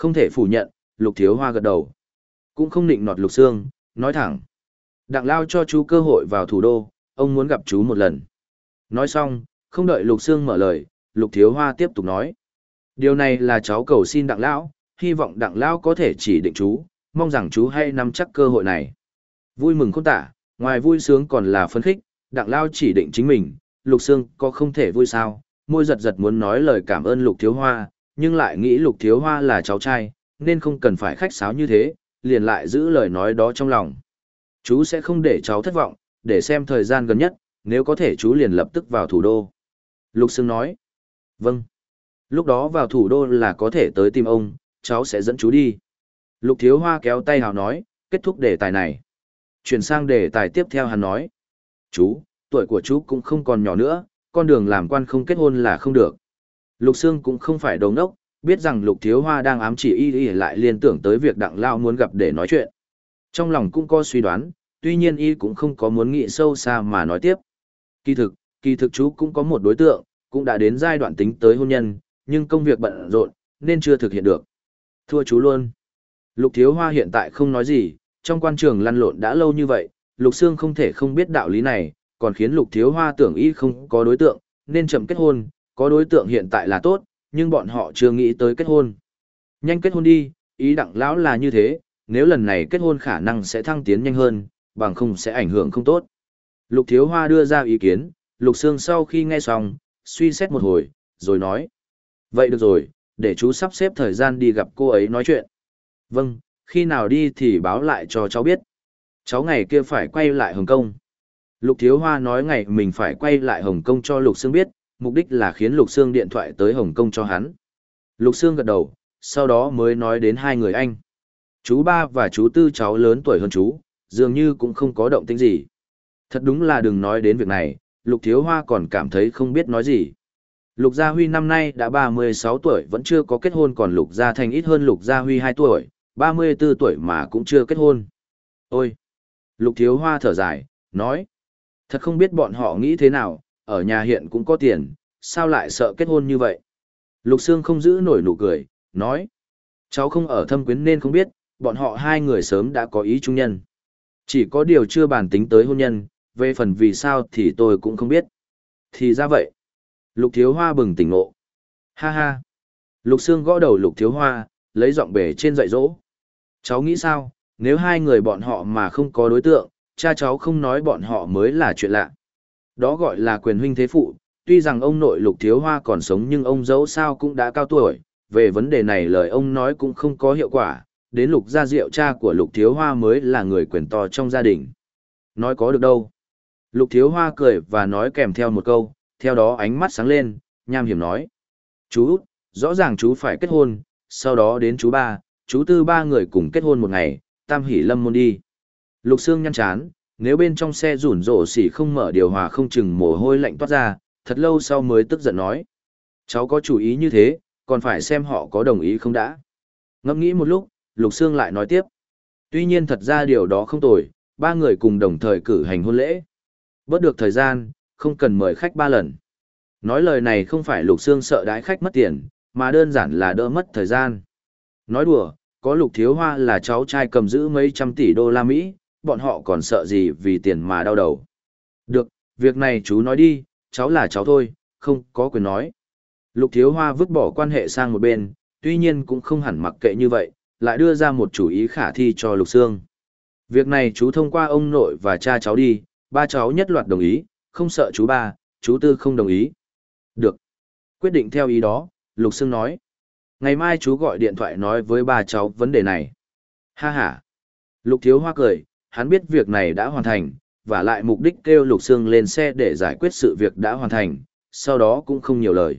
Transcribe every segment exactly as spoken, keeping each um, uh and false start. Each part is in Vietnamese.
Không thể phủ nhận, Lục Thiếu Hoa gật đầu. Cũng không định nọt Lục Sương, nói thẳng. Đặng Lao cho chú cơ hội vào thủ đô, ông muốn gặp chú một lần. Nói xong, không đợi Lục Sương mở lời, Lục Thiếu Hoa tiếp tục nói. Điều này là cháu cầu xin Đặng Lão, hy vọng Đặng Lão có thể chỉ định chú, mong rằng chú hãy nắm chắc cơ hội này. Vui mừng khôn tả, ngoài vui sướng còn là phấn khích, Đặng Lao chỉ định chính mình, Lục Sương có không thể vui sao, môi giật giật muốn nói lời cảm ơn Lục Thiếu Hoa, nhưng lại nghĩ Lục Thiếu Hoa là cháu trai, nên không cần phải khách sáo như thế, liền lại giữ lời nói đó trong lòng. Chú sẽ không để cháu thất vọng, để xem thời gian gần nhất, nếu có thể chú liền lập tức vào thủ đô. Lục Sương nói. Vâng. Lúc đó vào thủ đô là có thể tới tìm ông, cháu sẽ dẫn chú đi. Lục Thiếu Hoa kéo tay Hào nói, kết thúc đề tài này. Chuyển sang đề tài tiếp theo hắn nói. Chú, tuổi của chú cũng không còn nhỏ nữa, con đường làm quan không kết hôn là không được. Lục Sương cũng không phải đồ ngốc, biết rằng Lục Thiếu Hoa đang ám chỉ y y lại liên tưởng tới việc Đặng Lao muốn gặp để nói chuyện. Trong lòng cũng có suy đoán, tuy nhiên y cũng không có muốn nghĩ sâu xa mà nói tiếp. Kỳ thực, kỳ thực chú cũng có một đối tượng, cũng đã đến giai đoạn tính tới hôn nhân, nhưng công việc bận rộn, nên chưa thực hiện được. Thua chú luôn. Lục Thiếu Hoa hiện tại không nói gì, trong quan trường lăn lộn đã lâu như vậy, Lục Sương không thể không biết đạo lý này, còn khiến Lục Thiếu Hoa tưởng y không có đối tượng, nên chậm kết hôn, có đối tượng hiện tại là tốt, nhưng bọn họ chưa nghĩ tới kết hôn. Nhanh kết hôn đi, ý Đặng Lão là như thế, nếu lần này kết hôn khả năng sẽ thăng tiến nhanh hơn, bằng không sẽ ảnh hưởng không tốt. Lục Thiếu Hoa đưa ra ý kiến, Lục Sương sau khi nghe xong, suy xét một hồi, rồi nói. Vậy được rồi, để chú sắp xếp thời gian đi gặp cô ấy nói chuyện. Vâng, khi nào đi thì báo lại cho cháu biết. Cháu ngày kia phải quay lại Hồng Kông. Lục Thiếu Hoa nói ngày mình phải quay lại Hồng Kông cho Lục Sương biết, mục đích là khiến Lục Sương điện thoại tới Hồng Kông cho hắn. Lục Sương gật đầu, sau đó mới nói đến hai người anh. Chú ba và chú tư cháu lớn tuổi hơn chú, dường như cũng không có động tĩnh gì. Thật đúng là đừng nói đến việc này, Lục Thiếu Hoa còn cảm thấy không biết nói gì. Lục Gia Huy năm nay đã ba mươi sáu tuổi vẫn chưa có kết hôn, còn Lục Gia Thành ít hơn Lục Gia Huy hai tuổi, ba mươi tư tuổi mà cũng chưa kết hôn. Ôi! Lục Thiếu Hoa thở dài, nói. Thật không biết bọn họ nghĩ thế nào, ở nhà hiện cũng có tiền, sao lại sợ kết hôn như vậy? Lục Sương không giữ nổi nụ cười, nói. Cháu không ở Thâm Quyến nên không biết, bọn họ hai người sớm đã có ý chung nhân. Chỉ có điều chưa bàn tính tới hôn nhân, về phần vì sao thì tôi cũng không biết. Thì ra vậy. Lục Thiếu Hoa bừng tỉnh ngộ. Ha ha. Lục Sương gõ đầu Lục Thiếu Hoa, lấy giọng bể trên dạy dỗ. Cháu nghĩ sao, nếu hai người bọn họ mà không có đối tượng, cha cháu không nói bọn họ mới là chuyện lạ. Đó gọi là quyền huynh thế phụ, tuy rằng ông nội Lục Thiếu Hoa còn sống nhưng ông dẫu sao cũng đã cao tuổi, về vấn đề này lời ông nói cũng không có hiệu quả, đến Lục Gia Diệu cha của Lục Thiếu Hoa mới là người quyền to trong gia đình. Nói có được đâu. Lục Thiếu Hoa cười và nói kèm theo một câu, theo đó ánh mắt sáng lên, nham hiểm nói. Chú, rõ ràng chú phải kết hôn, sau đó đến chú ba, chú tư ba người cùng kết hôn một ngày, tam hỷ lâm môn đi. Lục Sương nhăn chán, nếu bên trong xe rủn rổ xỉ không mở điều hòa không chừng mồ hôi lạnh toát ra, thật lâu sau mới tức giận nói. Cháu có chủ ý như thế, còn phải xem họ có đồng ý không đã. Ngẫm nghĩ một lúc, Lục Sương lại nói tiếp. Tuy nhiên thật ra điều đó không tồi, ba người cùng đồng thời cử hành hôn lễ. Bớt được thời gian, không cần mời khách ba lần. Nói lời này không phải Lục Sương sợ đái khách mất tiền, mà đơn giản là đỡ mất thời gian. Nói đùa, có Lục Thiếu Hoa là cháu trai cầm giữ mấy trăm tỷ đô la Mỹ, bọn họ còn sợ gì vì tiền mà đau đầu. Được, việc này chú nói đi, cháu là cháu thôi, không có quyền nói. Lục Thiếu Hoa vứt bỏ quan hệ sang một bên, tuy nhiên cũng không hẳn mặc kệ như vậy, lại đưa ra một chủ ý khả thi cho Lục Sương. Việc này chú thông qua ông nội và cha cháu đi, ba cháu nhất loạt đồng ý, không sợ chú ba, chú tư không đồng ý. Được. Quyết định theo ý đó, Lục Sương nói. Ngày mai chú gọi điện thoại nói với ba cháu vấn đề này. Ha ha. Lục Thiếu Hoa cười, hắn biết việc này đã hoàn thành, và lại mục đích kêu Lục Sương lên xe để giải quyết sự việc đã hoàn thành, sau đó cũng không nhiều lời.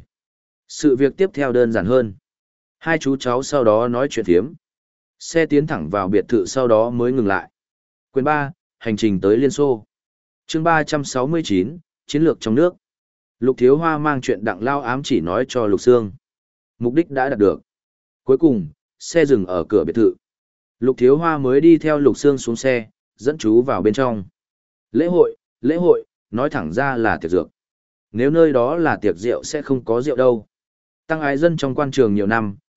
Sự việc tiếp theo đơn giản hơn. Hai chú cháu sau đó nói chuyện thiếm. Xe tiến thẳng vào biệt thự sau đó mới ngừng lại. Quyền ba, hành trình tới Liên Xô. Chương ba trăm sáu mươi chín, chiến lược trong nước. Lục Thiếu Hoa mang chuyện Đặng Lao ám chỉ nói cho Lục Sương. Mục đích đã đạt được. Cuối cùng, xe dừng ở cửa biệt thự. Lục Thiếu Hoa mới đi theo Lục Sương xuống xe, dẫn chú vào bên trong. Lễ hội, lễ hội, nói thẳng ra là tiệc dược. Nếu nơi đó là tiệc rượu sẽ không có rượu đâu. Tăng ái dân trong quan trường nhiều năm,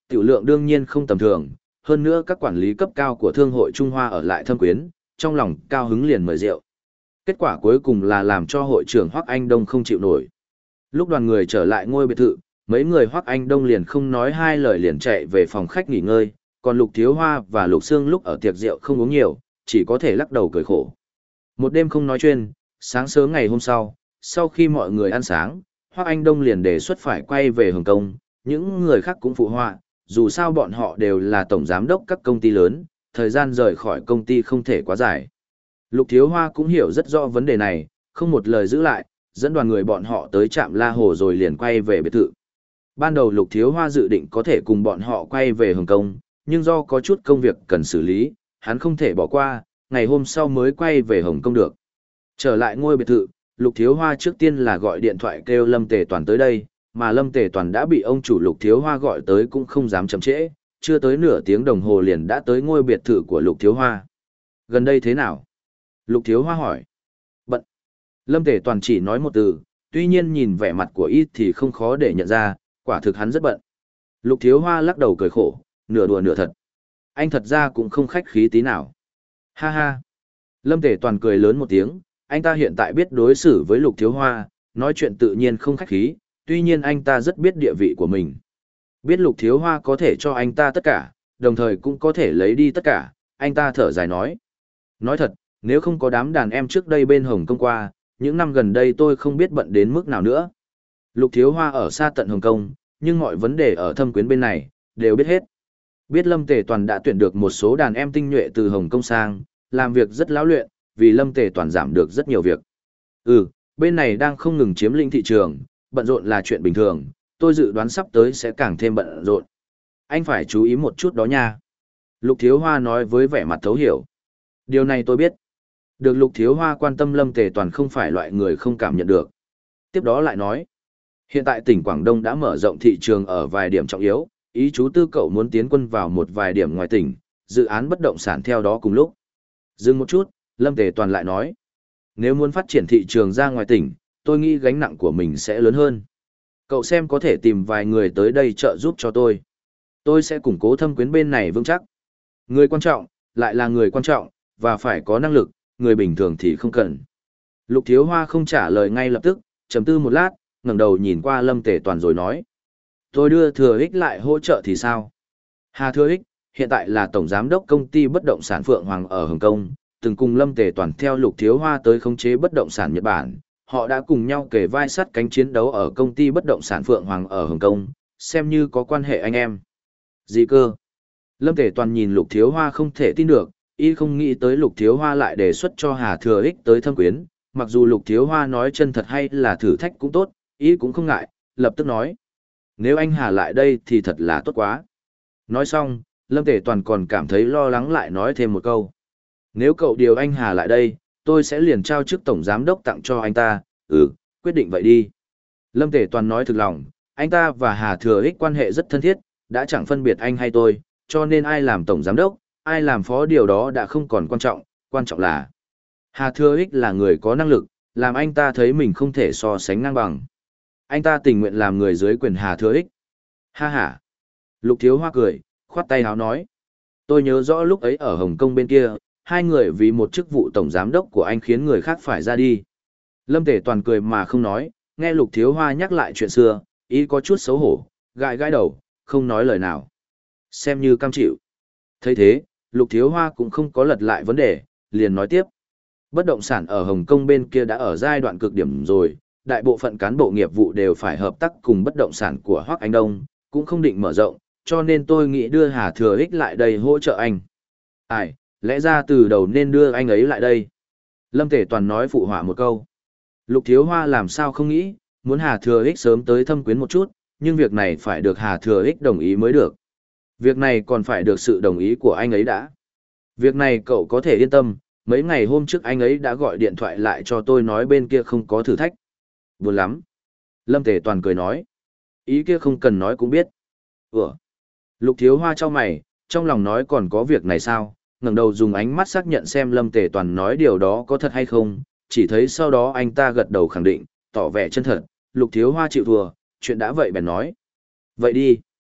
Tiểu lượng đương nhiên không tầm thường, hơn nữa các quản lý cấp cao của thương hội Trung Hoa ở lại Thâm Quyến, trong lòng cao hứng liền mời rượu. Kết quả cuối cùng là làm cho hội trưởng Hoắc Anh Đông không chịu nổi. Lúc đoàn người trở lại ngôi biệt thự, mấy người Hoắc Anh Đông liền không nói hai lời liền chạy về phòng khách nghỉ ngơi, còn Lục Thiếu Hoa và Lục Sương lúc ở tiệc rượu không uống nhiều, chỉ có thể lắc đầu cười khổ. Một đêm không nói chuyện, sáng sớm ngày hôm sau, sau khi mọi người ăn sáng, Hoắc Anh Đông liền đề xuất phải quay về Hồng Kông, những người khác cũng phụ họa, dù sao bọn họ đều là tổng giám đốc các công ty lớn, thời gian rời khỏi công ty không thể quá dài. Lục Thiếu Hoa cũng hiểu rất rõ vấn đề này, không một lời giữ lại, dẫn đoàn người bọn họ tới trạm La Hồ rồi liền quay về biệt thự. Ban đầu Lục Thiếu Hoa dự định có thể cùng bọn họ quay về Hồng Kông, nhưng do có chút công việc cần xử lý, hắn không thể bỏ qua, ngày hôm sau mới quay về Hồng Kông được. Trở lại ngôi biệt thự, Lục Thiếu Hoa trước tiên là gọi điện thoại kêu Lâm Tề Toàn tới đây, mà Lâm Tề Toàn đã bị ông chủ Lục Thiếu Hoa gọi tới cũng không dám chậm trễ, chưa tới nửa tiếng đồng hồ liền đã tới ngôi biệt thự của Lục Thiếu Hoa. Gần đây thế nào? Lục Thiếu Hoa hỏi. Bận. Lâm Tề Toàn chỉ nói một từ, tuy nhiên nhìn vẻ mặt của y thì không khó để nhận ra, quả thực hắn rất bận. Lục Thiếu Hoa lắc đầu cười khổ, nửa đùa nửa thật. Anh thật ra cũng không khách khí tí nào. Ha ha. Lâm Tề Toàn cười lớn một tiếng, anh ta hiện tại biết đối xử với Lục Thiếu Hoa, nói chuyện tự nhiên không khách khí, tuy nhiên anh ta rất biết địa vị của mình. Biết Lục Thiếu Hoa có thể cho anh ta tất cả, đồng thời cũng có thể lấy đi tất cả, anh ta thở dài nói. Nói thật, nếu không có đám đàn em trước đây bên Hồng Kông qua, những năm gần đây tôi không biết bận đến mức nào nữa. Lục Thiếu Hoa ở xa tận Hồng Kông, nhưng mọi vấn đề ở Thâm Quyến bên này, đều biết hết. Biết Lâm Tề Toàn đã tuyển được một số đàn em tinh nhuệ từ Hồng Kông sang, làm việc rất lão luyện, vì Lâm Tề Toàn giảm được rất nhiều việc. Ừ, bên này đang không ngừng chiếm lĩnh thị trường, bận rộn là chuyện bình thường, tôi dự đoán sắp tới sẽ càng thêm bận rộn. Anh phải chú ý một chút đó nha. Lục Thiếu Hoa nói với vẻ mặt thấu hiểu. Điều này tôi biết. Được Lục Thiếu Hoa quan tâm, Lâm Tề Toàn không phải loại người không cảm nhận được. Tiếp đó lại nói. Hiện tại tỉnh Quảng Đông đã mở rộng thị trường ở vài điểm trọng yếu, ý chú tư cậu muốn tiến quân vào một vài điểm ngoài tỉnh, dự án bất động sản theo đó cùng lúc. Dừng một chút, Lâm Tề Toàn lại nói. Nếu muốn phát triển thị trường ra ngoài tỉnh, tôi nghĩ gánh nặng của mình sẽ lớn hơn. Cậu xem có thể tìm vài người tới đây trợ giúp cho tôi. Tôi sẽ củng cố Thâm Quyến bên này vững chắc. Người quan trọng, lại là người quan trọng, và phải có năng lực, người bình thường thì không cần. Lục Thiếu Hoa không trả lời ngay lập tức, trầm tư một lát, ngẩng đầu nhìn qua Lâm Tề Toàn rồi nói. Tôi đưa Thừa Ích lại hỗ trợ thì sao? Hà Thừa Ích, hiện tại là tổng giám đốc công ty bất động sản Phượng Hoàng ở Hồng Kông, từng cùng Lâm Tề Toàn theo Lục Thiếu Hoa tới khống chế bất động sản Nhật Bản. Họ đã cùng nhau kề vai sắt cánh chiến đấu ở công ty bất động sản Phượng Hoàng ở Hồng Kông, xem như có quan hệ anh em. Gì cơ? Lâm Tề Toàn nhìn Lục Thiếu Hoa không thể tin được, y không nghĩ tới Lục Thiếu Hoa lại đề xuất cho Hà Thừa Ích tới Thâm Quyến, mặc dù Lục Thiếu Hoa nói chân thật hay là thử thách cũng tốt, y cũng không ngại, lập tức nói. Nếu anh Hà lại đây thì thật là tốt quá. Nói xong, Lâm Tề Toàn còn cảm thấy lo lắng lại nói thêm một câu. Nếu cậu điều anh Hà lại đây, tôi sẽ liền trao chức tổng giám đốc tặng cho anh ta, ừ, quyết định vậy đi. Lâm Tề Toàn nói thực lòng, anh ta và Hà Thừa Ích quan hệ rất thân thiết, đã chẳng phân biệt anh hay tôi, cho nên ai làm tổng giám đốc, ai làm phó điều đó đã không còn quan trọng, quan trọng là Hà Thừa Ích là người có năng lực, làm anh ta thấy mình không thể so sánh ngang bằng. Anh ta tình nguyện làm người dưới quyền Hà Thừa Ích. Ha ha. Lục Thiếu Hoa cười, khoát tay háo nói. Tôi nhớ rõ lúc ấy ở Hồng Kông bên kia, hai người vì một chức vụ tổng giám đốc của anh khiến người khác phải ra đi. Lâm Tề Toàn cười mà không nói, nghe Lục Thiếu Hoa nhắc lại chuyện xưa, ý có chút xấu hổ, gãi gãi đầu, không nói lời nào. Xem như cam chịu. Thấy thế, Lục Thiếu Hoa cũng không có lật lại vấn đề, liền nói tiếp. Bất động sản ở Hồng Kông bên kia đã ở giai đoạn cực điểm rồi, đại bộ phận cán bộ nghiệp vụ đều phải hợp tác cùng bất động sản của Hoắc Anh Đông, cũng không định mở rộng, cho nên tôi nghĩ đưa Hà Thừa Ích lại đây hỗ trợ anh. Ai, lẽ ra từ đầu nên đưa anh ấy lại đây. Lâm Tề Toàn nói phụ họa một câu. Lục Thiếu Hoa làm sao không nghĩ, muốn Hà Thừa Ích sớm tới Thâm Quyến một chút, nhưng việc này phải được Hà Thừa Ích đồng ý mới được. Việc này còn phải được sự đồng ý của anh ấy đã. Việc này cậu có thể yên tâm, mấy ngày hôm trước anh ấy đã gọi điện thoại lại cho tôi nói bên kia không có thử thách. Buồn lắm. Lâm Tề Toàn cười nói. Ý kia không cần nói cũng biết. Ủa? Lục Thiếu Hoa chau mày, trong lòng nói còn có việc này sao, ngẩng đầu dùng ánh mắt xác nhận xem Lâm Tề Toàn nói điều đó có thật hay không, chỉ thấy sau đó anh ta gật đầu khẳng định, tỏ vẻ chân thật, Lục Thiếu Hoa chịu thua, chuyện đã vậy bèn nói. Vậy đi.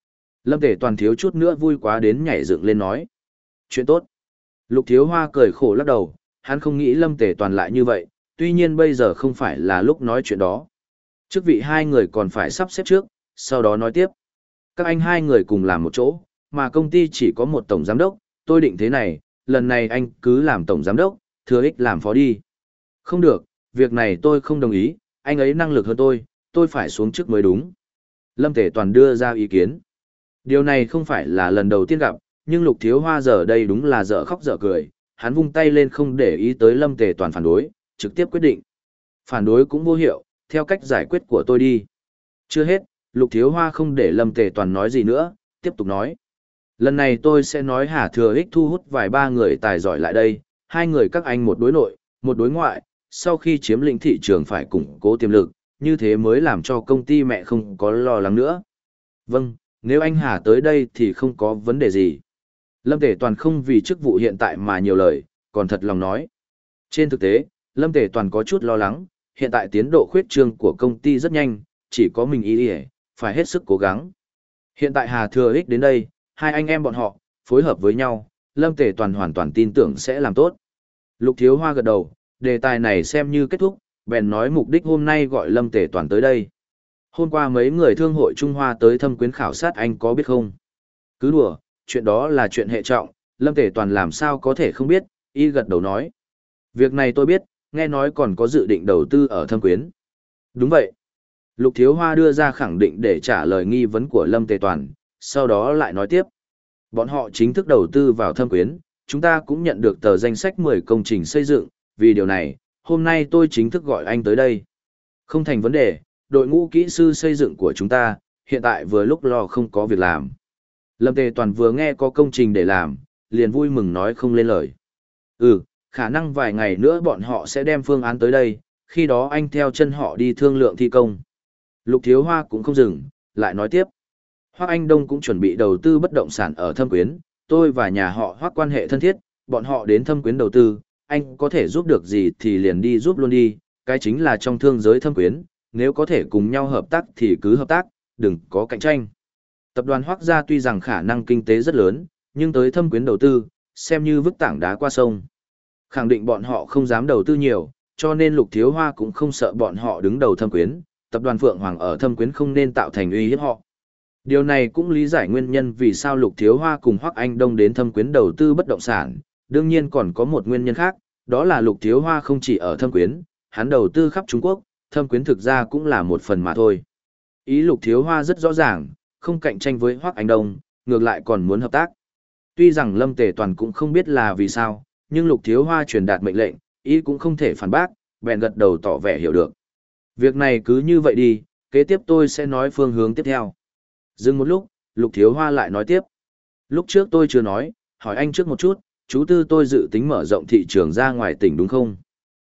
Lâm Tề Toàn thiếu chút nữa vui quá đến nhảy dựng lên nói. Chuyện tốt. Lục Thiếu Hoa cười khổ lắc đầu, hắn không nghĩ Lâm Tề Toàn lại như vậy, tuy nhiên bây giờ không phải là lúc nói chuyện đó. Chức vị hai người còn phải sắp xếp trước, sau đó nói tiếp. Các anh hai người cùng làm một chỗ, mà công ty chỉ có một tổng giám đốc, tôi định thế này, lần này anh cứ làm tổng giám đốc, Thừa Ích làm phó đi. Không được, việc này tôi không đồng ý, anh ấy năng lực hơn tôi, tôi phải xuống chức mới đúng. Lâm Tề Toàn đưa ra ý kiến. Điều này không phải là lần đầu tiên gặp, nhưng Lục Thiếu Hoa giờ đây đúng là dở khóc dở cười, hắn vung tay lên không để ý tới Lâm Tề Toàn phản đối, trực tiếp quyết định. Phản đối cũng vô hiệu, theo cách giải quyết của tôi đi. Chưa hết, Lục Thiếu Hoa không để Lâm Tề Toàn nói gì nữa, tiếp tục nói. Lần này tôi sẽ nói Hà Thừa Ích thu hút vài ba người tài giỏi lại đây, hai người các anh một đối nội, một đối ngoại, sau khi chiếm lĩnh thị trường phải củng cố tiềm lực, như thế mới làm cho công ty mẹ không có lo lắng nữa. Vâng, nếu anh Hà tới đây thì không có vấn đề gì. Lâm Tề Toàn không vì chức vụ hiện tại mà nhiều lời, còn thật lòng nói. Trên thực tế, Lâm Tề Toàn có chút lo lắng, hiện tại tiến độ khuyết trương của công ty rất nhanh, chỉ có mình ý ý, phải hết sức cố gắng. Hiện tại Hà Thừa Ích đến đây, hai anh em bọn họ, phối hợp với nhau, Lâm Tề Toàn hoàn toàn tin tưởng sẽ làm tốt. Lục Thiếu Hoa gật đầu, đề tài này xem như kết thúc, bèn nói mục đích hôm nay gọi Lâm Tề Toàn tới đây. Hôm qua mấy người thương hội Trung Hoa tới thâm quyến khảo sát anh có biết không? Cứ đùa, chuyện đó là chuyện hệ trọng, Lâm Tề Toàn làm sao có thể không biết, y gật đầu nói. Việc này tôi biết, nghe nói còn có dự định đầu tư ở thâm quyến. Đúng vậy. Lục Thiếu Hoa đưa ra khẳng định để trả lời nghi vấn của Lâm Tề Toàn, sau đó lại nói tiếp. Bọn họ chính thức đầu tư vào thâm quyến, chúng ta cũng nhận được tờ danh sách mười công trình xây dựng, vì điều này, hôm nay tôi chính thức gọi anh tới đây. Không thành vấn đề, đội ngũ kỹ sư xây dựng của chúng ta, hiện tại vừa lúc lo không có việc làm. Lâm Tề Toàn vừa nghe có công trình để làm, liền vui mừng nói không lên lời. Ừ, khả năng vài ngày nữa bọn họ sẽ đem phương án tới đây, khi đó anh theo chân họ đi thương lượng thi công. Lục Thiếu Hoa cũng không dừng, lại nói tiếp. Hoắc Anh Đông cũng chuẩn bị đầu tư bất động sản ở Thâm Quyến, tôi và nhà họ Hoắc quan hệ thân thiết, bọn họ đến Thâm Quyến đầu tư, anh có thể giúp được gì thì liền đi giúp luôn đi, cái chính là trong thương giới Thâm Quyến, nếu có thể cùng nhau hợp tác thì cứ hợp tác, đừng có cạnh tranh. Tập đoàn Hoắc gia tuy rằng khả năng kinh tế rất lớn, nhưng tới Thâm Quyến đầu tư, xem như vứt tảng đá qua sông. Khẳng định bọn họ không dám đầu tư nhiều, cho nên Lục Thiếu Hoa cũng không sợ bọn họ đứng đầu Thâm Quyến, tập đoàn Phượng Hoàng ở Thâm Quyến không nên tạo thành uy hiếp họ. Điều này cũng lý giải nguyên nhân vì sao Lục Thiếu Hoa cùng Hoắc Anh Đông đến Thâm Quyến đầu tư bất động sản, đương nhiên còn có một nguyên nhân khác, đó là Lục Thiếu Hoa không chỉ ở Thâm Quyến, hắn đầu tư khắp Trung Quốc, Thâm Quyến thực ra cũng là một phần mà thôi. Ý Lục Thiếu Hoa rất rõ ràng, không cạnh tranh với Hoắc Anh Đông, ngược lại còn muốn hợp tác. Tuy rằng Lâm Tề Toàn cũng không biết là vì sao, nhưng Lục Thiếu Hoa truyền đạt mệnh lệnh, ý cũng không thể phản bác, bèn gật đầu tỏ vẻ hiểu được. Việc này cứ như vậy đi, kế tiếp tôi sẽ nói phương hướng tiếp theo. Dừng một lúc, Lục Thiếu Hoa lại nói tiếp. Lúc trước tôi chưa nói, hỏi anh trước một chút, chú tư tôi dự tính mở rộng thị trường ra ngoài tỉnh đúng không?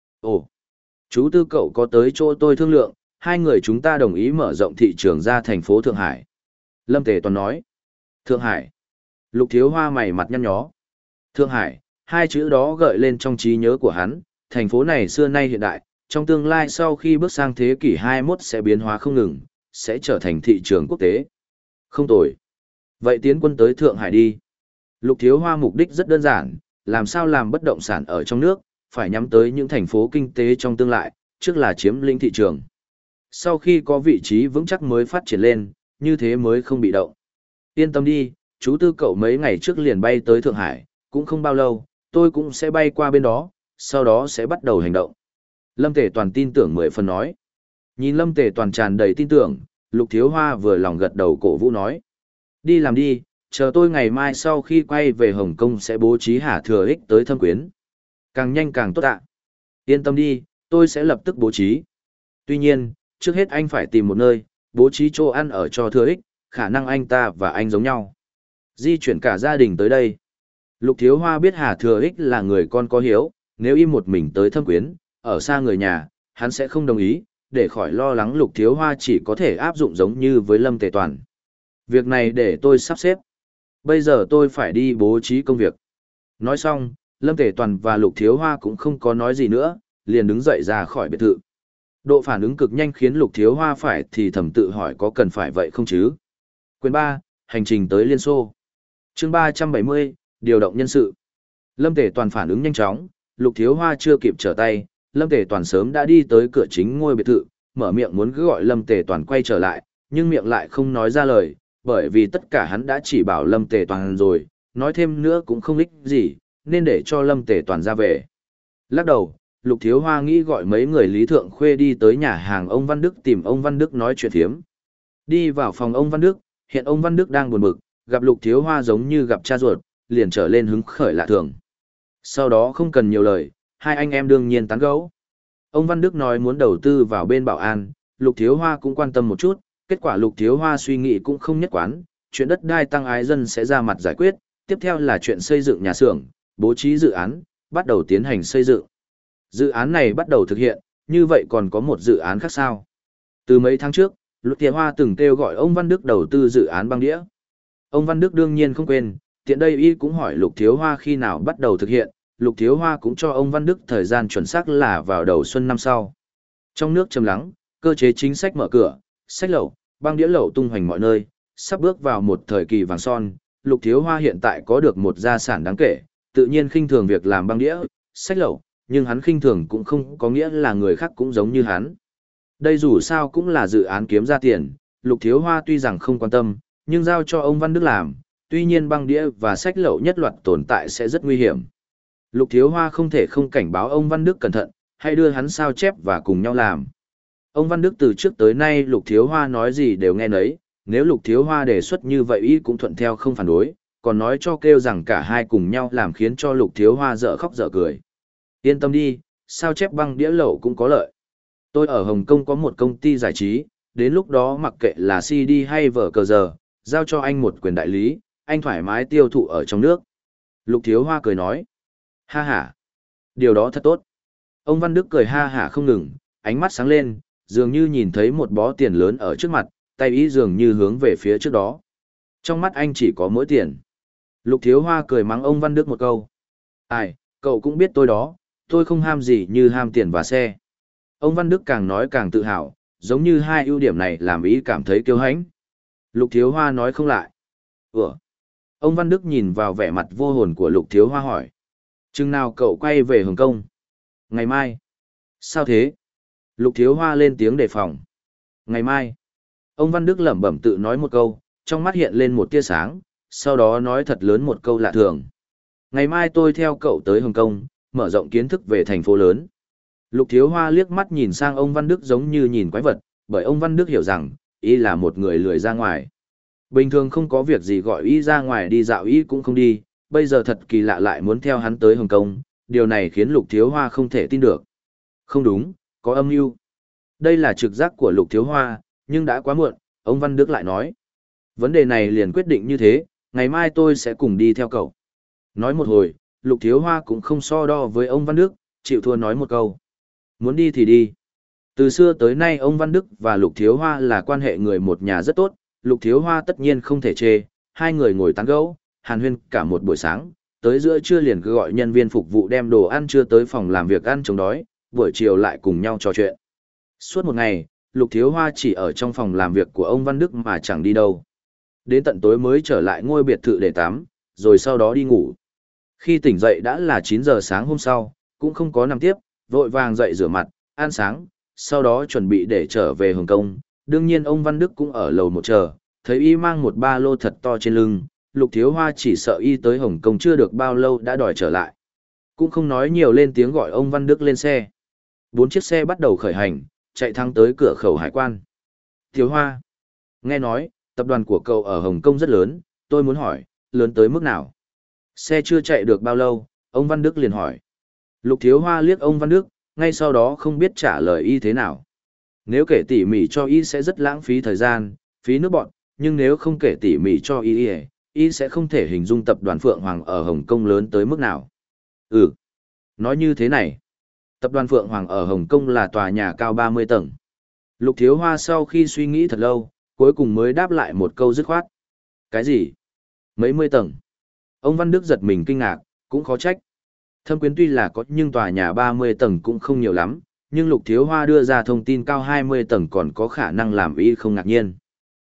Ồ, chú tư cậu có tới chỗ tôi thương lượng, hai người chúng ta đồng ý mở rộng thị trường ra thành phố Thượng Hải. Lâm Tề Toàn nói. Thượng Hải. Lục Thiếu Hoa mày mặt nhăn nhó. Thượng Hải, hai chữ đó gợi lên trong trí nhớ của hắn, thành phố này xưa nay hiện đại, trong tương lai sau khi bước sang thế kỷ hai mươi mốt sẽ biến hóa không ngừng, sẽ trở thành thị trường quốc tế. Không tồi. Vậy tiến quân tới Thượng Hải đi. Lục Thiếu Hoa mục đích rất đơn giản, làm sao làm bất động sản ở trong nước, phải nhắm tới những thành phố kinh tế trong tương lai, trước là chiếm lĩnh thị trường. Sau khi có vị trí vững chắc mới phát triển lên, như thế mới không bị động. Yên tâm đi, chú tư cậu mấy ngày trước liền bay tới Thượng Hải, cũng không bao lâu, tôi cũng sẽ bay qua bên đó, sau đó sẽ bắt đầu hành động. Lâm Tề Toàn tin tưởng mười phần nói. Nhìn Lâm Tề Toàn tràn đầy tin tưởng, Lục Thiếu Hoa vừa lòng gật đầu cổ vũ nói. Đi làm đi, chờ tôi ngày mai sau khi quay về Hồng Kông sẽ bố trí Hà Thừa Ích tới Thâm Quyến. Càng nhanh càng tốt ạ. Yên tâm đi, tôi sẽ lập tức bố trí. Tuy nhiên, trước hết anh phải tìm một nơi, bố trí chỗ ăn ở cho Thừa Ích, khả năng anh ta và anh giống nhau. Di chuyển cả gia đình tới đây. Lục Thiếu Hoa biết Hà Thừa Ích là người con có hiếu, nếu im một mình tới Thâm Quyến, ở xa người nhà, hắn sẽ không đồng ý, để khỏi lo lắng Lục Thiếu Hoa chỉ có thể áp dụng giống như với Lâm Tề Toàn. Việc này để tôi sắp xếp. Bây giờ tôi phải đi bố trí công việc. Nói xong, Lâm Tề Toàn và Lục Thiếu Hoa cũng không có nói gì nữa, liền đứng dậy ra khỏi biệt thự. Độ phản ứng cực nhanh khiến Lục Thiếu Hoa phải thì thầm tự hỏi có cần phải vậy không chứ. Quyền ba, hành trình tới Liên Xô. Chương ba trăm bảy mươi, điều động nhân sự. Lâm Tề Toàn phản ứng nhanh chóng, Lục Thiếu Hoa chưa kịp trở tay, Lâm Tề Toàn sớm đã đi tới cửa chính ngôi biệt thự, mở miệng muốn cứ gọi Lâm Tề Toàn quay trở lại, nhưng miệng lại không nói ra lời, bởi vì tất cả hắn đã chỉ bảo Lâm Tề Toàn rồi, nói thêm nữa cũng không ích gì, nên để cho Lâm Tề Toàn ra về. Lắc đầu, Lục Thiếu Hoa nghĩ gọi mấy người Lý Thượng Khuê đi tới nhà hàng ông Văn Đức tìm ông Văn Đức nói chuyện thiếm. Đi vào phòng ông Văn Đức, hiện ông Văn Đức đang buồn bực, gặp Lục Thiếu Hoa giống như gặp cha ruột, liền trở lên hứng khởi lạ thường. Sau đó không cần nhiều lời, hai anh em đương nhiên tán gẫu. Ông Văn Đức nói muốn đầu tư vào bên bảo an, Lục Thiếu Hoa cũng quan tâm một chút, kết quả Lục Thiếu Hoa suy nghĩ cũng không nhất quán, chuyện đất đai tăng ái dân sẽ ra mặt giải quyết, tiếp theo là chuyện xây dựng nhà xưởng, bố trí dự án, bắt đầu tiến hành xây dựng. Dự án này bắt đầu thực hiện, như vậy còn có một dự án khác sao? Từ mấy tháng trước, Lục Thiếu Hoa từng kêu gọi ông Văn Đức đầu tư dự án băng đĩa. Ông Văn Đức đương nhiên không quên, tiện đây y cũng hỏi Lục Thiếu Hoa khi nào bắt đầu thực hiện, Lục Thiếu Hoa cũng cho ông Văn Đức thời gian chuẩn xác là vào đầu xuân năm sau. Trong nước trầm lắng, cơ chế chính sách mở cửa, sách lậu, băng đĩa lậu tung hoành mọi nơi, sắp bước vào một thời kỳ vàng son, Lục Thiếu Hoa hiện tại có được một gia sản đáng kể, tự nhiên khinh thường việc làm băng đĩa, sách lậu, nhưng hắn khinh thường cũng không có nghĩa là người khác cũng giống như hắn. Đây dù sao cũng là dự án kiếm ra tiền, Lục Thiếu Hoa tuy rằng không quan tâm, nhưng giao cho ông Văn Đức làm, tuy nhiên băng đĩa và sách lậu nhất loạt tồn tại sẽ rất nguy hiểm. Lục Thiếu Hoa không thể không cảnh báo ông Văn Đức cẩn thận, hay đưa hắn sao chép và cùng nhau làm. Ông Văn Đức từ trước tới nay Lục Thiếu Hoa nói gì đều nghe nấy, nếu Lục Thiếu Hoa đề xuất như vậy y cũng thuận theo không phản đối, còn nói cho kêu rằng cả hai cùng nhau làm khiến cho Lục Thiếu Hoa dở khóc dở cười. Yên tâm đi, sao chép băng đĩa lậu cũng có lợi. Tôi ở Hồng Kông có một công ty giải trí, đến lúc đó mặc kệ là xê đê hay vở cờ giờ, giao cho anh một quyền đại lý, anh thoải mái tiêu thụ ở trong nước. Lục Thiếu Hoa cười nói. Ha ha, điều đó thật tốt. Ông Văn Đức cười ha ha không ngừng, ánh mắt sáng lên, dường như nhìn thấy một bó tiền lớn ở trước mặt, tay ý dường như hướng về phía trước đó. Trong mắt anh chỉ có mỗi tiền. Lục Thiếu Hoa cười mắng ông Văn Đức một câu. Ai, cậu cũng biết tôi đó, tôi không ham gì như ham tiền và xe. Ông Văn Đức càng nói càng tự hào, giống như hai ưu điểm này làm ý cảm thấy kiêu hãnh. Lục Thiếu Hoa nói không lại. Ủa? Ông Văn Đức nhìn vào vẻ mặt vô hồn của Lục Thiếu Hoa hỏi. Chừng nào cậu quay về Hồng Kông? Ngày mai. Sao thế? Lục Thiếu Hoa lên tiếng đề phòng. Ngày mai. Ông Văn Đức lẩm bẩm tự nói một câu, trong mắt hiện lên một tia sáng, sau đó nói thật lớn một câu lạ thường. Ngày mai tôi theo cậu tới Hồng Kông, mở rộng kiến thức về thành phố lớn. Lục Thiếu Hoa liếc mắt nhìn sang ông Văn Đức giống như nhìn quái vật, bởi ông Văn Đức hiểu rằng, y là một người lười ra ngoài. Bình thường không có việc gì gọi y ra ngoài đi dạo y cũng không đi, bây giờ thật kỳ lạ lại muốn theo hắn tới Hồng Kông, điều này khiến Lục Thiếu Hoa không thể tin được. Không đúng, có âm mưu. Đây là trực giác của Lục Thiếu Hoa, nhưng đã quá muộn, ông Văn Đức lại nói. Vấn đề này liền quyết định như thế, ngày mai tôi sẽ cùng đi theo cậu. Nói một hồi, Lục Thiếu Hoa cũng không so đo với ông Văn Đức, chịu thua nói một câu. Muốn đi thì đi. Từ xưa tới nay ông Văn Đức và Lục Thiếu Hoa là quan hệ người một nhà rất tốt, Lục Thiếu Hoa tất nhiên không thể chê, hai người ngồi tán gẫu, hàn huyên cả một buổi sáng, tới giữa trưa liền cứ gọi nhân viên phục vụ đem đồ ăn trưa tới phòng làm việc ăn chống đói, buổi chiều lại cùng nhau trò chuyện. Suốt một ngày, Lục Thiếu Hoa chỉ ở trong phòng làm việc của ông Văn Đức mà chẳng đi đâu. Đến tận tối mới trở lại ngôi biệt thự để tắm, rồi sau đó đi ngủ. Khi tỉnh dậy đã là chín giờ sáng hôm sau, cũng không có nằm tiếp, vội vàng dậy rửa mặt, ăn sáng, sau đó chuẩn bị để trở về Hồng Kông. Đương nhiên ông Văn Đức cũng ở lầu một chờ, thấy y mang một ba lô thật to trên lưng, Lục Thiếu Hoa chỉ sợ y tới Hồng Kông chưa được bao lâu đã đòi trở lại. Cũng không nói nhiều lên tiếng gọi ông Văn Đức lên xe. Bốn chiếc xe bắt đầu khởi hành, chạy thẳng tới cửa khẩu hải quan. Thiếu Hoa, nghe nói, tập đoàn của cậu ở Hồng Kông rất lớn, tôi muốn hỏi, lớn tới mức nào? Xe chưa chạy được bao lâu, ông Văn Đức liền hỏi. Lục Thiếu Hoa liếc ông Văn Đức, ngay sau đó không biết trả lời y thế nào. Nếu kể tỉ mỉ cho y sẽ rất lãng phí thời gian, phí nước bọn, nhưng nếu không kể tỉ mỉ cho y, y sẽ không thể hình dung tập đoàn Phượng Hoàng ở Hồng Kông lớn tới mức nào. Ừ, nói như thế này. Tập đoàn Phượng Hoàng ở Hồng Kông là tòa nhà cao ba mươi tầng. Lục Thiếu Hoa sau khi suy nghĩ thật lâu, cuối cùng mới đáp lại một câu dứt khoát. Cái gì? Mấy mươi tầng? Ông Văn Đức giật mình kinh ngạc, cũng khó trách. Thâm Quyến tuy là có nhưng tòa nhà ba mươi tầng cũng không nhiều lắm, nhưng Lục Thiếu Hoa đưa ra thông tin cao hai mươi tầng còn có khả năng làm y không ngạc nhiên.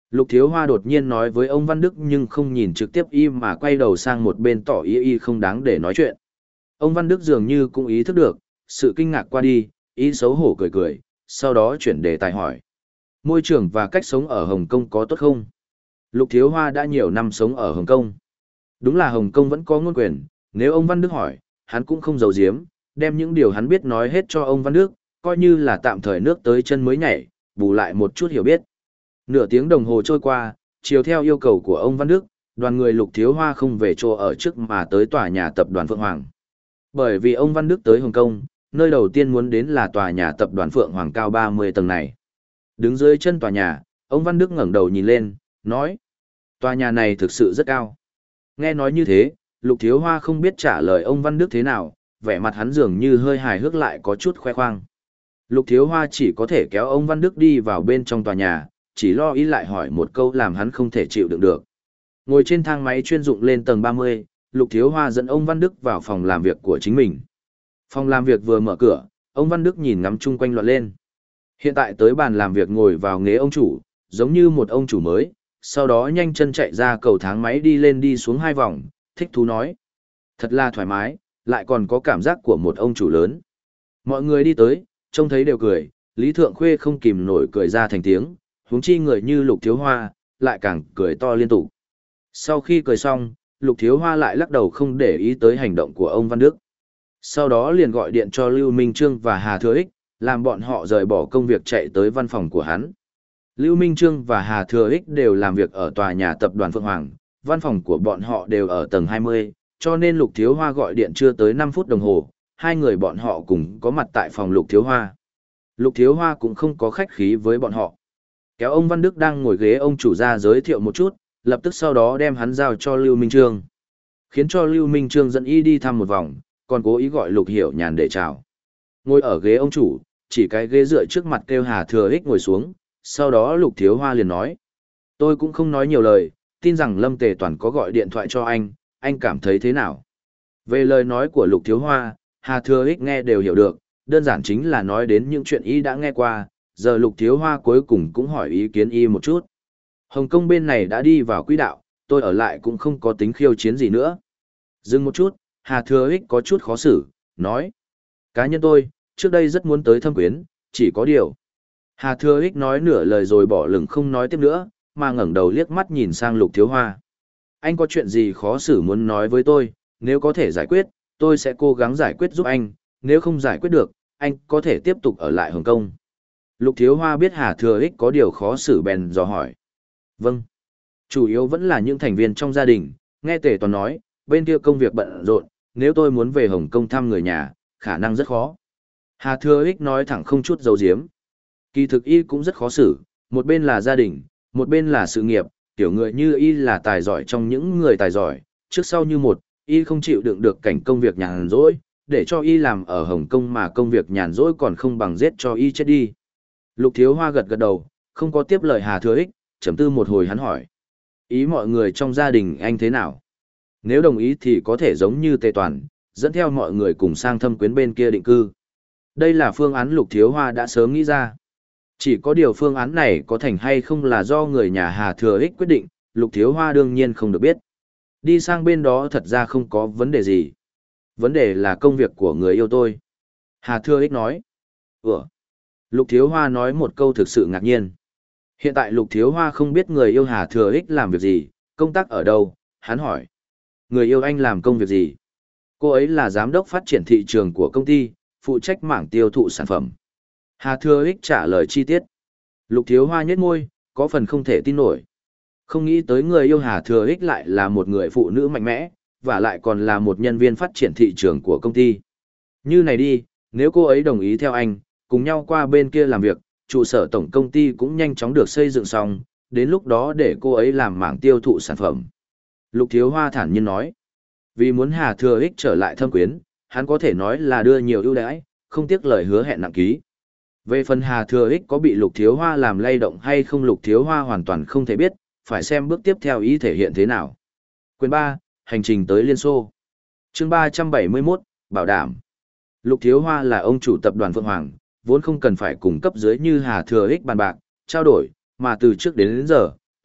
Lục Thiếu Hoa đột nhiên nói với ông Văn Đức nhưng không nhìn trực tiếp y mà quay đầu sang một bên tỏ ý y không đáng để nói chuyện. Ông Văn Đức dường như cũng ý thức được, sự kinh ngạc qua đi, y xấu hổ cười cười, sau đó chuyển đề tài hỏi. Môi trường và cách sống ở Hồng Kông có tốt không? Lục Thiếu Hoa đã nhiều năm sống ở Hồng Kông. Đúng là Hồng Kông vẫn có ngôn quyền, nếu ông Văn Đức hỏi, hắn cũng không giấu giếm, đem những điều hắn biết nói hết cho ông Văn Đức, coi như là tạm thời nước tới chân mới nhảy, bù lại một chút hiểu biết. Nửa tiếng đồng hồ trôi qua, chiều theo yêu cầu của ông Văn Đức, đoàn người Lục Thiếu Hoa không về chỗ ở trước mà tới tòa nhà tập đoàn Phượng Hoàng. Bởi vì ông Văn Đức tới Hồng Kông, nơi đầu tiên muốn đến là tòa nhà tập đoàn Phượng Hoàng cao ba mươi tầng này. Đứng dưới chân tòa nhà, ông Văn Đức ngẩng đầu nhìn lên, nói: tòa nhà này thực sự rất cao. Nghe nói như thế, Lục Thiếu Hoa không biết trả lời ông Văn Đức thế nào, vẻ mặt hắn dường như hơi hài hước lại có chút khoe khoang. Lục Thiếu Hoa chỉ có thể kéo ông Văn Đức đi vào bên trong tòa nhà, chỉ lo ý lại hỏi một câu làm hắn không thể chịu đựng được. Ngồi trên thang máy chuyên dụng lên tầng ba mươi, Lục Thiếu Hoa dẫn ông Văn Đức vào phòng làm việc của chính mình. Phòng làm việc vừa mở cửa, ông Văn Đức nhìn ngắm chung quanh loạn lên. Hiện tại tới bàn làm việc ngồi vào ghế ông chủ, giống như một ông chủ mới, sau đó nhanh chân chạy ra cầu thang máy đi lên đi xuống hai vòng, thích thú nói. Thật là thoải mái, lại còn có cảm giác của một ông chủ lớn. Mọi người đi tới, trông thấy đều cười, Lý Thượng Khuê không kìm nổi cười ra thành tiếng, huống chi người như Lục Thiếu Hoa, lại càng cười to liên tục. Sau khi cười xong, Lục Thiếu Hoa lại lắc đầu không để ý tới hành động của ông Văn Đức. Sau đó liền gọi điện cho Lưu Minh Trương và Hà Thừa Ích, làm bọn họ rời bỏ công việc chạy tới văn phòng của hắn. Lưu Minh Trương và Hà Thừa Ích đều làm việc ở tòa nhà tập đoàn Phượng Hoàng, văn phòng của bọn họ đều ở tầng hai mươi, cho nên Lục Thiếu Hoa gọi điện chưa tới năm phút đồng hồ, hai người bọn họ cùng có mặt tại phòng Lục Thiếu Hoa. Lục Thiếu Hoa cũng không có khách khí với bọn họ. Kéo ông Văn Đức đang ngồi ghế ông chủ ra giới thiệu một chút, lập tức sau đó đem hắn giao cho Lưu Minh Trương. Khiến cho Lưu Minh Trương dẫn y đi thăm một vòng, còn cố ý gọi Lục Hiểu Nhàn để chào. Ngồi ở ghế ông chủ, chỉ cái ghế dựa trước mặt kêu Hà Thừa Ích ngồi xuống, sau đó Lục Thiếu Hoa liền nói. Tôi cũng không nói nhiều lời, tin rằng Lâm Tề Toàn có gọi điện thoại cho anh, anh cảm thấy thế nào? Về lời nói của Lục Thiếu Hoa, Hà Thừa Ích nghe đều hiểu được, đơn giản chính là nói đến những chuyện y đã nghe qua, giờ Lục Thiếu Hoa cuối cùng cũng hỏi ý kiến y một chút. Hồng Kông bên này đã đi vào quỹ đạo, tôi ở lại cũng không có tính khiêu chiến gì nữa. Dừng một chút, Hà Thừa Ích có chút khó xử, nói. Cá nhân tôi, trước đây rất muốn tới Thâm Quyến, chỉ có điều. Hà Thừa Ích nói nửa lời rồi bỏ lửng không nói tiếp nữa, mà ngẩng đầu liếc mắt nhìn sang Lục Thiếu Hoa. Anh có chuyện gì khó xử muốn nói với tôi, nếu có thể giải quyết, tôi sẽ cố gắng giải quyết giúp anh, nếu không giải quyết được, anh có thể tiếp tục ở lại Hồng Kông. Lục Thiếu Hoa biết Hà Thừa Ích có điều khó xử bèn dò hỏi. Vâng. Chủ yếu vẫn là những thành viên trong gia đình, nghe Tề Toàn nói, bên kia công việc bận rộn, nếu tôi muốn về Hồng Kông thăm người nhà, khả năng rất khó. Hà Thừa Ích nói thẳng không chút giấu giếm. Kỳ thực y cũng rất khó xử, một bên là gia đình, một bên là sự nghiệp, tiểu người như y là tài giỏi trong những người tài giỏi, trước sau như một, y không chịu đựng được cảnh công việc nhàn rỗi, để cho y làm ở Hồng Kông mà công việc nhàn rỗi còn không bằng giết cho y chết đi. Lục Thiếu Hoa gật gật đầu, không có tiếp lời Hà Thừa Ích, chấm tư một hồi hắn hỏi. Ý mọi người trong gia đình anh thế nào? Nếu đồng ý thì có thể giống như Tề Toàn, dẫn theo mọi người cùng sang Thâm Quyến bên kia định cư. Đây là phương án Lục Thiếu Hoa đã sớm nghĩ ra. Chỉ có điều phương án này có thành hay không là do người nhà Hà Thừa Ích quyết định, Lục Thiếu Hoa đương nhiên không được biết. Đi sang bên đó thật ra không có vấn đề gì. Vấn đề là công việc của người yêu tôi. Hà Thừa Ích nói. Ủa? Lục Thiếu Hoa nói một câu thực sự ngạc nhiên. Hiện tại Lục Thiếu Hoa không biết người yêu Hà Thừa Ích làm việc gì, công tác ở đâu, hắn hỏi. Người yêu anh làm công việc gì? Cô ấy là giám đốc phát triển thị trường của công ty, phụ trách mảng tiêu thụ sản phẩm. Hà Thừa Ích trả lời chi tiết. Lục Thiếu Hoa nhếch môi, có phần không thể tin nổi. Không nghĩ tới người yêu Hà Thừa Ích lại là một người phụ nữ mạnh mẽ, và lại còn là một nhân viên phát triển thị trường của công ty. Như này đi, nếu cô ấy đồng ý theo anh, cùng nhau qua bên kia làm việc, trụ sở tổng công ty cũng nhanh chóng được xây dựng xong, đến lúc đó để cô ấy làm mảng tiêu thụ sản phẩm. Lục Thiếu Hoa thản nhiên nói. Vì muốn Hà Thừa Ích trở lại Thâm Quyến, hắn có thể nói là đưa nhiều ưu đãi, không tiếc lời hứa hẹn nặng ký. Về phần Hà Thừa Ích có bị Lục Thiếu Hoa làm lay động hay không, Lục Thiếu Hoa hoàn toàn không thể biết, phải xem bước tiếp theo ý thể hiện thế nào. Quyền ba, hành trình tới Liên Xô. Chương ba trăm bảy mươi mốt, bảo đảm. Lục Thiếu Hoa là ông chủ tập đoàn Phượng Hoàng, vốn không cần phải cùng cấp dưới như Hà Thừa Ích bàn bạc, trao đổi, mà từ trước đến, đến giờ,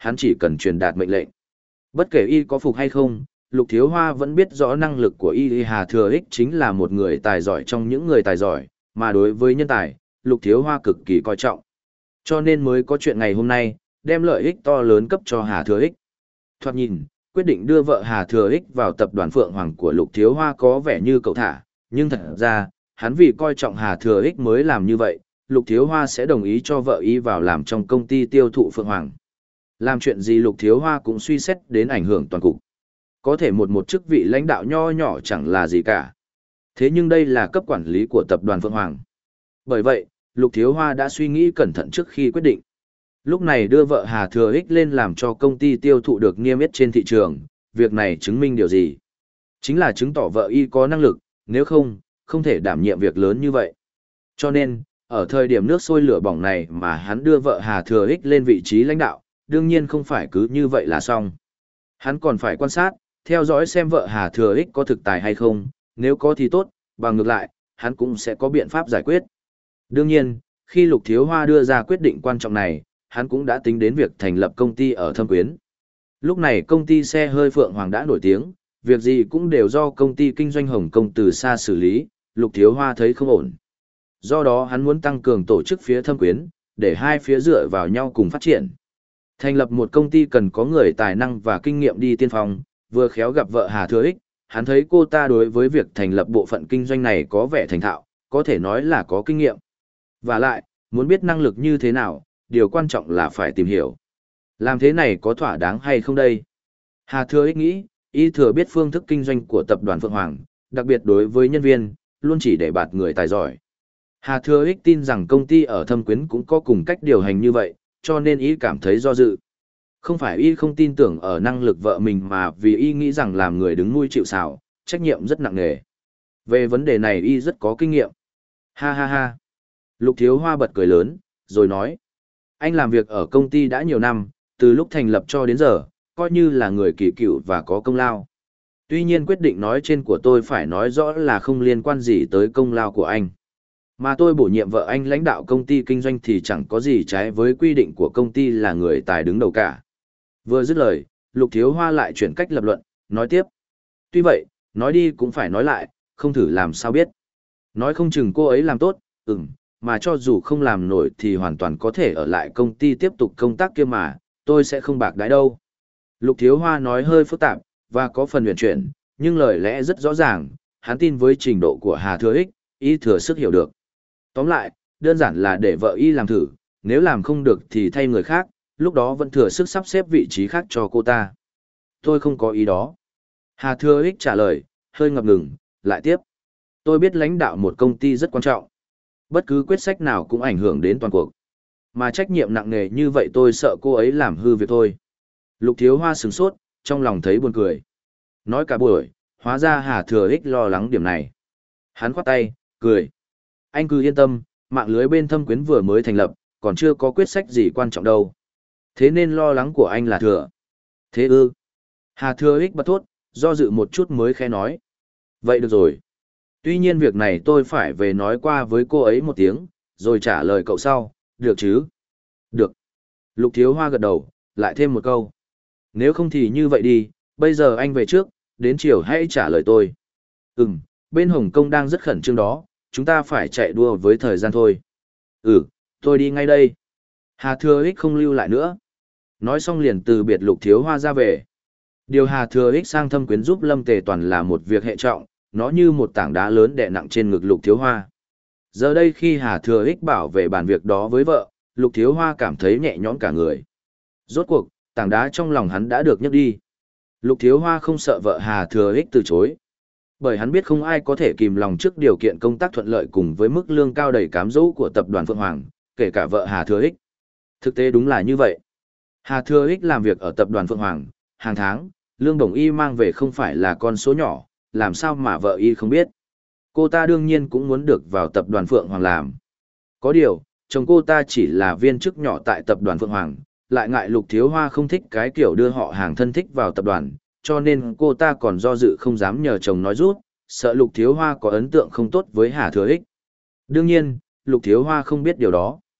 hắn chỉ cần truyền đạt mệnh lệnh. Bất kể y có phục hay không, Lục Thiếu Hoa vẫn biết rõ năng lực của y. Hà Thừa Ích chính là một người tài giỏi trong những người tài giỏi, mà đối với nhân tài, Lục Thiếu Hoa cực kỳ coi trọng. Cho nên mới có chuyện ngày hôm nay, đem lợi ích to lớn cấp cho Hà Thừa Ích. Thoạt nhìn, quyết định đưa vợ Hà Thừa Ích vào tập đoàn Phượng Hoàng của Lục Thiếu Hoa có vẻ như cậu thả, nhưng thật ra, hắn vì coi trọng Hà Thừa Ích mới làm như vậy, Lục Thiếu Hoa sẽ đồng ý cho vợ y vào làm trong công ty tiêu thụ Phượng Hoàng. Làm chuyện gì Lục Thiếu Hoa cũng suy xét đến ảnh hưởng toàn cục. Có thể một một chức vị lãnh đạo nho nhỏ chẳng là gì cả. Thế nhưng đây là cấp quản lý của tập đoàn Phượng Hoàng. Bởi vậy, Lục Thiếu Hoa đã suy nghĩ cẩn thận trước khi quyết định. Lúc này đưa vợ Hà Thừa Ích lên làm cho công ty tiêu thụ được niêm yết trên thị trường, việc này chứng minh điều gì? Chính là chứng tỏ vợ y có năng lực, nếu không, không thể đảm nhiệm việc lớn như vậy. Cho nên, ở thời điểm nước sôi lửa bỏng này mà hắn đưa vợ Hà Thừa Ích lên vị trí lãnh đạo, đương nhiên không phải cứ như vậy là xong. Hắn còn phải quan sát, theo dõi xem vợ Hà Thừa Ích có thực tài hay không, nếu có thì tốt, bằng ngược lại, hắn cũng sẽ có biện pháp giải quyết. Đương nhiên, khi Lục Thiếu Hoa đưa ra quyết định quan trọng này, hắn cũng đã tính đến việc thành lập công ty ở Thâm Quyến. Lúc này công ty xe hơi Phượng Hoàng đã nổi tiếng, việc gì cũng đều do công ty kinh doanh Hồng Kông từ xa xử lý, Lục Thiếu Hoa thấy không ổn. Do đó hắn muốn tăng cường tổ chức phía Thâm Quyến, để hai phía dựa vào nhau cùng phát triển. Thành lập một công ty cần có người tài năng và kinh nghiệm đi tiên phong, vừa khéo gặp vợ Hà Thừa Ích, hắn thấy cô ta đối với việc thành lập bộ phận kinh doanh này có vẻ thành thạo, có thể nói là có kinh nghiệm. Và lại, muốn biết năng lực như thế nào, điều quan trọng là phải tìm hiểu. Làm thế này có thỏa đáng hay không đây? Hà Thừa Ích nghĩ, y thừa biết phương thức kinh doanh của tập đoàn Phượng Hoàng, đặc biệt đối với nhân viên, luôn chỉ để bạt người tài giỏi. Hà Thừa Ích tin rằng công ty ở Thâm Quyến cũng có cùng cách điều hành như vậy, cho nên y cảm thấy do dự. Không phải y không tin tưởng ở năng lực vợ mình mà vì y nghĩ rằng làm người đứng nuôi chịu sào, trách nhiệm rất nặng nề. Về vấn đề này y rất có kinh nghiệm. Ha ha ha. Lục Thiếu Hoa bật cười lớn, rồi nói. Anh làm việc ở công ty đã nhiều năm, từ lúc thành lập cho đến giờ, coi như là người kỳ cựu và có công lao. Tuy nhiên quyết định nói trên của tôi phải nói rõ là không liên quan gì tới công lao của anh. Mà tôi bổ nhiệm vợ anh lãnh đạo công ty kinh doanh thì chẳng có gì trái với quy định của công ty là người tài đứng đầu cả. Vừa dứt lời, Lục Thiếu Hoa lại chuyển cách lập luận, nói tiếp. Tuy vậy, nói đi cũng phải nói lại, không thử làm sao biết. Nói không chừng cô ấy làm tốt, ừm, mà cho dù không làm nổi thì hoàn toàn có thể ở lại công ty tiếp tục công tác kia mà, tôi sẽ không bạc đãi đâu. Lục Thiếu Hoa nói hơi phức tạp, và có phần huyền chuyển, nhưng lời lẽ rất rõ ràng, hắn tin với trình độ của Hà Thừa Ích, y thừa sức hiểu được. Tóm lại, đơn giản là để vợ y làm thử, nếu làm không được thì thay người khác, lúc đó vẫn thừa sức sắp xếp vị trí khác cho cô ta. Tôi không có ý đó. Hà Thừa Ích trả lời, hơi ngập ngừng, lại tiếp. Tôi biết lãnh đạo một công ty rất quan trọng. Bất cứ quyết sách nào cũng ảnh hưởng đến toàn cuộc. Mà trách nhiệm nặng nề như vậy tôi sợ cô ấy làm hư việc thôi. Lục Thiếu Hoa sửng sốt, trong lòng thấy buồn cười. Nói cả buổi, hóa ra Hà Thừa Ích lo lắng điểm này. Hắn khoát tay, cười. Anh cứ yên tâm, mạng lưới bên Thâm Quyến vừa mới thành lập, còn chưa có quyết sách gì quan trọng đâu. Thế nên lo lắng của anh là thừa. Thế ư? Hà Thừa Ích bật thốt, do dự một chút mới khẽ nói. Vậy được rồi. Tuy nhiên việc này tôi phải về nói qua với cô ấy một tiếng, rồi trả lời cậu sau, được chứ? Được. Lục Thiếu Hoa gật đầu, lại thêm một câu. Nếu không thì như vậy đi, bây giờ anh về trước, đến chiều hãy trả lời tôi. Ừm, bên Hồng Kông đang rất khẩn trương đó, chúng ta phải chạy đua với thời gian thôi. Ừ, tôi đi ngay đây. Hà Thừa Ích không lưu lại nữa. Nói xong liền từ biệt Lục Thiếu Hoa ra về. Điều Hà Thừa Ích sang Thâm Quyến giúp Lâm Tề Toàn là một việc hệ trọng, nó như một tảng đá lớn đè nặng trên ngực Lục Thiếu Hoa. Giờ đây khi Hà Thừa Ích bảo về bàn việc đó với vợ, Lục Thiếu Hoa cảm thấy nhẹ nhõm cả người. Rốt cuộc, tảng đá trong lòng hắn đã được nhấc đi. Lục Thiếu Hoa không sợ vợ Hà Thừa Ích từ chối. Bởi hắn biết không ai có thể kìm lòng trước điều kiện công tác thuận lợi cùng với mức lương cao đầy cám dỗ của tập đoàn Phượng Hoàng, kể cả vợ Hà Thừa Ích. Thực tế đúng là như vậy. Hà Thừa Ích làm việc ở tập đoàn Phượng Hoàng, hàng tháng, lương đồng y mang về không phải là con số nhỏ, làm sao mà vợ y không biết. Cô ta đương nhiên cũng muốn được vào tập đoàn Phượng Hoàng làm. Có điều, chồng cô ta chỉ là viên chức nhỏ tại tập đoàn Phượng Hoàng, lại ngại Lục Thiếu Hoa không thích cái kiểu đưa họ hàng thân thích vào tập đoàn, cho nên cô ta còn do dự không dám nhờ chồng nói rút, sợ Lục Thiếu Hoa có ấn tượng không tốt với Hà Thừa Ích. Đương nhiên, Lục Thiếu Hoa không biết điều đó.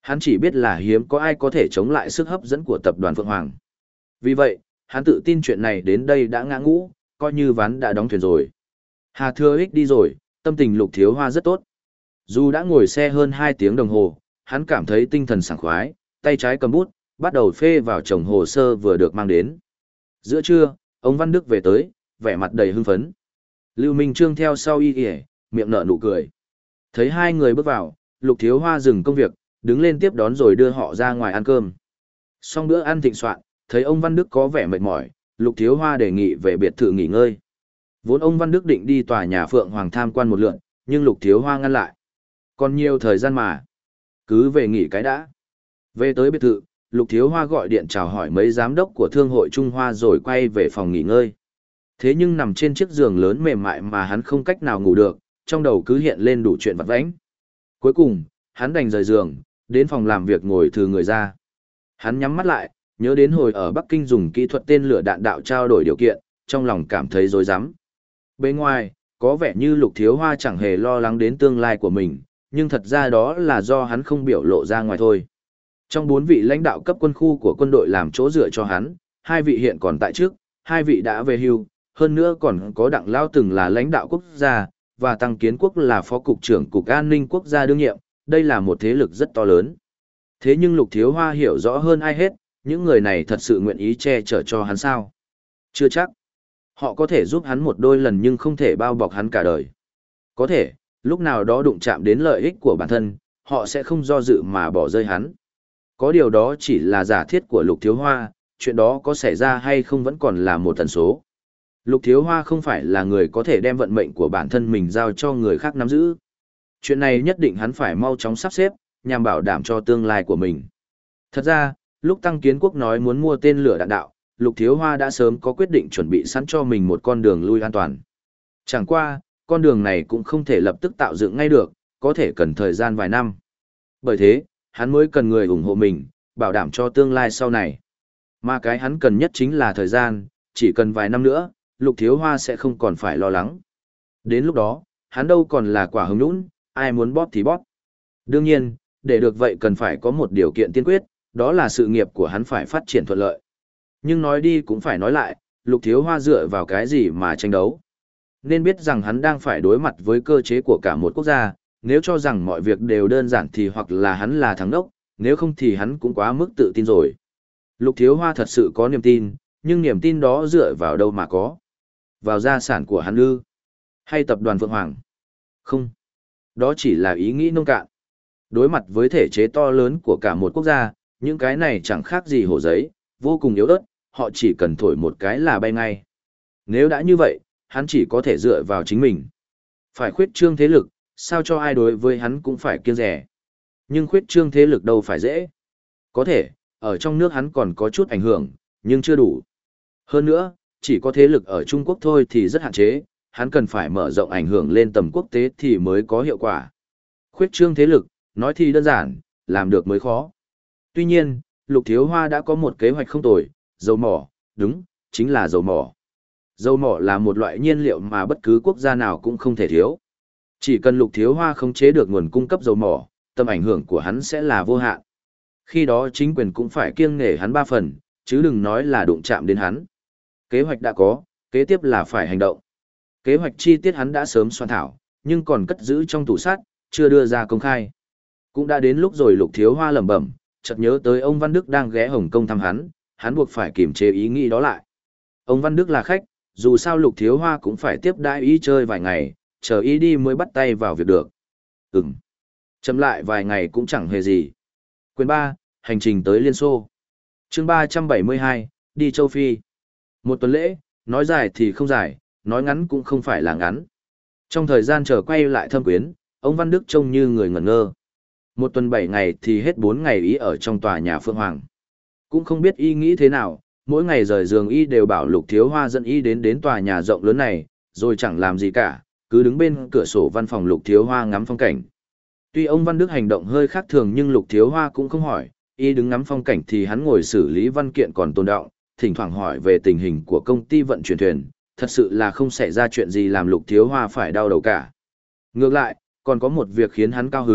Hắn chỉ biết là hiếm có ai có thể chống lại sức hấp dẫn của tập đoàn Phượng Hoàng. Vì vậy, hắn tự tin chuyện này đến đây đã ngã ngũ, coi như ván đã đóng thuyền rồi. Hà Thừa Ích đi rồi, tâm tình Lục Thiếu Hoa rất tốt. Dù đã ngồi xe hơn hai tiếng đồng hồ, hắn cảm thấy tinh thần sảng khoái, tay trái cầm bút, bắt đầu phê vào chồng hồ sơ vừa được mang đến. Giữa trưa, ông Văn Đức về tới, vẻ mặt đầy hưng phấn. Lưu Minh Trương theo sau y y, miệng nở nụ cười. Thấy hai người bước vào, Lục Thiếu Hoa dừng công việc, đứng lên tiếp đón rồi đưa họ ra ngoài ăn cơm. Xong bữa ăn thịnh soạn, thấy ông Văn Đức có vẻ mệt mỏi, Lục Thiếu Hoa đề nghị về biệt thự nghỉ ngơi. Vốn ông Văn Đức định đi tòa nhà Phượng Hoàng tham quan một lượt, nhưng Lục Thiếu Hoa ngăn lại. Còn nhiều thời gian mà. Cứ về nghỉ cái đã. Về tới biệt thự, Lục Thiếu Hoa gọi điện chào hỏi mấy giám đốc của Thương hội Trung Hoa rồi quay về phòng nghỉ ngơi. Thế nhưng nằm trên chiếc giường lớn mềm mại mà hắn không cách nào ngủ được, trong đầu cứ hiện lên đủ chuyện vặt vãnh. Cuối cùng, hắn đành rời giường, đến phòng làm việc ngồi thừ người ra. Hắn nhắm mắt lại, nhớ đến hồi ở Bắc Kinh dùng kỹ thuật tên lửa đạn đạo trao đổi điều kiện, trong lòng cảm thấy rối rắm. Bên ngoài, có vẻ như Lục Thiếu Hoa chẳng hề lo lắng đến tương lai của mình, nhưng thật ra đó là do hắn không biểu lộ ra ngoài thôi. Trong bốn vị lãnh đạo cấp quân khu của quân đội làm chỗ dựa cho hắn, hai vị hiện còn tại chức, hai vị đã về hưu, hơn nữa còn có Đặng Lao từng là lãnh đạo quốc gia, và Tăng Kiến Quốc là phó cục trưởng cục an ninh quốc gia đương nhiệm, đây là một thế lực rất to lớn. Thế nhưng Lục Thiếu Hoa hiểu rõ hơn ai hết, những người này thật sự nguyện ý che chở cho hắn sao? Chưa chắc. Họ có thể giúp hắn một đôi lần nhưng không thể bao bọc hắn cả đời. Có thể, lúc nào đó đụng chạm đến lợi ích của bản thân, họ sẽ không do dự mà bỏ rơi hắn. Có điều đó chỉ là giả thiết của Lục Thiếu Hoa, chuyện đó có xảy ra hay không vẫn còn là một tần số. Lục Thiếu Hoa không phải là người có thể đem vận mệnh của bản thân mình giao cho người khác nắm giữ. Chuyện này nhất định hắn phải mau chóng sắp xếp, nhằm bảo đảm cho tương lai của mình. Thật ra, lúc Tăng Kiến Quốc nói muốn mua tên lửa đạn đạo, Lục Thiếu Hoa đã sớm có quyết định chuẩn bị sẵn cho mình một con đường lui an toàn. Chẳng qua, con đường này cũng không thể lập tức tạo dựng ngay được, có thể cần thời gian vài năm. Bởi thế, hắn mới cần người ủng hộ mình, bảo đảm cho tương lai sau này. Mà cái hắn cần nhất chính là thời gian, chỉ cần vài năm nữa, Lục Thiếu Hoa sẽ không còn phải lo lắng. Đến lúc đó, hắn đâu còn là quả hứng nũng, ai muốn bóp thì bóp. Đương nhiên, để được vậy cần phải có một điều kiện tiên quyết, đó là sự nghiệp của hắn phải phát triển thuận lợi. Nhưng nói đi cũng phải nói lại, Lục Thiếu Hoa dựa vào cái gì mà tranh đấu. Nên biết rằng hắn đang phải đối mặt với cơ chế của cả một quốc gia, nếu cho rằng mọi việc đều đơn giản thì hoặc là hắn là thằng đốc, nếu không thì hắn cũng quá mức tự tin rồi. Lục Thiếu Hoa thật sự có niềm tin, nhưng niềm tin đó dựa vào đâu mà có? Vào gia sản của hắn ư? Hay tập đoàn Phượng Hoàng? Không. Đó chỉ là ý nghĩ nông cạn. Đối mặt với thể chế to lớn của cả một quốc gia, những cái này chẳng khác gì hổ giấy, vô cùng yếu ớt, họ chỉ cần thổi một cái là bay ngay. Nếu đã như vậy, hắn chỉ có thể dựa vào chính mình. Phải khuyết trương thế lực, sao cho ai đối với hắn cũng phải kiêng rẻ. Nhưng khuyết trương thế lực đâu phải dễ. Có thể, ở trong nước hắn còn có chút ảnh hưởng, nhưng chưa đủ. Hơn nữa, chỉ có thế lực ở Trung Quốc thôi thì rất hạn chế, hắn cần phải mở rộng ảnh hưởng lên tầm quốc tế thì mới có hiệu quả. Khuyết trương thế lực, nói thì đơn giản, làm được mới khó. Tuy nhiên, Lục Thiếu Hoa đã có một kế hoạch không tồi, dầu mỏ, đúng, chính là dầu mỏ. Dầu mỏ là một loại nhiên liệu mà bất cứ quốc gia nào cũng không thể thiếu. Chỉ cần Lục Thiếu Hoa khống chế được nguồn cung cấp dầu mỏ, tầm ảnh hưởng của hắn sẽ là vô hạn. Khi đó chính quyền cũng phải kiêng nể hắn ba phần, chứ đừng nói là đụng chạm đến hắn. Kế hoạch đã có, kế tiếp là phải hành động. Kế hoạch chi tiết hắn đã sớm soạn thảo, nhưng còn cất giữ trong tủ sắt, chưa đưa ra công khai. Cũng đã đến lúc rồi Lục Thiếu Hoa lẩm bẩm, chợt nhớ tới ông Văn Đức đang ghé Hồng Kông thăm hắn, hắn buộc phải kiềm chế ý nghĩ đó lại. Ông Văn Đức là khách, dù sao Lục Thiếu Hoa cũng phải tiếp đãi ý chơi vài ngày, chờ ý đi mới bắt tay vào việc được. Ừm. Chậm lại vài ngày cũng chẳng hề gì. Quyền ba, hành trình tới Liên Xô. Chương ba trăm bảy mươi hai, đi châu Phi. Một tuần lễ, nói dài thì không dài, nói ngắn cũng không phải là ngắn. Trong thời gian chờ quay lại Thâm Quyến, ông Văn Đức trông như người ngẩn ngơ. Một tuần bảy ngày thì hết bốn ngày ý ở trong tòa nhà Phượng Hoàng. Cũng không biết y nghĩ thế nào, mỗi ngày rời giường y đều bảo Lục Thiếu Hoa dẫn y đến đến tòa nhà rộng lớn này, rồi chẳng làm gì cả, cứ đứng bên cửa sổ văn phòng Lục Thiếu Hoa ngắm phong cảnh. Tuy ông Văn Đức hành động hơi khác thường nhưng Lục Thiếu Hoa cũng không hỏi, y đứng ngắm phong cảnh thì hắn ngồi xử lý văn kiện còn tồn đọng, thỉnh thoảng hỏi về tình hình của công ty vận chuyển thuyền, thật sự là không xảy ra chuyện gì làm Lục Thiếu Hoa phải đau đầu cả. Ngược lại, còn có một việc khiến hắn cao hứng,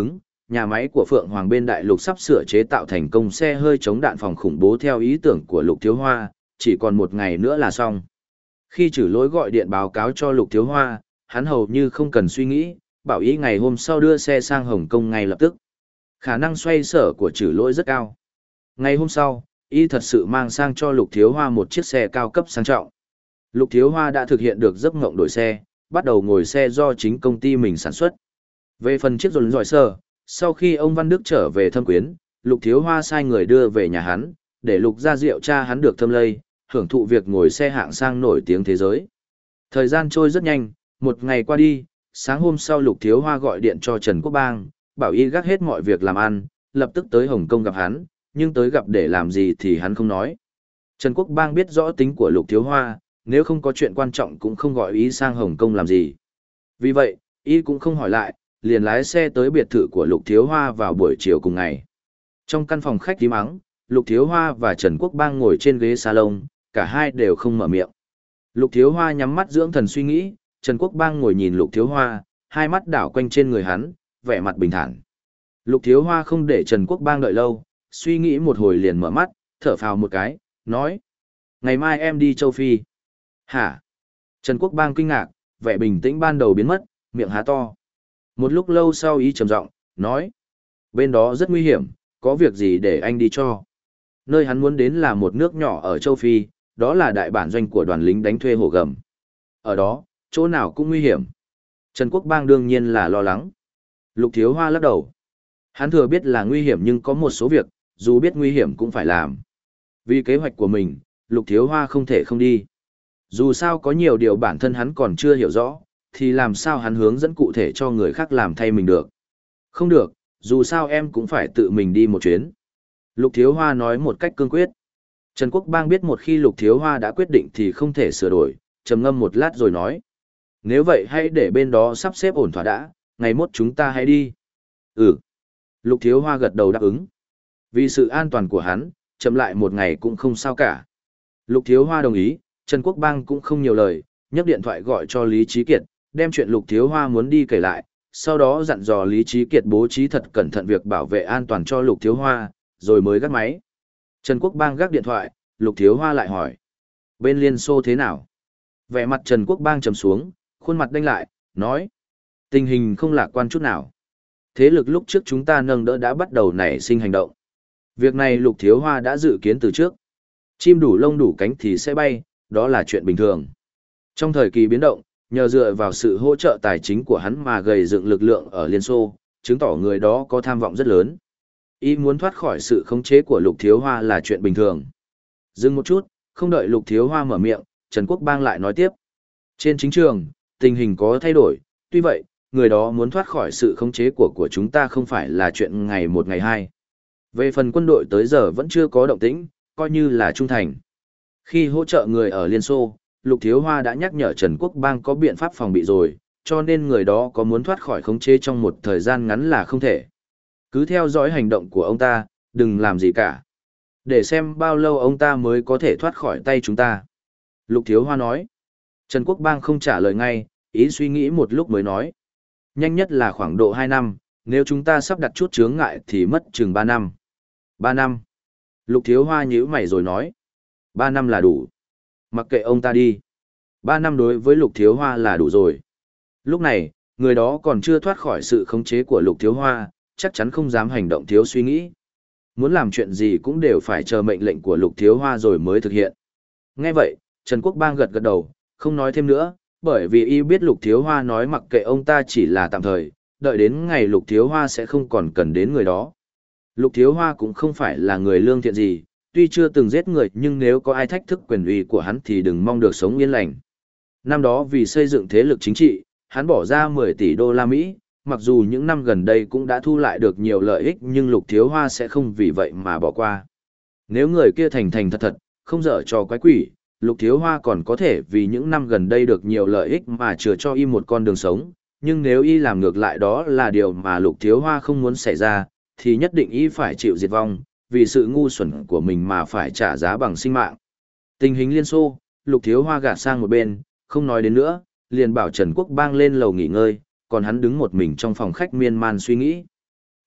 nhà máy của Phượng Hoàng bên đại lục sắp sửa chế tạo thành công xe hơi chống đạn phòng khủng bố theo ý tưởng của Lục Thiếu Hoa, chỉ còn một ngày nữa là xong. Khi Trử Lỗi gọi điện báo cáo cho Lục Thiếu Hoa, hắn hầu như không cần suy nghĩ, bảo ý ngày hôm sau đưa xe sang Hồng Kông ngay lập tức. Khả năng xoay sở của Trử Lỗi rất cao. Ngày hôm sau, y thật sự mang sang cho Lục Thiếu Hoa một chiếc xe cao cấp sang trọng. Lục Thiếu Hoa đã thực hiện được giấc mộng đổi xe, bắt đầu ngồi xe do chính công ty mình sản xuất. Về phần chiếc rồn giỏi sơ, sau khi ông Văn Đức trở về thâm quyến, Lục Thiếu Hoa sai người đưa về nhà hắn, để Lục gia Diệu cha hắn được thâm lây, hưởng thụ việc ngồi xe hạng sang nổi tiếng thế giới. Thời gian trôi rất nhanh, một ngày qua đi, sáng hôm sau Lục Thiếu Hoa gọi điện cho Trần Quốc Bang, bảo y gác hết mọi việc làm ăn, lập tức tới Hồng Kông gặp hắn, nhưng tới gặp để làm gì thì hắn không nói. Trần Quốc Bang biết rõ tính của Lục Thiếu Hoa, nếu không có chuyện quan trọng cũng không gọi y sang Hồng Kông làm gì. Vì vậy, y cũng không hỏi lại, liền lái xe tới biệt thự của Lục Thiếu Hoa vào buổi chiều cùng ngày. Trong căn phòng khách tím ắng, Lục Thiếu Hoa và Trần Quốc Bang ngồi trên ghế salon, cả hai đều không mở miệng. Lục Thiếu Hoa nhắm mắt dưỡng thần suy nghĩ, Trần Quốc Bang ngồi nhìn Lục Thiếu Hoa, hai mắt đảo quanh trên người hắn, vẻ mặt bình thản. Lục Thiếu Hoa không để Trần Quốc Bang đợi lâu, suy nghĩ một hồi liền mở mắt, thở phào một cái, nói: ngày mai em đi châu Phi. Hả? Trần Quốc Bang kinh ngạc, vẻ bình tĩnh ban đầu biến mất, miệng há to. Một lúc lâu sau ý trầm giọng nói: bên đó rất nguy hiểm, có việc gì để anh đi cho. Nơi hắn muốn đến là một nước nhỏ ở châu Phi, đó là đại bản doanh của đoàn lính đánh thuê hổ gầm. Ở đó, chỗ nào cũng nguy hiểm. Trần Quốc Bang đương nhiên là lo lắng. Lục Thiếu Hoa lắc đầu. Hắn thừa biết là nguy hiểm nhưng có một số việc, dù biết nguy hiểm cũng phải làm. Vì kế hoạch của mình, Lục Thiếu Hoa không thể không đi. Dù sao có nhiều điều bản thân hắn còn chưa hiểu rõ, thì làm sao hắn hướng dẫn cụ thể cho người khác làm thay mình được. Không được, dù sao em cũng phải tự mình đi một chuyến. Lục Thiếu Hoa nói một cách cương quyết. Trần Quốc Bang biết một khi Lục Thiếu Hoa đã quyết định thì không thể sửa đổi, trầm ngâm một lát rồi nói: nếu vậy hãy để bên đó sắp xếp ổn thỏa đã, ngày mốt chúng ta hãy đi. Ừ. Lục Thiếu Hoa gật đầu đáp ứng. Vì sự an toàn của hắn, chậm lại một ngày cũng không sao cả. Lục Thiếu Hoa đồng ý, Trần Quốc Bang cũng không nhiều lời, nhấc điện thoại gọi cho Lý Trí Kiệt, đem chuyện Lục Thiếu Hoa muốn đi kể lại, sau đó dặn dò Lý Trí Kiệt bố trí thật cẩn thận việc bảo vệ an toàn cho Lục Thiếu Hoa, rồi mới gác máy. Trần Quốc Bang gác điện thoại, Lục Thiếu Hoa lại hỏi: bên Liên Xô thế nào? Vẻ mặt Trần Quốc Bang trầm xuống, khuôn mặt đanh lại, nói: tình hình không lạc quan chút nào. Thế lực lúc trước chúng ta nâng đỡ đã bắt đầu nảy sinh hành động. Việc này Lục Thiếu Hoa đã dự kiến từ trước. Chim đủ lông đủ cánh thì sẽ bay, đó là chuyện bình thường. Trong thời kỳ biến động, nhờ dựa vào sự hỗ trợ tài chính của hắn mà gầy dựng lực lượng ở Liên Xô, chứng tỏ người đó có tham vọng rất lớn. Ý muốn thoát khỏi sự khống chế của Lục Thiếu Hoa là chuyện bình thường. Dừng một chút, không đợi Lục Thiếu Hoa mở miệng, Trần Quốc Bang lại nói tiếp: trên chính trường, tình hình có thay đổi, tuy vậy, người đó muốn thoát khỏi sự khống chế của của chúng ta không phải là chuyện ngày một ngày hai. Về phần quân đội tới giờ vẫn chưa có động tĩnh, coi như là trung thành. Khi hỗ trợ người ở Liên Xô, Lục Thiếu Hoa đã nhắc nhở Trần Quốc Bang có biện pháp phòng bị rồi, cho nên người đó có muốn thoát khỏi khống chế trong một thời gian ngắn là không thể. Cứ theo dõi hành động của ông ta, đừng làm gì cả. Để xem bao lâu ông ta mới có thể thoát khỏi tay chúng ta. Lục Thiếu Hoa nói. Trần Quốc Bang không trả lời ngay, ý suy nghĩ một lúc mới nói: nhanh nhất là khoảng độ hai năm, nếu chúng ta sắp đặt chút chướng ngại thì mất chừng ba năm. ba năm. Lục Thiếu Hoa nhíu mày rồi nói: ba năm là đủ. Mặc kệ ông ta đi. ba năm đối với Lục Thiếu Hoa là đủ rồi. Lúc này, người đó còn chưa thoát khỏi sự khống chế của Lục Thiếu Hoa, chắc chắn không dám hành động thiếu suy nghĩ. Muốn làm chuyện gì cũng đều phải chờ mệnh lệnh của Lục Thiếu Hoa rồi mới thực hiện. Nghe vậy, Trần Quốc Bang gật gật đầu, không nói thêm nữa, bởi vì y biết Lục Thiếu Hoa nói mặc kệ ông ta chỉ là tạm thời, đợi đến ngày Lục Thiếu Hoa sẽ không còn cần đến người đó. Lục Thiếu Hoa cũng không phải là người lương thiện gì, tuy chưa từng giết người nhưng nếu có ai thách thức quyền uy của hắn thì đừng mong được sống yên lành. Năm đó vì xây dựng thế lực chính trị, hắn bỏ ra mười tỷ đô la Mỹ, mặc dù những năm gần đây cũng đã thu lại được nhiều lợi ích nhưng Lục Thiếu Hoa sẽ không vì vậy mà bỏ qua. Nếu người kia thành thành thật thật, không dở trò quái quỷ, Lục Thiếu Hoa còn có thể vì những năm gần đây được nhiều lợi ích mà chừa cho y một con đường sống, nhưng nếu y làm ngược lại đó là điều mà Lục Thiếu Hoa không muốn xảy ra, thì nhất định y phải chịu diệt vong, vì sự ngu xuẩn của mình mà phải trả giá bằng sinh mạng. Tình hình Liên Xô, Lục Thiếu Hoa gạt sang một bên, không nói đến nữa, liền bảo Trần Quốc Bang lên lầu nghỉ ngơi, còn hắn đứng một mình trong phòng khách miên man suy nghĩ.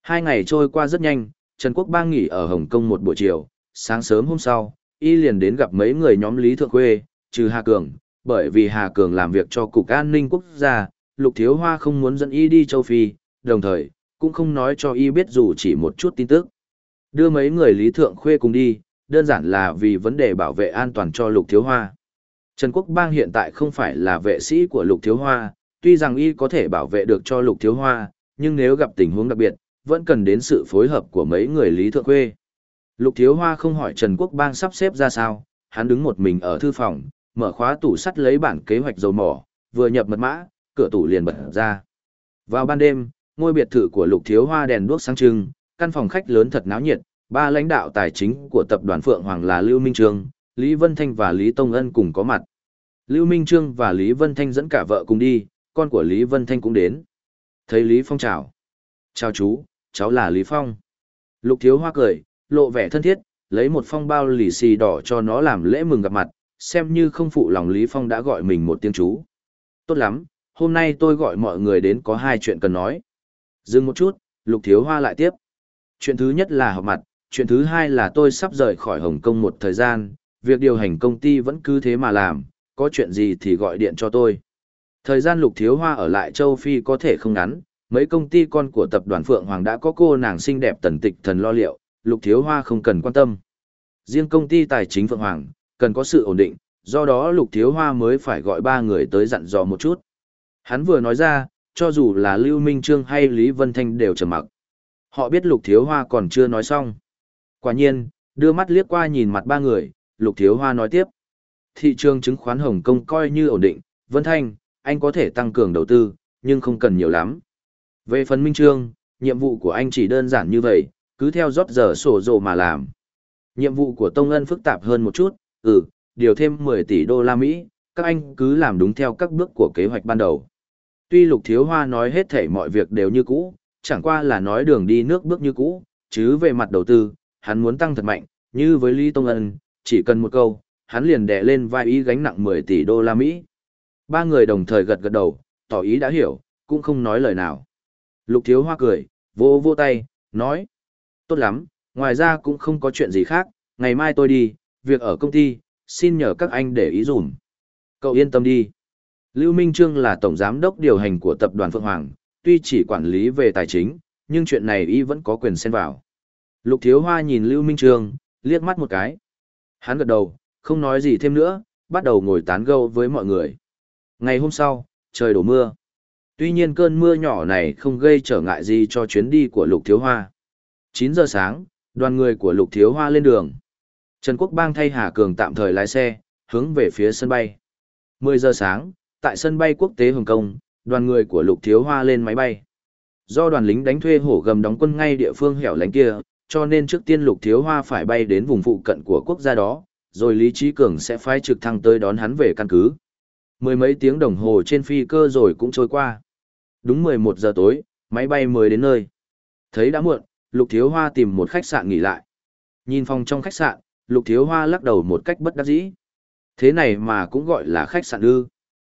Hai ngày trôi qua rất nhanh, Trần Quốc Bang nghỉ ở Hồng Kông một buổi chiều, sáng sớm hôm sau, y liền đến gặp mấy người nhóm Lý Thượng Khuê, trừ Hà Cường, bởi vì Hà Cường làm việc cho Cục An ninh Quốc gia, Lục Thiếu Hoa không muốn dẫn y đi châu Phi, đồng thời, cũng không nói cho y biết dù chỉ một chút tin tức. Đưa mấy người Lý Thượng Khuê cùng đi, đơn giản là vì vấn đề bảo vệ an toàn cho Lục Thiếu Hoa. Trần Quốc Bang hiện tại không phải là vệ sĩ của Lục Thiếu Hoa, tuy rằng y có thể bảo vệ được cho Lục Thiếu Hoa, nhưng nếu gặp tình huống đặc biệt, vẫn cần đến sự phối hợp của mấy người Lý Thượng Khuê. Lục Thiếu Hoa không hỏi Trần Quốc Bang sắp xếp ra sao, hắn đứng một mình ở thư phòng, mở khóa tủ sắt lấy bản kế hoạch dầu mỏ, vừa nhập mật mã, cửa tủ liền bật ra. Vào ban đêm, ngôi biệt thự của Lục Thiếu Hoa đèn đuốc sáng trưng, căn phòng khách lớn thật náo nhiệt, ba lãnh đạo tài chính của tập đoàn Phượng Hoàng là Lưu Minh Trương, Lý Vân Thanh và Lý Tông Ân cùng có mặt. Lưu Minh Trương và Lý Vân Thanh dẫn cả vợ cùng đi, con của Lý Vân Thanh cũng đến. Thấy Lý Phong chào. Chào chú, cháu là Lý Phong. Lục Thiếu Hoa cười, lộ vẻ thân thiết, lấy một phong bao lì xì đỏ cho nó làm lễ mừng gặp mặt, xem như không phụ lòng Lý Phong đã gọi mình một tiếng chú. Tốt lắm, hôm nay tôi gọi mọi người đến có hai chuyện cần nói. Dừng một chút, Lục Thiếu Hoa lại tiếp. Chuyện thứ nhất là họp mặt, chuyện thứ hai là tôi sắp rời khỏi Hồng Kông một thời gian, việc điều hành công ty vẫn cứ thế mà làm, có chuyện gì thì gọi điện cho tôi. Thời gian Lục Thiếu Hoa ở lại châu Phi có thể không ngắn, mấy công ty con của tập đoàn Phượng Hoàng đã có cô nàng xinh đẹp Tần Tịch Thần lo liệu, Lục Thiếu Hoa không cần quan tâm. Riêng công ty tài chính Phượng Hoàng, cần có sự ổn định, do đó Lục Thiếu Hoa mới phải gọi ba người tới dặn dò một chút. Hắn vừa nói ra, cho dù là Lưu Minh Trương hay Lý Vân Thanh đều trầm mặc. Họ biết Lục Thiếu Hoa còn chưa nói xong. Quả nhiên, đưa mắt liếc qua nhìn mặt ba người, Lục Thiếu Hoa nói tiếp. Thị trường chứng khoán Hồng Kông coi như ổn định, Vân Thanh, anh có thể tăng cường đầu tư, nhưng không cần nhiều lắm. Về phần Minh Trương, nhiệm vụ của anh chỉ đơn giản như vậy, cứ theo rót giờ sổ rồ mà làm. Nhiệm vụ của Tông Ân phức tạp hơn một chút, ừ, điều thêm mười tỷ đô la Mỹ, các anh cứ làm đúng theo các bước của kế hoạch ban đầu. Tuy Lục Thiếu Hoa nói hết thảy mọi việc đều như cũ, chẳng qua là nói đường đi nước bước như cũ, chứ về mặt đầu tư, hắn muốn tăng thật mạnh, như với Lý Tông Ân, chỉ cần một câu, hắn liền đè lên vai ý gánh nặng mười tỷ đô la Mỹ. Ba người đồng thời gật gật đầu, tỏ ý đã hiểu, cũng không nói lời nào. Lục Thiếu Hoa cười, vô vô tay, nói. Tốt lắm, ngoài ra cũng không có chuyện gì khác, ngày mai tôi đi, việc ở công ty, xin nhờ các anh để ý dùm. Cậu yên tâm đi. Lưu Minh Trương là tổng giám đốc điều hành của tập đoàn Phượng Hoàng, tuy chỉ quản lý về tài chính, nhưng chuyện này y vẫn có quyền xen vào. Lục Thiếu Hoa nhìn Lưu Minh Trương, liếc mắt một cái. Hắn gật đầu, không nói gì thêm nữa, bắt đầu ngồi tán gẫu với mọi người. Ngày hôm sau, trời đổ mưa. Tuy nhiên cơn mưa nhỏ này không gây trở ngại gì cho chuyến đi của Lục Thiếu Hoa. chín giờ sáng, đoàn người của Lục Thiếu Hoa lên đường. Trần Quốc Bang thay Hà Cường tạm thời lái xe, hướng về phía sân bay. mười giờ sáng, tại sân bay quốc tế Hồng Kông, đoàn người của Lục Thiếu Hoa lên máy bay. Do đoàn lính đánh thuê hổ gầm đóng quân ngay địa phương hẻo lánh kia, cho nên trước tiên Lục Thiếu Hoa phải bay đến vùng phụ cận của quốc gia đó, rồi Lý Trí Cường sẽ phái trực thăng tới đón hắn về căn cứ. Mười mấy tiếng đồng hồ trên phi cơ rồi cũng trôi qua. Đúng mười một giờ tối, máy bay mới đến nơi. Thấy đã muộn, Lục Thiếu Hoa tìm một khách sạn nghỉ lại. Nhìn phòng trong khách sạn, Lục Thiếu Hoa lắc đầu một cách bất đắc dĩ. Thế này mà cũng gọi là khách sạn ư?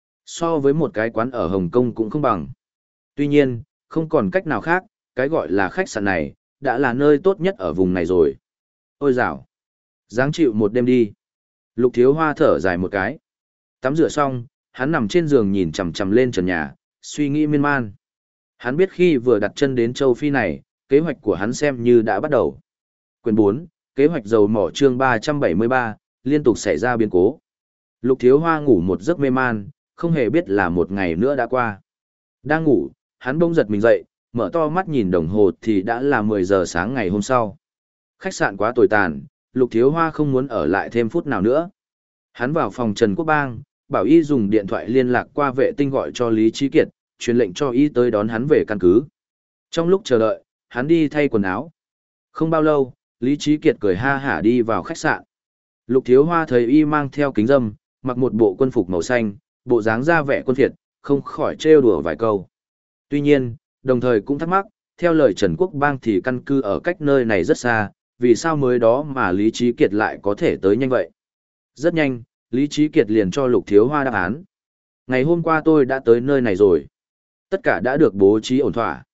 So với một cái quán ở Hồng Kông cũng không bằng. Tuy nhiên, không còn cách nào khác, cái gọi là khách sạn này, đã là nơi tốt nhất ở vùng này rồi. Ôi dào! Giáng chịu một đêm đi. Lục Thiếu Hoa thở dài một cái. Tắm rửa xong, hắn nằm trên giường nhìn chằm chằm lên trần nhà, suy nghĩ miên man. Hắn biết khi vừa đặt chân đến châu Phi này, kế hoạch của hắn xem như đã bắt đầu. Quyền bốn, kế hoạch dầu mỏ chương ba trăm bảy mươi ba, liên tục xảy ra biến cố. Lục Thiếu Hoa ngủ một giấc mê man, không hề biết là một ngày nữa đã qua. Đang ngủ, hắn bỗng giật mình dậy, mở to mắt nhìn đồng hồ thì đã là mười giờ sáng ngày hôm sau. Khách sạn quá tồi tàn, Lục Thiếu Hoa không muốn ở lại thêm phút nào nữa. Hắn vào phòng Trần Quốc Bang, bảo y dùng điện thoại liên lạc qua vệ tinh gọi cho Lý Trí Kiệt, truyền lệnh cho y tới đón hắn về căn cứ. Trong lúc chờ đợi, hắn đi thay quần áo. Không bao lâu, Lý Trí Kiệt cười ha hả đi vào khách sạn. Lục Thiếu Hoa thấy y mang theo kính râm, mặc một bộ quân phục màu xanh, bộ dáng ra vẻ quân phiệt, không khỏi trêu đùa vài câu. Tuy nhiên, đồng thời cũng thắc mắc, theo lời Trần Quốc Bang thì căn cứ ở cách nơi này rất xa, vì sao mới đó mà Lý Trí Kiệt lại có thể tới nhanh vậy? Rất nhanh, Lý Trí Kiệt liền cho Lục Thiếu Hoa đáp án. Ngày hôm qua tôi đã tới nơi này rồi. Tất cả đã được bố trí ổn thỏa.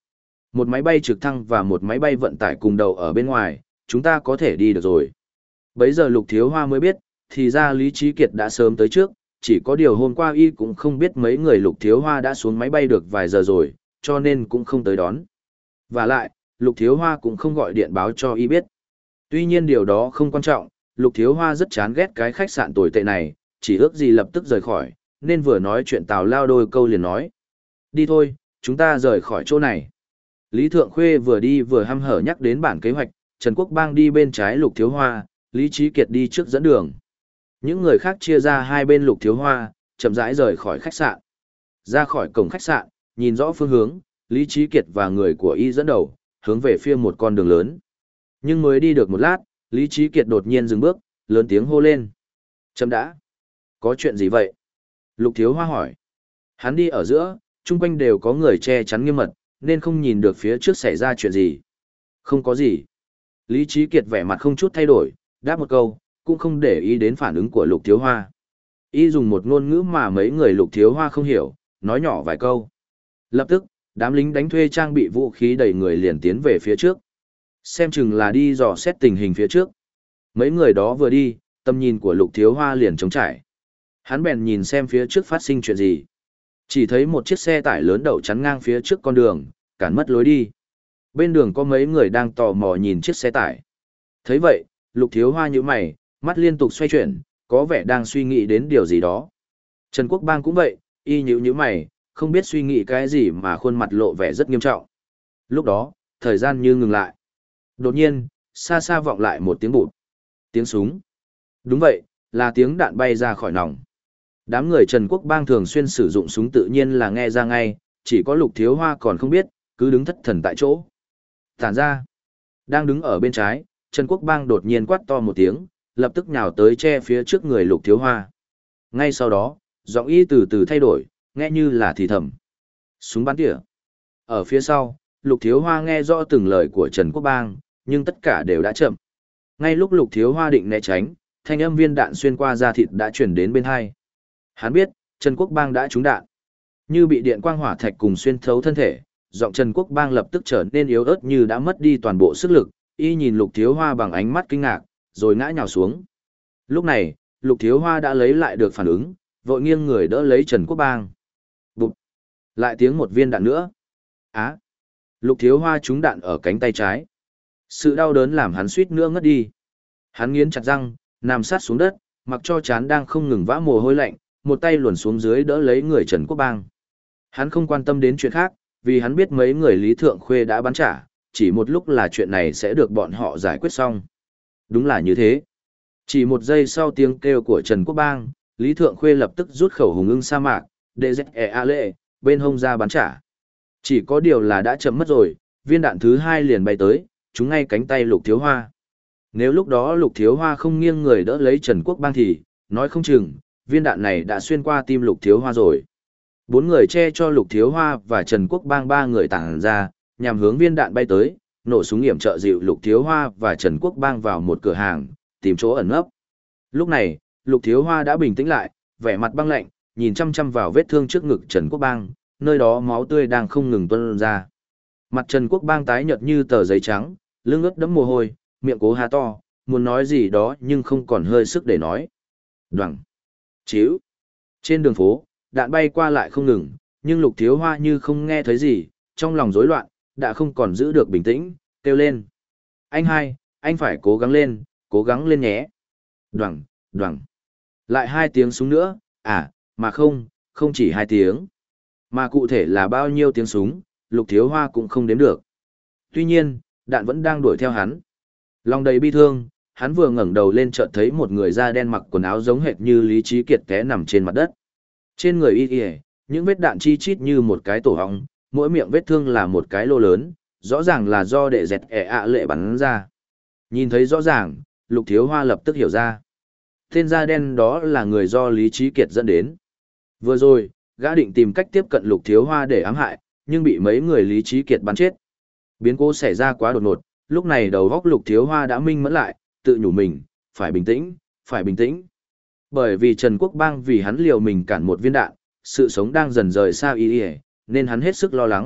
Một máy bay trực thăng và một máy bay vận tải cùng đầu ở bên ngoài, chúng ta có thể đi được rồi. Bấy giờ Lục Thiếu Hoa mới biết, thì ra Lý Trí Kiệt đã sớm tới trước, chỉ có điều hôm qua y cũng không biết mấy người Lục Thiếu Hoa đã xuống máy bay được vài giờ rồi, cho nên cũng không tới đón. Và lại, Lục Thiếu Hoa cũng không gọi điện báo cho y biết. Tuy nhiên điều đó không quan trọng, Lục Thiếu Hoa rất chán ghét cái khách sạn tồi tệ này, chỉ ước gì lập tức rời khỏi, nên vừa nói chuyện tào lao đôi câu liền nói. Đi thôi, chúng ta rời khỏi chỗ này. Lý Thượng Khuê vừa đi vừa hăm hở nhắc đến bản kế hoạch, Trần Quốc Bang đi bên trái Lục Thiếu Hoa, Lý Trí Kiệt đi trước dẫn đường. Những người khác chia ra hai bên Lục Thiếu Hoa, chậm rãi rời khỏi khách sạn. Ra khỏi cổng khách sạn, nhìn rõ phương hướng, Lý Trí Kiệt và người của y dẫn đầu, hướng về phía một con đường lớn. Nhưng mới đi được một lát, Lý Trí Kiệt đột nhiên dừng bước, lớn tiếng hô lên. Chậm đã. Có chuyện gì vậy? Lục Thiếu Hoa hỏi. Hắn đi ở giữa, chung quanh đều có người che chắn nghiêm mật, nên không nhìn được phía trước xảy ra chuyện gì. Không có gì. Lý Trí Kiệt vẻ mặt không chút thay đổi, đáp một câu, cũng không để ý đến phản ứng của Lục Thiếu Hoa. Y dùng một ngôn ngữ mà mấy người Lục Thiếu Hoa không hiểu, nói nhỏ vài câu. Lập tức, đám lính đánh thuê trang bị vũ khí đầy người liền tiến về phía trước. Xem chừng là đi dò xét tình hình phía trước. Mấy người đó vừa đi, tầm nhìn của Lục Thiếu Hoa liền trống trải. Hắn bèn nhìn xem phía trước phát sinh chuyện gì. Chỉ thấy một chiếc xe tải lớn đậu chắn ngang phía trước con đường, cản mất lối đi. Bên đường có mấy người đang tò mò nhìn chiếc xe tải. Thấy vậy, Lục Thiếu Hoa nhíu mày, mắt liên tục xoay chuyển, có vẻ đang suy nghĩ đến điều gì đó. Trần Quốc Bang cũng vậy, y nhíu nhíu mày, không biết suy nghĩ cái gì mà khuôn mặt lộ vẻ rất nghiêm trọng. Lúc đó, thời gian như ngừng lại. Đột nhiên, xa xa vọng lại một tiếng bụt. Tiếng súng. Đúng vậy, là tiếng đạn bay ra khỏi nòng. Đám người Trần Quốc Bang thường xuyên sử dụng súng tự nhiên là nghe ra ngay, chỉ có Lục Thiếu Hoa còn không biết, cứ đứng thất thần tại chỗ. Tản ra. Đang đứng ở bên trái, Trần Quốc Bang đột nhiên quát to một tiếng, lập tức nhào tới che phía trước người Lục Thiếu Hoa. Ngay sau đó, giọng y từ từ thay đổi, nghe như là thì thầm. Súng bắn tỉa. Ở phía sau, Lục Thiếu Hoa nghe rõ từng lời của Trần Quốc Bang, nhưng tất cả đều đã chậm. Ngay lúc Lục Thiếu Hoa định né tránh, thanh âm viên đạn xuyên qua da thịt đã chuyển đến bên hai. Hắn biết, Trần Quốc Bang đã trúng đạn. Như bị điện quang hỏa thạch cùng xuyên thấu thân thể, giọng Trần Quốc Bang lập tức trở nên yếu ớt như đã mất đi toàn bộ sức lực, y nhìn Lục Thiếu Hoa bằng ánh mắt kinh ngạc, rồi ngã nhào xuống. Lúc này, Lục Thiếu Hoa đã lấy lại được phản ứng, vội nghiêng người đỡ lấy Trần Quốc Bang. Bụp! Lại tiếng một viên đạn nữa. Á! Lục Thiếu Hoa trúng đạn ở cánh tay trái. Sự đau đớn làm hắn suýt nữa ngất đi. Hắn nghiến chặt răng, nằm sát xuống đất, mặc cho trán đang không ngừng vã mồ hôi lạnh, một tay luồn xuống dưới đỡ lấy người Trần Quốc Bang. Hắn không quan tâm đến chuyện khác, vì hắn biết mấy người Lý Thượng Khuê đã bắn trả, chỉ một lúc là chuyện này sẽ được bọn họ giải quyết xong. Đúng là như thế. Chỉ một giây sau tiếng kêu của Trần Quốc Bang, Lý Thượng Khuê lập tức rút khẩu hùng ưng sa mạc, đê dét e a lệ, bên hông ra bắn trả. Chỉ có điều là đã chậm mất rồi, viên đạn thứ hai liền bay tới, trúng ngay cánh tay Lục Thiếu Hoa. Nếu lúc đó Lục Thiếu Hoa không nghiêng người đỡ lấy Trần Quốc Bang thì, nói không chừng, viên đạn này đã xuyên qua tim Lục Thiếu Hoa rồi. Bốn người che cho Lục Thiếu Hoa và Trần Quốc Bang ba người tản ra, nhằm hướng viên đạn bay tới, nổ súng hiểm trợ dịu Lục Thiếu Hoa và Trần Quốc Bang vào một cửa hàng, tìm chỗ ẩn nấp. Lúc này, Lục Thiếu Hoa đã bình tĩnh lại, vẻ mặt băng lạnh, nhìn chăm chăm vào vết thương trước ngực Trần Quốc Bang, nơi đó máu tươi đang không ngừng tuôn ra. Mặt Trần Quốc Bang tái nhợt như tờ giấy trắng, lưng ướt đẫm mồ hôi, miệng cố há to, muốn nói gì đó nhưng không còn hơi sức để nói. Đoằng. Chíu. Trên đường phố, đạn bay qua lại không ngừng, nhưng Lục Thiếu Hoa như không nghe thấy gì, trong lòng rối loạn, đã không còn giữ được bình tĩnh, kêu lên. Anh hai, anh phải cố gắng lên, cố gắng lên nhé. Đoằng, đoằng. Lại hai tiếng súng nữa, à, mà không, không chỉ hai tiếng. Mà cụ thể là bao nhiêu tiếng súng, Lục Thiếu Hoa cũng không đếm được. Tuy nhiên, đạn vẫn đang đuổi theo hắn. Lòng đầy bi thương, hắn vừa ngẩng đầu lên chợt thấy một người da đen mặc quần áo giống hệt như Lý Trí Kiệt té nằm trên mặt đất. Trên người y y, những vết đạn chi chít như một cái tổ hong, mỗi miệng vết thương là một cái lô lớn, rõ ràng là do đệ dẹt ẻ ạ lệ bắn ra. Nhìn thấy rõ ràng, Lục Thiếu Hoa lập tức hiểu ra. Tên da đen đó là người do Lý Trí Kiệt dẫn đến. Vừa rồi, gã định tìm cách tiếp cận Lục Thiếu Hoa để ám hại, nhưng bị mấy người Lý Trí Kiệt bắn chết. Biến cố xảy ra quá đột ngột, lúc này đầu góc Lục Thiếu Hoa đã minh mẫn lại, tự nhủ mình, phải bình tĩnh, phải bình tĩnh. Bởi vì Trần Quốc Bang vì hắn liều mình cản một viên đạn, sự sống đang dần rời xa y y, nên hắn hết sức lo lắng,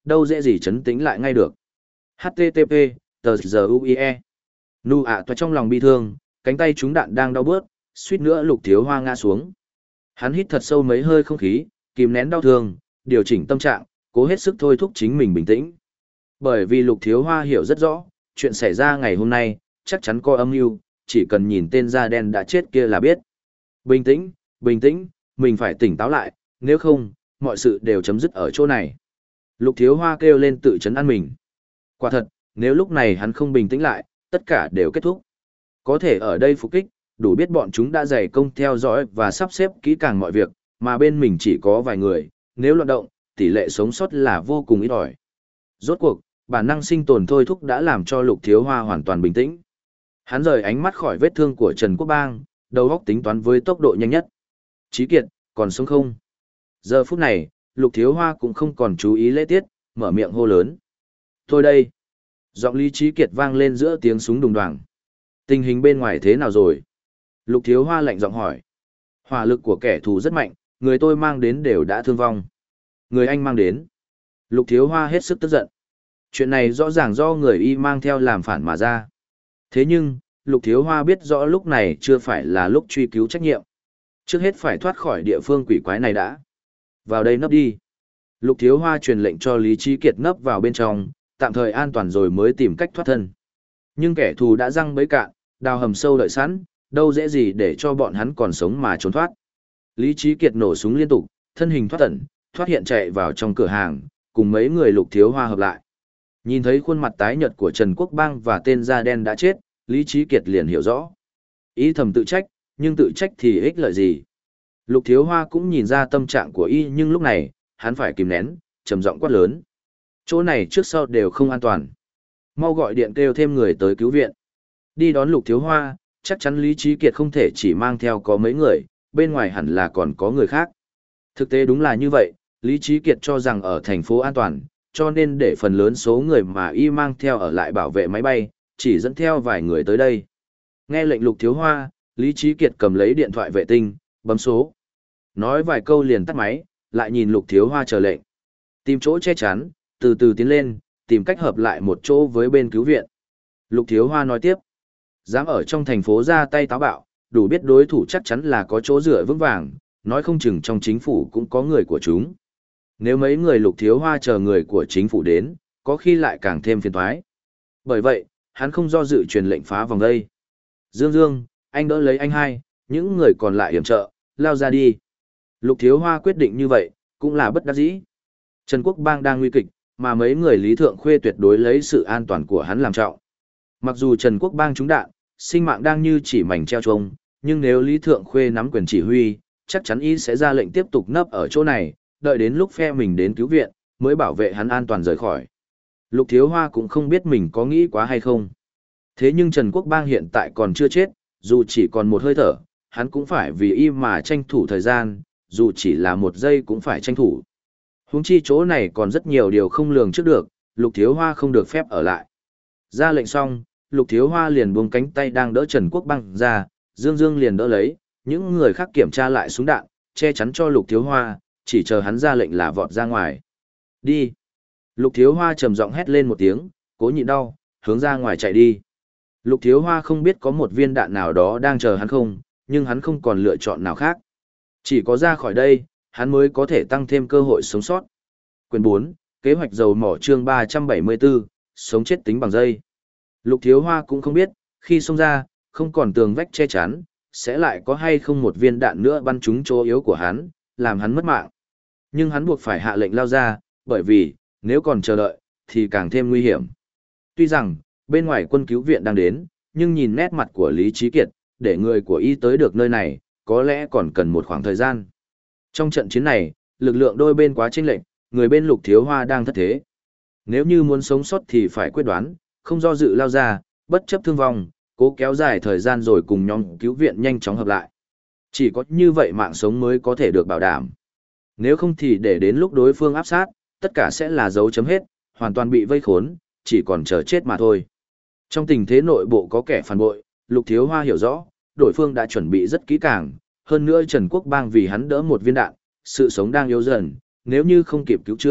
đâu dễ gì chấn tĩnh lại ngay được. hát tê tê pê, tờ giờ u i e. Nu ạ toa trong lòng bi thương, cánh tay trúng đạn đang đau bớt, suýt nữa Lục Thiếu Hoa ngã xuống. Hắn hít thật sâu mấy hơi không khí, kìm nén đau thương, điều chỉnh tâm trạng, cố hết sức thôi thúc chính mình bình tĩnh. Bởi vì Lục Thiếu Hoa hiểu rất rõ, chuyện xảy ra ngày hôm nay, chắc chắn có âm mưu, chỉ cần nhìn tên da đen đã chết kia là biết. Bình tĩnh, bình tĩnh, mình phải tỉnh táo lại, nếu không, mọi sự đều chấm dứt ở chỗ này. Lục Thiếu Hoa kêu lên tự trấn an mình. Quả thật, nếu lúc này hắn không bình tĩnh lại, tất cả đều kết thúc. Có thể ở đây phục kích, đủ biết bọn chúng đã dày công theo dõi và sắp xếp kỹ càng mọi việc, mà bên mình chỉ có vài người, nếu loạn động, tỷ lệ sống sót là vô cùng ít ỏi. Rốt cuộc, bản năng sinh tồn thôi thúc đã làm cho Lục Thiếu Hoa hoàn toàn bình tĩnh. Hắn rời ánh mắt khỏi vết thương của Trần Quốc Bang, đầu óc tính toán với tốc độ nhanh nhất. Chí Kiệt, còn sống không? Giờ phút này, Lục Thiếu Hoa cũng không còn chú ý lễ tiết, mở miệng hô lớn. Tôi đây. Giọng Lý Chí Kiệt vang lên giữa tiếng súng đùng đoàng. Tình hình bên ngoài thế nào rồi? Lục Thiếu Hoa lạnh giọng hỏi. Hỏa lực của kẻ thù rất mạnh, người tôi mang đến đều đã thương vong. Người anh mang đến. Lục Thiếu Hoa hết sức tức giận. Chuyện này rõ ràng do người y mang theo làm phản mà ra. Thế nhưng, Lục Thiếu Hoa biết rõ lúc này chưa phải là lúc truy cứu trách nhiệm. Trước hết phải thoát khỏi địa phương quỷ quái này đã. Vào đây nấp đi. Lục Thiếu Hoa truyền lệnh cho Lý Chí Kiệt nấp vào bên trong, tạm thời an toàn rồi mới tìm cách thoát thân. Nhưng kẻ thù đã răng bẫy cạn, đào hầm sâu đợi sẵn, đâu dễ gì để cho bọn hắn còn sống mà trốn thoát. Lý Chí Kiệt nổ súng liên tục, thân hình thoát tẩn, thoát hiện chạy vào trong cửa hàng, cùng mấy người Lục Thiếu Hoa hợp lại. Nhìn thấy khuôn mặt tái nhợt của Trần Quốc Bang và tên da đen đã chết, Lý Chí Kiệt liền hiểu rõ. Y thầm tự trách, nhưng tự trách thì ích lợi gì? Lục Thiếu Hoa cũng nhìn ra tâm trạng của y, nhưng lúc này, hắn phải kìm nén, trầm giọng quát lớn. Chỗ này trước sau đều không an toàn. Mau gọi điện kêu thêm người tới cứu viện. Đi đón Lục Thiếu Hoa, chắc chắn Lý Chí Kiệt không thể chỉ mang theo có mấy người, bên ngoài hẳn là còn có người khác. Thực tế đúng là như vậy, Lý Chí Kiệt cho rằng ở thành phố an toàn, cho nên để phần lớn số người mà y mang theo ở lại bảo vệ máy bay, chỉ dẫn theo vài người tới đây. Nghe lệnh Lục Thiếu Hoa, Lý Chí Kiệt cầm lấy điện thoại vệ tinh, bấm số. Nói vài câu liền tắt máy, lại nhìn Lục Thiếu Hoa chờ lệnh. Tìm chỗ che chắn, từ từ tiến lên, tìm cách hợp lại một chỗ với bên cứu viện. Lục Thiếu Hoa nói tiếp. Dám ở trong thành phố ra tay táo bạo, đủ biết đối thủ chắc chắn là có chỗ dựa vững vàng, nói không chừng trong chính phủ cũng có người của chúng. Nếu mấy người Lục Thiếu Hoa chờ người của chính phủ đến, có khi lại càng thêm phiền toái. Bởi vậy, hắn không do dự truyền lệnh phá vòng đây. Dương Dương, anh đỡ lấy anh hai, những người còn lại hiểm trợ, lao ra đi. Lục Thiếu Hoa quyết định như vậy, cũng là bất đắc dĩ. Trần Quốc Bang đang nguy kịch, mà mấy người Lý Thượng Khuê tuyệt đối lấy sự an toàn của hắn làm trọng. Mặc dù Trần Quốc Bang trúng đạn, sinh mạng đang như chỉ mảnh treo trông, nhưng nếu Lý Thượng Khuê nắm quyền chỉ huy, chắc chắn y sẽ ra lệnh tiếp tục nấp ở chỗ này, đợi đến lúc phe mình đến cứu viện, mới bảo vệ hắn an toàn rời khỏi. Lục Thiếu Hoa cũng không biết mình có nghĩ quá hay không. Thế nhưng Trần Quốc Bang hiện tại còn chưa chết, dù chỉ còn một hơi thở, hắn cũng phải vì y mà tranh thủ thời gian, dù chỉ là một giây cũng phải tranh thủ. Huống chi chỗ này còn rất nhiều điều không lường trước được, Lục Thiếu Hoa không được phép ở lại. Ra lệnh xong, Lục Thiếu Hoa liền buông cánh tay đang đỡ Trần Quốc Bang ra, Dương Dương liền đỡ lấy, những người khác kiểm tra lại súng đạn, che chắn cho Lục Thiếu Hoa, chỉ chờ hắn ra lệnh là vọt ra ngoài. Đi! Lục Thiếu Hoa trầm giọng hét lên một tiếng, cố nhịn đau, hướng ra ngoài chạy đi. Lục Thiếu Hoa không biết có một viên đạn nào đó đang chờ hắn không, nhưng hắn không còn lựa chọn nào khác. Chỉ có ra khỏi đây, hắn mới có thể tăng thêm cơ hội sống sót. Quyền bốn, kế hoạch dầu mỏ chương ba trăm bảy mươi bốn, sống chết tính bằng dây. Lục Thiếu Hoa cũng không biết, khi xông ra, không còn tường vách che chắn, sẽ lại có hay không một viên đạn nữa bắn trúng chỗ yếu của hắn, làm hắn mất mạng. Nhưng hắn buộc phải hạ lệnh lao ra, bởi vì, nếu còn chờ đợi, thì càng thêm nguy hiểm. Tuy rằng, bên ngoài quân cứu viện đang đến, nhưng nhìn nét mặt của Lý Chí Kiệt, để người của y tới được nơi này, có lẽ còn cần một khoảng thời gian. Trong trận chiến này, lực lượng đôi bên quá chênh lệch, người bên Lục Thiếu Hoa đang thất thế. Nếu như muốn sống sót thì phải quyết đoán, không do dự lao ra, bất chấp thương vong, cố kéo dài thời gian rồi cùng nhóm cứu viện nhanh chóng hợp lại. Chỉ có như vậy mạng sống mới có thể được bảo đảm. Nếu không thì để đến lúc đối phương áp sát, tất cả sẽ là dấu chấm hết, hoàn toàn bị vây khốn, chỉ còn chờ chết mà thôi. Trong tình thế nội bộ có kẻ phản bội, Lục Thiếu Hoa hiểu rõ, đối phương đã chuẩn bị rất kỹ càng, hơn nữa Trần Quốc Bang vì hắn đỡ một viên đạn, sự sống đang yếu dần, nếu như không kịp cứu chữa,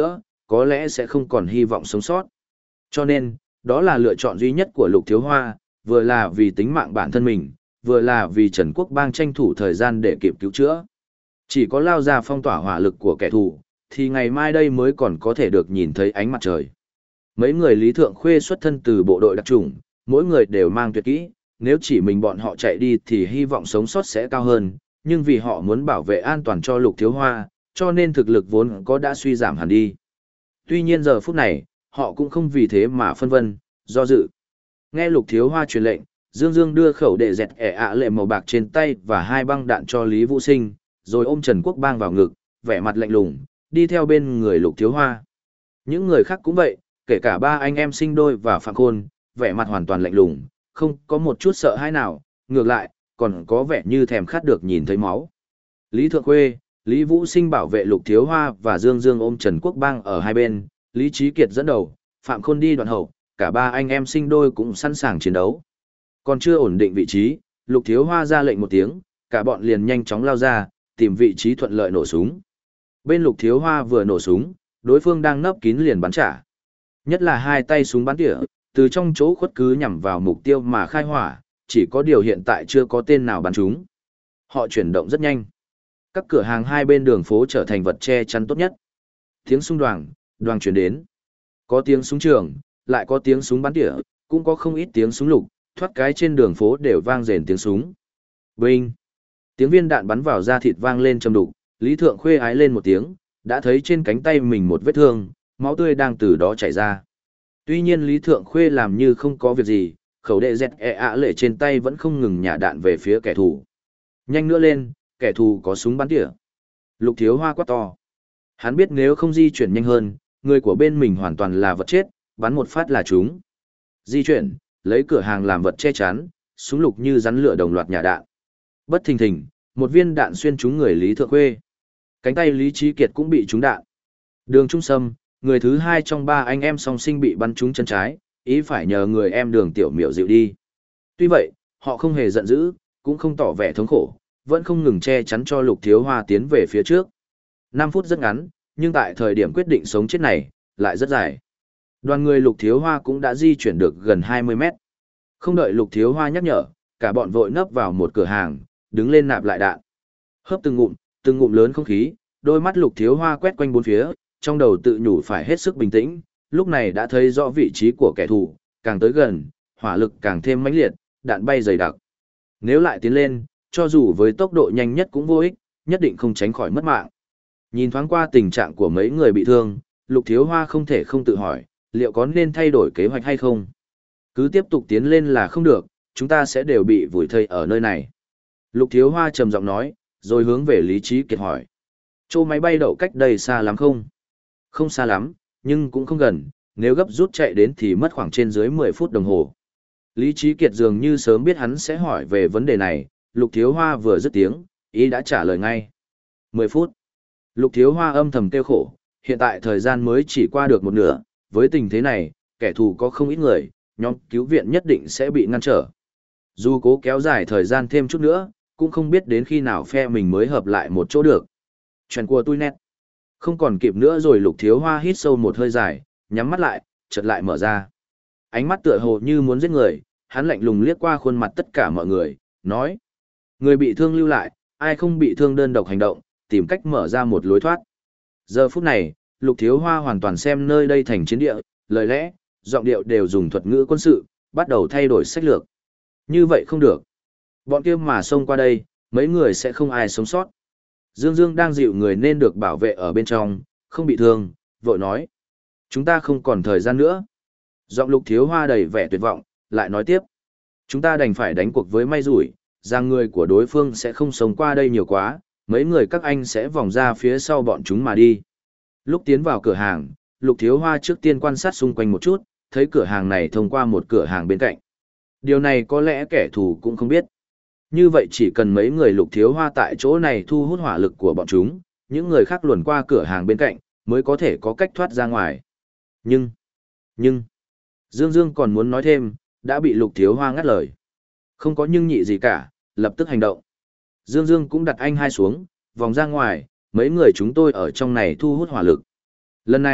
có lẽ sẽ không còn hy vọng sống sót. Cho nên, đó là lựa chọn duy nhất của Lục Thiếu Hoa, vừa là vì tính mạng bản thân mình, vừa là vì Trần Quốc Bang tranh thủ thời gian để kịp cứu chữa. Chỉ có lao ra phong tỏa hỏa lực của kẻ thù, thì ngày mai đây mới còn có thể được nhìn thấy ánh mặt trời. Mấy người Lý Thượng Khuê xuất thân từ bộ đội đặc chủng, mỗi người đều mang tuyệt kỹ, nếu chỉ mình bọn họ chạy đi thì hy vọng sống sót sẽ cao hơn, nhưng vì họ muốn bảo vệ an toàn cho Lục Thiếu Hoa, cho nên thực lực vốn có đã suy giảm hẳn đi. Tuy nhiên giờ phút này, họ cũng không vì thế mà phân vân, do dự. Nghe Lục Thiếu Hoa truyền lệnh, Dương Dương đưa khẩu đệ dẹt ẻ ạ lệ màu bạc trên tay và hai băng đạn cho Lý Vũ Sinh, rồi ôm Trần Quốc Bang vào ngực, vẻ mặt lạnh lùng, đi theo bên người Lục Thiếu Hoa. Những người khác cũng vậy, kể cả ba anh em sinh đôi và Phạm Khôn, vẻ mặt hoàn toàn lạnh lùng, không có một chút sợ hãi nào, ngược lại, còn có vẻ như thèm khát được nhìn thấy máu. Lý Thượng Khuê, Lý Vũ Sinh bảo vệ Lục Thiếu Hoa và Dương Dương ôm Trần Quốc Bang ở hai bên, Lý Trí Kiệt dẫn đầu, Phạm Khôn đi đoạn hậu, cả ba anh em sinh đôi cũng sẵn sàng chiến đấu. Còn chưa ổn định vị trí, Lục Thiếu Hoa ra lệnh một tiếng, cả bọn liền nhanh chóng lao ra, tìm vị trí thuận lợi nổ súng. Bên Lục Thiếu Hoa vừa nổ súng, đối phương đang nấp kín liền bắn trả. Nhất là hai tay súng bắn tỉa, từ trong chỗ khuất cứ nhằm vào mục tiêu mà khai hỏa, chỉ có điều hiện tại chưa có tên nào bắn chúng. Họ chuyển động rất nhanh. Các cửa hàng hai bên đường phố trở thành vật che chắn tốt nhất. Tiếng súng đoàng, đoàng chuyển đến. Có tiếng súng trường, lại có tiếng súng bắn tỉa, cũng có không ít tiếng súng lục, thoát cái trên đường phố đều vang rền tiếng súng. Binh! Tiếng viên đạn bắn vào da thịt vang lên trầm đục, Lý Thượng Khuê ái lên một tiếng, đã thấy trên cánh tay mình một vết thương, máu tươi đang từ đó chảy ra. Tuy nhiên Lý Thượng Khuê làm như không có việc gì, khẩu đệ dẹt e ạ lệ trên tay vẫn không ngừng nhả đạn về phía kẻ thù. Nhanh nữa lên, kẻ thù có súng bắn tỉa. Lục Thiếu Hoa quát to. Hắn biết nếu không di chuyển nhanh hơn, người của bên mình hoàn toàn là vật chết, bắn một phát là chúng. Di chuyển, lấy cửa hàng làm vật che chắn, súng lục như rắn lửa đồng loạt nhả đạn. Bất thình thình, một viên đạn xuyên trúng người Lý Thượng Khuê. Cánh tay Lý Trí Kiệt cũng bị trúng đạn. Đường Trung Sâm, người thứ hai trong ba anh em song sinh bị bắn trúng chân trái, ý phải nhờ người em Đường Tiểu Miểu dịu đi. Tuy vậy, họ không hề giận dữ, cũng không tỏ vẻ thống khổ, vẫn không ngừng che chắn cho Lục Thiếu Hoa tiến về phía trước. năm phút rất ngắn, nhưng tại thời điểm quyết định sống chết này, lại rất dài. Đoàn người Lục Thiếu Hoa cũng đã di chuyển được gần hai mươi mét. Không đợi Lục Thiếu Hoa nhắc nhở, cả bọn vội nấp vào một cửa hàng, đứng lên nạp lại đạn. Hớp từng ngụm, từng ngụm lớn không khí, đôi mắt Lục Thiếu Hoa quét quanh bốn phía, trong đầu tự nhủ phải hết sức bình tĩnh, lúc này đã thấy rõ vị trí của kẻ thù, càng tới gần, hỏa lực càng thêm mãnh liệt, đạn bay dày đặc. Nếu lại tiến lên, cho dù với tốc độ nhanh nhất cũng vô ích, nhất định không tránh khỏi mất mạng. Nhìn thoáng qua tình trạng của mấy người bị thương, Lục Thiếu Hoa không thể không tự hỏi, liệu có nên thay đổi kế hoạch hay không? Cứ tiếp tục tiến lên là không được, chúng ta sẽ đều bị vùi thây ở nơi này. Lục Thiếu Hoa trầm giọng nói, rồi hướng về Lý Trí Kiệt hỏi. Chỗ máy bay đậu cách đây xa lắm không? Không xa lắm, nhưng cũng không gần, nếu gấp rút chạy đến thì mất khoảng trên dưới mười phút đồng hồ. Lý Trí Kiệt dường như sớm biết hắn sẽ hỏi về vấn đề này, Lục Thiếu Hoa vừa dứt tiếng, ý đã trả lời ngay. mười phút. Lục Thiếu Hoa âm thầm kêu khổ, hiện tại thời gian mới chỉ qua được một nửa, với tình thế này, kẻ thù có không ít người, nhóm cứu viện nhất định sẽ bị ngăn trở. Dù cố kéo dài thời gian thêm chút nữa, cũng không biết đến khi nào phe mình mới hợp lại một chỗ được. Chuyện của tôi nét. Không còn kịp nữa rồi Lục Thiếu Hoa hít sâu một hơi dài, nhắm mắt lại, chợt lại mở ra. Ánh mắt tựa hồ như muốn giết người, hắn lạnh lùng liếc qua khuôn mặt tất cả mọi người, nói. Người bị thương lưu lại, ai không bị thương đơn độc hành động, tìm cách mở ra một lối thoát. Giờ phút này, Lục Thiếu Hoa hoàn toàn xem nơi đây thành chiến địa, lời lẽ, giọng điệu đều dùng thuật ngữ quân sự, bắt đầu thay đổi sách lược. Như vậy không được. Bọn kia mà xông qua đây, mấy người sẽ không ai sống sót. Dương Dương đang dịu người nên được bảo vệ ở bên trong, không bị thương, vội nói. Chúng ta không còn thời gian nữa. Giọng Lục Thiếu Hoa đầy vẻ tuyệt vọng, lại nói tiếp. Chúng ta đành phải đánh cuộc với may rủi, rằng người của đối phương sẽ không sống qua đây nhiều quá, mấy người các anh sẽ vòng ra phía sau bọn chúng mà đi. Lúc tiến vào cửa hàng, Lục Thiếu Hoa trước tiên quan sát xung quanh một chút, thấy cửa hàng này thông qua một cửa hàng bên cạnh. Điều này có lẽ kẻ thù cũng không biết. Như vậy chỉ cần mấy người Lục Thiếu Hoa tại chỗ này thu hút hỏa lực của bọn chúng, những người khác luồn qua cửa hàng bên cạnh, mới có thể có cách thoát ra ngoài. Nhưng, nhưng, Dương Dương còn muốn nói thêm, đã bị Lục Thiếu Hoa ngắt lời. Không có nhưng nhị gì cả, lập tức hành động. Dương Dương cũng đặt anh hai xuống, vòng ra ngoài, mấy người chúng tôi ở trong này thu hút hỏa lực. Lần này,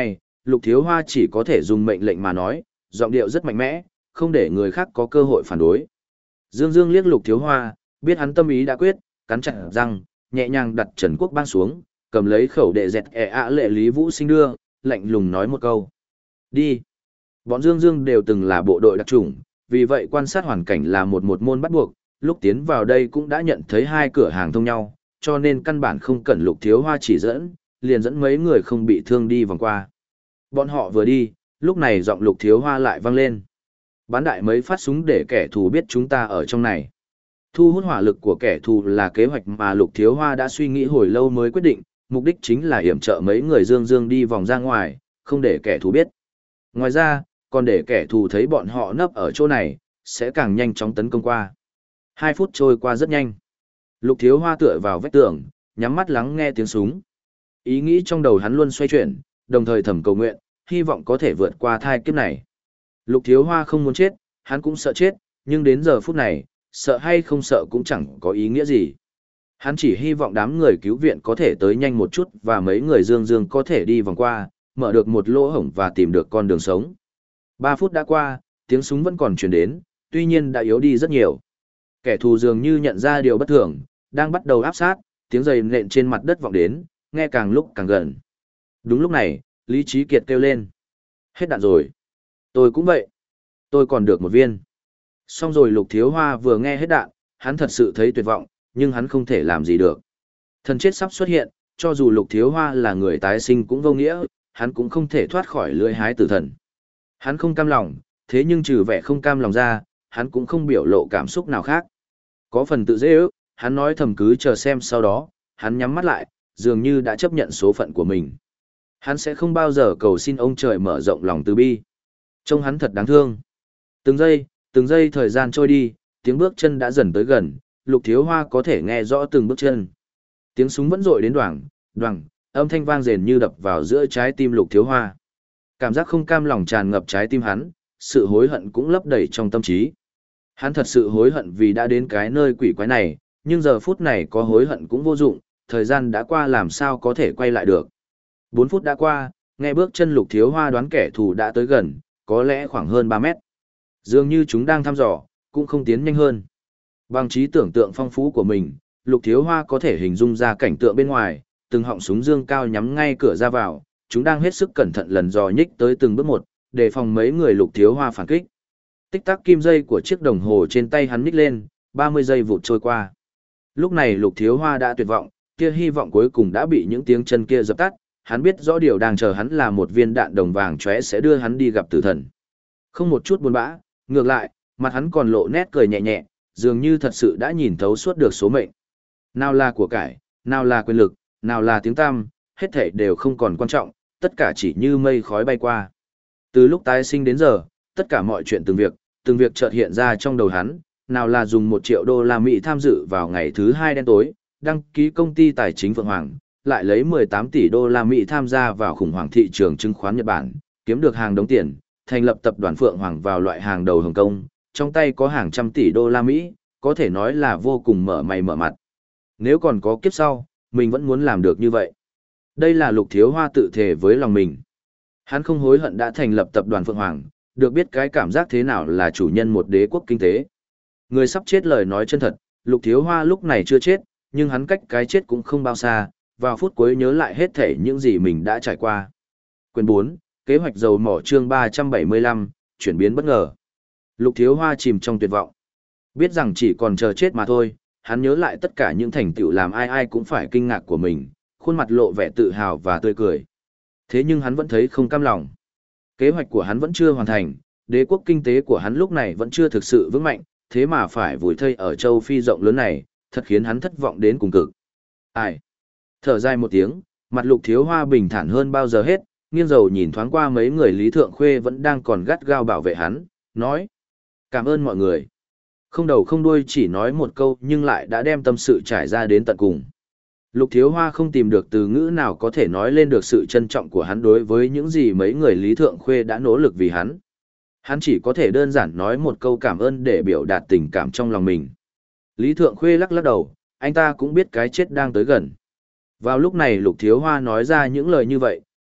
Lục Thiếu Hoa chỉ có thể dùng mệnh lệnh mà nói, giọng điệu rất mạnh mẽ, không để người khác có cơ hội phản đối. Dương Dương liếc Lục Thiếu Hoa, biết hắn tâm ý đã quyết, cắn chặt răng, nhẹ nhàng đặt Trần Quốc Bang xuống, cầm lấy khẩu đệ dẹt ẻ ạ lệ Lý Vũ Sinh đưa, lạnh lùng nói một câu. Đi. Bọn Dương Dương đều từng là bộ đội đặc chủng, vì vậy quan sát hoàn cảnh là một một môn bắt buộc, lúc tiến vào đây cũng đã nhận thấy hai cửa hàng thông nhau, cho nên căn bản không cần Lục Thiếu Hoa chỉ dẫn, liền dẫn mấy người không bị thương đi vòng qua. Bọn họ vừa đi, lúc này giọng Lục Thiếu Hoa lại vang lên. Bắn đại mấy phát súng để kẻ thù biết chúng ta ở trong này. Thu hút hỏa lực của kẻ thù là kế hoạch mà Lục Thiếu Hoa đã suy nghĩ hồi lâu mới quyết định, mục đích chính là yểm trợ mấy người Dương Dương đi vòng ra ngoài, không để kẻ thù biết. Ngoài ra, còn để kẻ thù thấy bọn họ nấp ở chỗ này, sẽ càng nhanh chóng tấn công qua. Hai phút trôi qua rất nhanh. Lục Thiếu Hoa tựa vào vách tường, nhắm mắt lắng nghe tiếng súng. Ý nghĩ trong đầu hắn luôn xoay chuyển, đồng thời thầm cầu nguyện, hy vọng có thể vượt qua thai kiếp này. Lục Thiếu Hoa không muốn chết, hắn cũng sợ chết, nhưng đến giờ phút này, sợ hay không sợ cũng chẳng có ý nghĩa gì. Hắn chỉ hy vọng đám người cứu viện có thể tới nhanh một chút và mấy người Dương Dương có thể đi vòng qua, mở được một lỗ hổng và tìm được con đường sống. Ba phút đã qua, tiếng súng vẫn còn truyền đến, tuy nhiên đã yếu đi rất nhiều. Kẻ thù dường như nhận ra điều bất thường, đang bắt đầu áp sát, tiếng giày nện trên mặt đất vọng đến, nghe càng lúc càng gần. Đúng lúc này, Lý Trí Kiệt kêu lên. Hết đạn rồi. Tôi cũng vậy. Tôi còn được một viên. Xong rồi Lục Thiếu Hoa vừa nghe hết đạn, hắn thật sự thấy tuyệt vọng, nhưng hắn không thể làm gì được. Thần chết sắp xuất hiện, cho dù Lục Thiếu Hoa là người tái sinh cũng vô nghĩa, hắn cũng không thể thoát khỏi lưỡi hái tử thần. Hắn không cam lòng, thế nhưng trừ vẻ không cam lòng ra, hắn cũng không biểu lộ cảm xúc nào khác. Có phần tự dễ ước, hắn nói thầm cứ chờ xem sau đó, hắn nhắm mắt lại, dường như đã chấp nhận số phận của mình. Hắn sẽ không bao giờ cầu xin ông trời mở rộng lòng từ bi. Trông hắn thật đáng thương. Từng giây, từng giây thời gian trôi đi, tiếng bước chân đã dần tới gần, Lục Thiếu Hoa có thể nghe rõ từng bước chân. Tiếng súng vẫn dội đến đoảng, đoảng, âm thanh vang rền như đập vào giữa trái tim Lục Thiếu Hoa. Cảm giác không cam lòng tràn ngập trái tim hắn, sự hối hận cũng lấp đầy trong tâm trí. Hắn thật sự hối hận vì đã đến cái nơi quỷ quái này, nhưng giờ phút này có hối hận cũng vô dụng, thời gian đã qua làm sao có thể quay lại được. Bốn phút đã qua, nghe bước chân Lục Thiếu Hoa đoán kẻ thù đã tới gần, có lẽ khoảng hơn ba mét. Dường như chúng đang thăm dò, cũng không tiến nhanh hơn. Bằng trí tưởng tượng phong phú của mình, Lục Thiếu Hoa có thể hình dung ra cảnh tượng bên ngoài, từng họng súng dương cao nhắm ngay cửa ra vào, chúng đang hết sức cẩn thận lần dò nhích tới từng bước một, để phòng mấy người Lục Thiếu Hoa phản kích. Tích tắc kim dây của chiếc đồng hồ trên tay hắn nhích lên, ba mươi giây vụt trôi qua. Lúc này Lục Thiếu Hoa đã tuyệt vọng, kia hy vọng cuối cùng đã bị những tiếng chân kia dập tắt, hắn biết rõ điều đang chờ hắn là một viên đạn đồng vàng chóe sẽ đưa hắn đi gặp tử thần. Không một chút buồn bã, ngược lại, mặt hắn còn lộ nét cười nhẹ nhẹ, dường như thật sự đã nhìn thấu suốt được số mệnh. Nào là của cải, nào là quyền lực, nào là tiếng tăm, hết thảy đều không còn quan trọng, tất cả chỉ như mây khói bay qua. Từ lúc tái sinh đến giờ, tất cả mọi chuyện từng việc, từng việc chợt hiện ra trong đầu hắn, nào là dùng một triệu đô la Mỹ tham dự vào ngày thứ hai đen tối, đăng ký công ty tài chính Phượng Hoàng, lại lấy mười tám tỷ đô la Mỹ tham gia vào khủng hoảng thị trường chứng khoán Nhật Bản, kiếm được hàng đống tiền, thành lập tập đoàn Phượng Hoàng vào loại hàng đầu Hồng Kông, trong tay có hàng trăm tỷ đô la Mỹ, có thể nói là vô cùng mở mày mở mặt. Nếu còn có kiếp sau, mình vẫn muốn làm được như vậy. Đây là Lục Thiếu Hoa tự thề với lòng mình. Hắn không hối hận đã thành lập tập đoàn Phượng Hoàng, được biết cái cảm giác thế nào là chủ nhân một đế quốc kinh tế. Người sắp chết lời nói chân thật, Lục Thiếu Hoa lúc này chưa chết, nhưng hắn cách cái chết cũng không bao xa, vào phút cuối nhớ lại hết thể những gì mình đã trải qua. Quyền bốn, kế hoạch dầu mỏ chương ba trăm bảy mươi lăm, chuyển biến bất ngờ. Lục Thiếu Hoa chìm trong tuyệt vọng. Biết rằng chỉ còn chờ chết mà thôi, hắn nhớ lại tất cả những thành tựu làm ai ai cũng phải kinh ngạc của mình, khuôn mặt lộ vẻ tự hào và tươi cười. Thế nhưng hắn vẫn thấy không cam lòng. Kế hoạch của hắn vẫn chưa hoàn thành, đế quốc kinh tế của hắn lúc này vẫn chưa thực sự vững mạnh, thế mà phải vùi thây ở châu Phi rộng lớn này, thật khiến hắn thất vọng đến cùng cực. Ai? Thở dài một tiếng, mặt Lục Thiếu Hoa bình thản hơn bao giờ hết, nghiêng dầu nhìn thoáng qua mấy người Lý Thượng Khuê vẫn đang còn gắt gao bảo vệ hắn, nói: cảm ơn mọi người. Không đầu không đuôi chỉ nói một câu nhưng lại đã đem tâm sự trải ra đến tận cùng. Lục Thiếu Hoa không tìm được từ ngữ nào có thể nói lên được sự trân trọng của hắn đối với những gì mấy người Lý Thượng Khuê đã nỗ lực vì hắn. Hắn chỉ có thể đơn giản nói một câu cảm ơn để biểu đạt tình cảm trong lòng mình. Lý Thượng Khuê lắc lắc đầu, anh ta cũng biết cái chết đang tới gần. Vào lúc này Lục Thiếu Hoa nói ra những lời như vậy,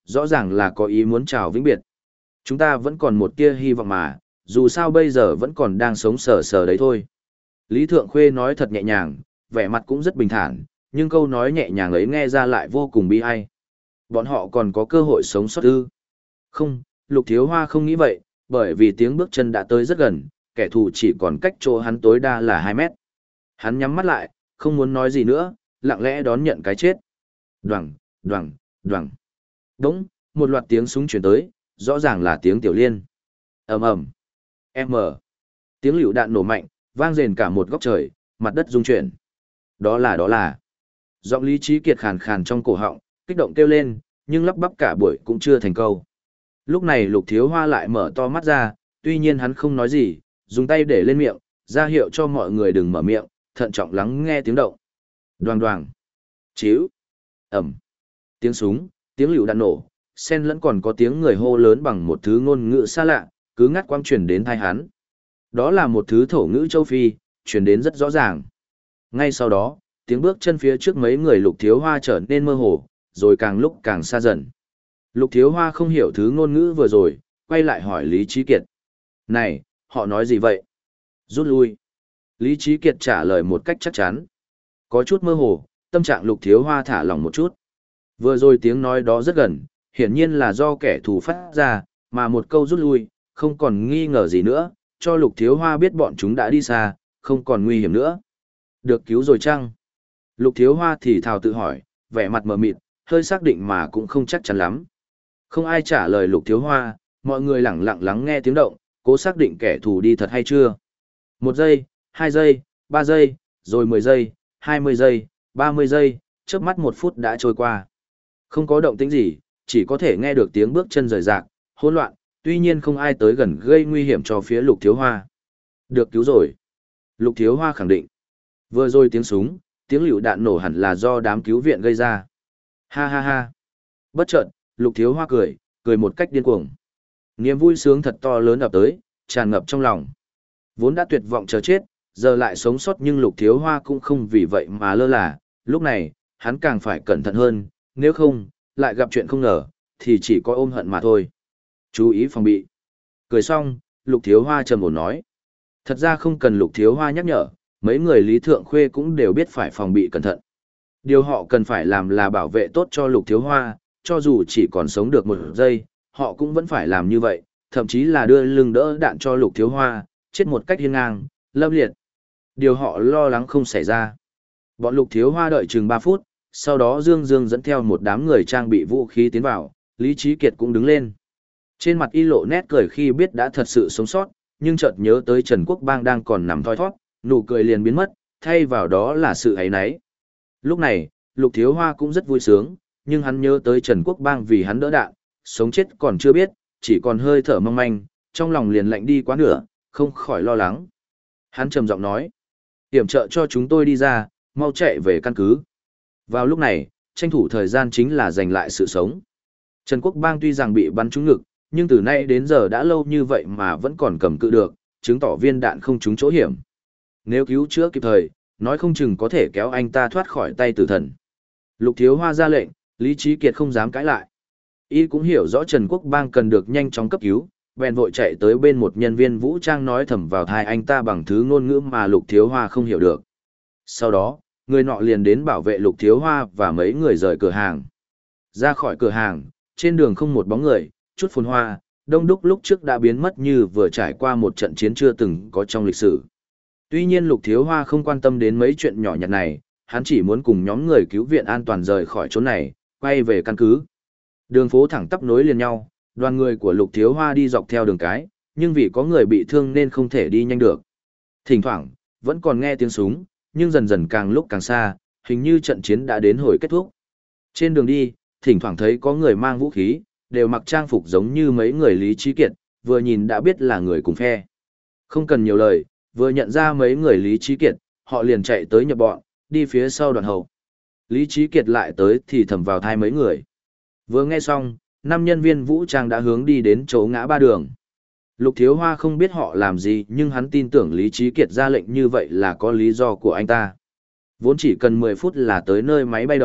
rõ ràng là có ý muốn chào vĩnh biệt. Chúng ta vẫn còn một tia hy vọng mà, dù sao bây giờ vẫn còn đang sống sờ sờ đấy thôi. Lý Thượng Khuê nói thật nhẹ nhàng, vẻ mặt cũng rất bình thản, nhưng câu nói nhẹ nhàng ấy nghe ra lại vô cùng bi ai. Bọn họ còn có cơ hội sống sót ư? Không, Lục Thiếu Hoa không nghĩ vậy, bởi vì tiếng bước chân đã tới rất gần, kẻ thù chỉ còn cách chỗ hắn tối đa là hai mét. Hắn nhắm mắt lại, không muốn nói gì nữa, lặng lẽ đón nhận cái chết. Đoằng, đoằng, đoằng. Đúng, một loạt tiếng súng chuyển tới, rõ ràng là tiếng Tiểu Liên. Ầm ầm. M. Tiếng lựu đạn nổ mạnh, vang rền cả một góc trời, mặt đất rung chuyển. Đó là đó là. Giọng Lý Trí Kiệt khàn khàn trong cổ họng, kích động kêu lên, nhưng lắp bắp cả buổi cũng chưa thành câu. Lúc này Lục Thiếu Hoa lại mở to mắt ra, tuy nhiên hắn không nói gì, dùng tay để lên miệng, ra hiệu cho mọi người đừng mở miệng, thận trọng lắng nghe tiếng động. Đoàng đoàng. Chíu. Ẩm. Tiếng súng, tiếng lựu đạn nổ, xen lẫn còn có tiếng người hô lớn bằng một thứ ngôn ngữ xa lạ, cứ ngắt quang truyền đến tai hắn. Đó là một thứ thổ ngữ châu Phi, truyền đến rất rõ ràng. Ngay sau đó, tiếng bước chân phía trước mấy người Lục Thiếu Hoa trở nên mơ hồ, rồi càng lúc càng xa dần. Lục Thiếu Hoa không hiểu thứ ngôn ngữ vừa rồi, quay lại hỏi Lý Trí Kiệt. Này, họ nói gì vậy? Rút lui. Lý Trí Kiệt trả lời một cách chắc chắn. Có chút mơ hồ, tâm trạng Lục Thiếu Hoa thả lỏng một chút. Vừa rồi tiếng nói đó rất gần, hiển nhiên là do kẻ thù phát ra, mà một câu rút lui, không còn nghi ngờ gì nữa, cho Lục Thiếu Hoa biết bọn chúng đã đi xa, không còn nguy hiểm nữa. Được cứu rồi chăng? Lục Thiếu Hoa thì thào tự hỏi, vẻ mặt mờ mịt, hơi xác định mà cũng không chắc chắn lắm. Không ai trả lời Lục Thiếu Hoa, mọi người lặng lặng lắng nghe tiếng động, cố xác định kẻ thù đi thật hay chưa. Một giây, hai giây, ba giây, rồi mười giây, hai mươi giây, ba mươi giây, chớp mắt một phút đã trôi qua. Không có động tĩnh gì, chỉ có thể nghe được tiếng bước chân rời rạc, hỗn loạn, tuy nhiên không ai tới gần gây nguy hiểm cho phía Lục Thiếu Hoa. Được cứu rồi. Lục Thiếu Hoa khẳng định. Vừa rồi tiếng súng, tiếng lựu đạn nổ hẳn là do đám cứu viện gây ra. Ha ha ha. Bất chợt, Lục Thiếu Hoa cười, cười một cách điên cuồng. Niềm vui sướng thật to lớn ập tới, tràn ngập trong lòng. Vốn đã tuyệt vọng chờ chết, giờ lại sống sót nhưng Lục Thiếu Hoa cũng không vì vậy mà lơ là. Lúc này, hắn càng phải cẩn thận hơn, nếu không, lại gặp chuyện không ngờ, thì chỉ có ôm hận mà thôi. Chú ý phòng bị. Cười xong, Lục Thiếu Hoa trầm ổn nói. Thật ra không cần Lục Thiếu Hoa nhắc nhở, mấy người Lý Thượng Khuê cũng đều biết phải phòng bị cẩn thận. Điều họ cần phải làm là bảo vệ tốt cho Lục Thiếu Hoa, cho dù chỉ còn sống được một giây, họ cũng vẫn phải làm như vậy, thậm chí là đưa lưng đỡ đạn cho Lục Thiếu Hoa, chết một cách hiên ngang, lâm liệt. Điều họ lo lắng không xảy ra. Bọn Lục Thiếu Hoa đợi chừng ba phút, sau đó Dương Dương dẫn theo một đám người trang bị vũ khí tiến vào, Lý Trí Kiệt cũng đứng lên. Trên mặt y lộ nét cười khi biết đã thật sự sống sót, nhưng chợt nhớ tới Trần Quốc Bang đang còn nằm thoi thoát, nụ cười liền biến mất, thay vào đó là sự áy náy. Lúc này, Lục Thiếu Hoa cũng rất vui sướng, nhưng hắn nhớ tới Trần Quốc Bang vì hắn đỡ đạn, sống chết còn chưa biết, chỉ còn hơi thở mong manh, trong lòng liền lạnh đi quá nửa, không khỏi lo lắng. Hắn trầm giọng nói, hiểm trợ cho chúng tôi đi ra, mau chạy về căn cứ. Vào lúc này, tranh thủ thời gian chính là giành lại sự sống. Trần Quốc Bang tuy rằng bị bắn trúng ngực, nhưng từ nay đến giờ đã lâu như vậy mà vẫn còn cầm cự được, chứng tỏ viên đạn không trúng chỗ hiểm. Nếu cứu chữa kịp thời, nói không chừng có thể kéo anh ta thoát khỏi tay tử thần. Lục Thiếu Hoa ra lệnh, Lý Trí Kiệt không dám cãi lại. Y cũng hiểu rõ Trần Quốc Bang cần được nhanh chóng cấp cứu, bèn vội chạy tới bên một nhân viên vũ trang nói thầm vào tai anh ta bằng thứ ngôn ngữ mà Lục Thiếu Hoa không hiểu được. Sau đó, người nọ liền đến bảo vệ Lục Thiếu Hoa và mấy người rời cửa hàng. Ra khỏi cửa hàng, trên đường không một bóng người, chút phồn hoa, đông đúc lúc trước đã biến mất như vừa trải qua một trận chiến chưa từng có trong lịch sử. Tuy nhiên Lục Thiếu Hoa không quan tâm đến mấy chuyện nhỏ nhặt này, hắn chỉ muốn cùng nhóm người cứu viện an toàn rời khỏi chỗ này, quay về căn cứ. Đường phố thẳng tắp nối liền nhau, đoàn người của Lục Thiếu Hoa đi dọc theo đường cái, nhưng vì có người bị thương nên không thể đi nhanh được. Thỉnh thoảng, vẫn còn nghe tiếng súng, nhưng dần dần càng lúc càng xa, hình như trận chiến đã đến hồi kết thúc. Trên đường đi, thỉnh thoảng thấy có người mang vũ khí, đều mặc trang phục giống như mấy người Lý Trí Kiệt, vừa nhìn đã biết là người cùng phe. Không cần nhiều lời, vừa nhận ra mấy người Lý Trí Kiệt, họ liền chạy tới nhập bọn, đi phía sau đoàn hậu. Lý Trí Kiệt lại tới thì thầm vào thai mấy người. Vừa nghe xong, năm nhân viên vũ trang đã hướng đi đến chỗ ngã ba đường. Lục Thiếu Hoa không biết họ làm gì nhưng hắn tin tưởng Lý Trí Kiệt ra lệnh như vậy là có lý do của anh ta. Vốn chỉ cần mười phút là tới nơi máy bay đầu,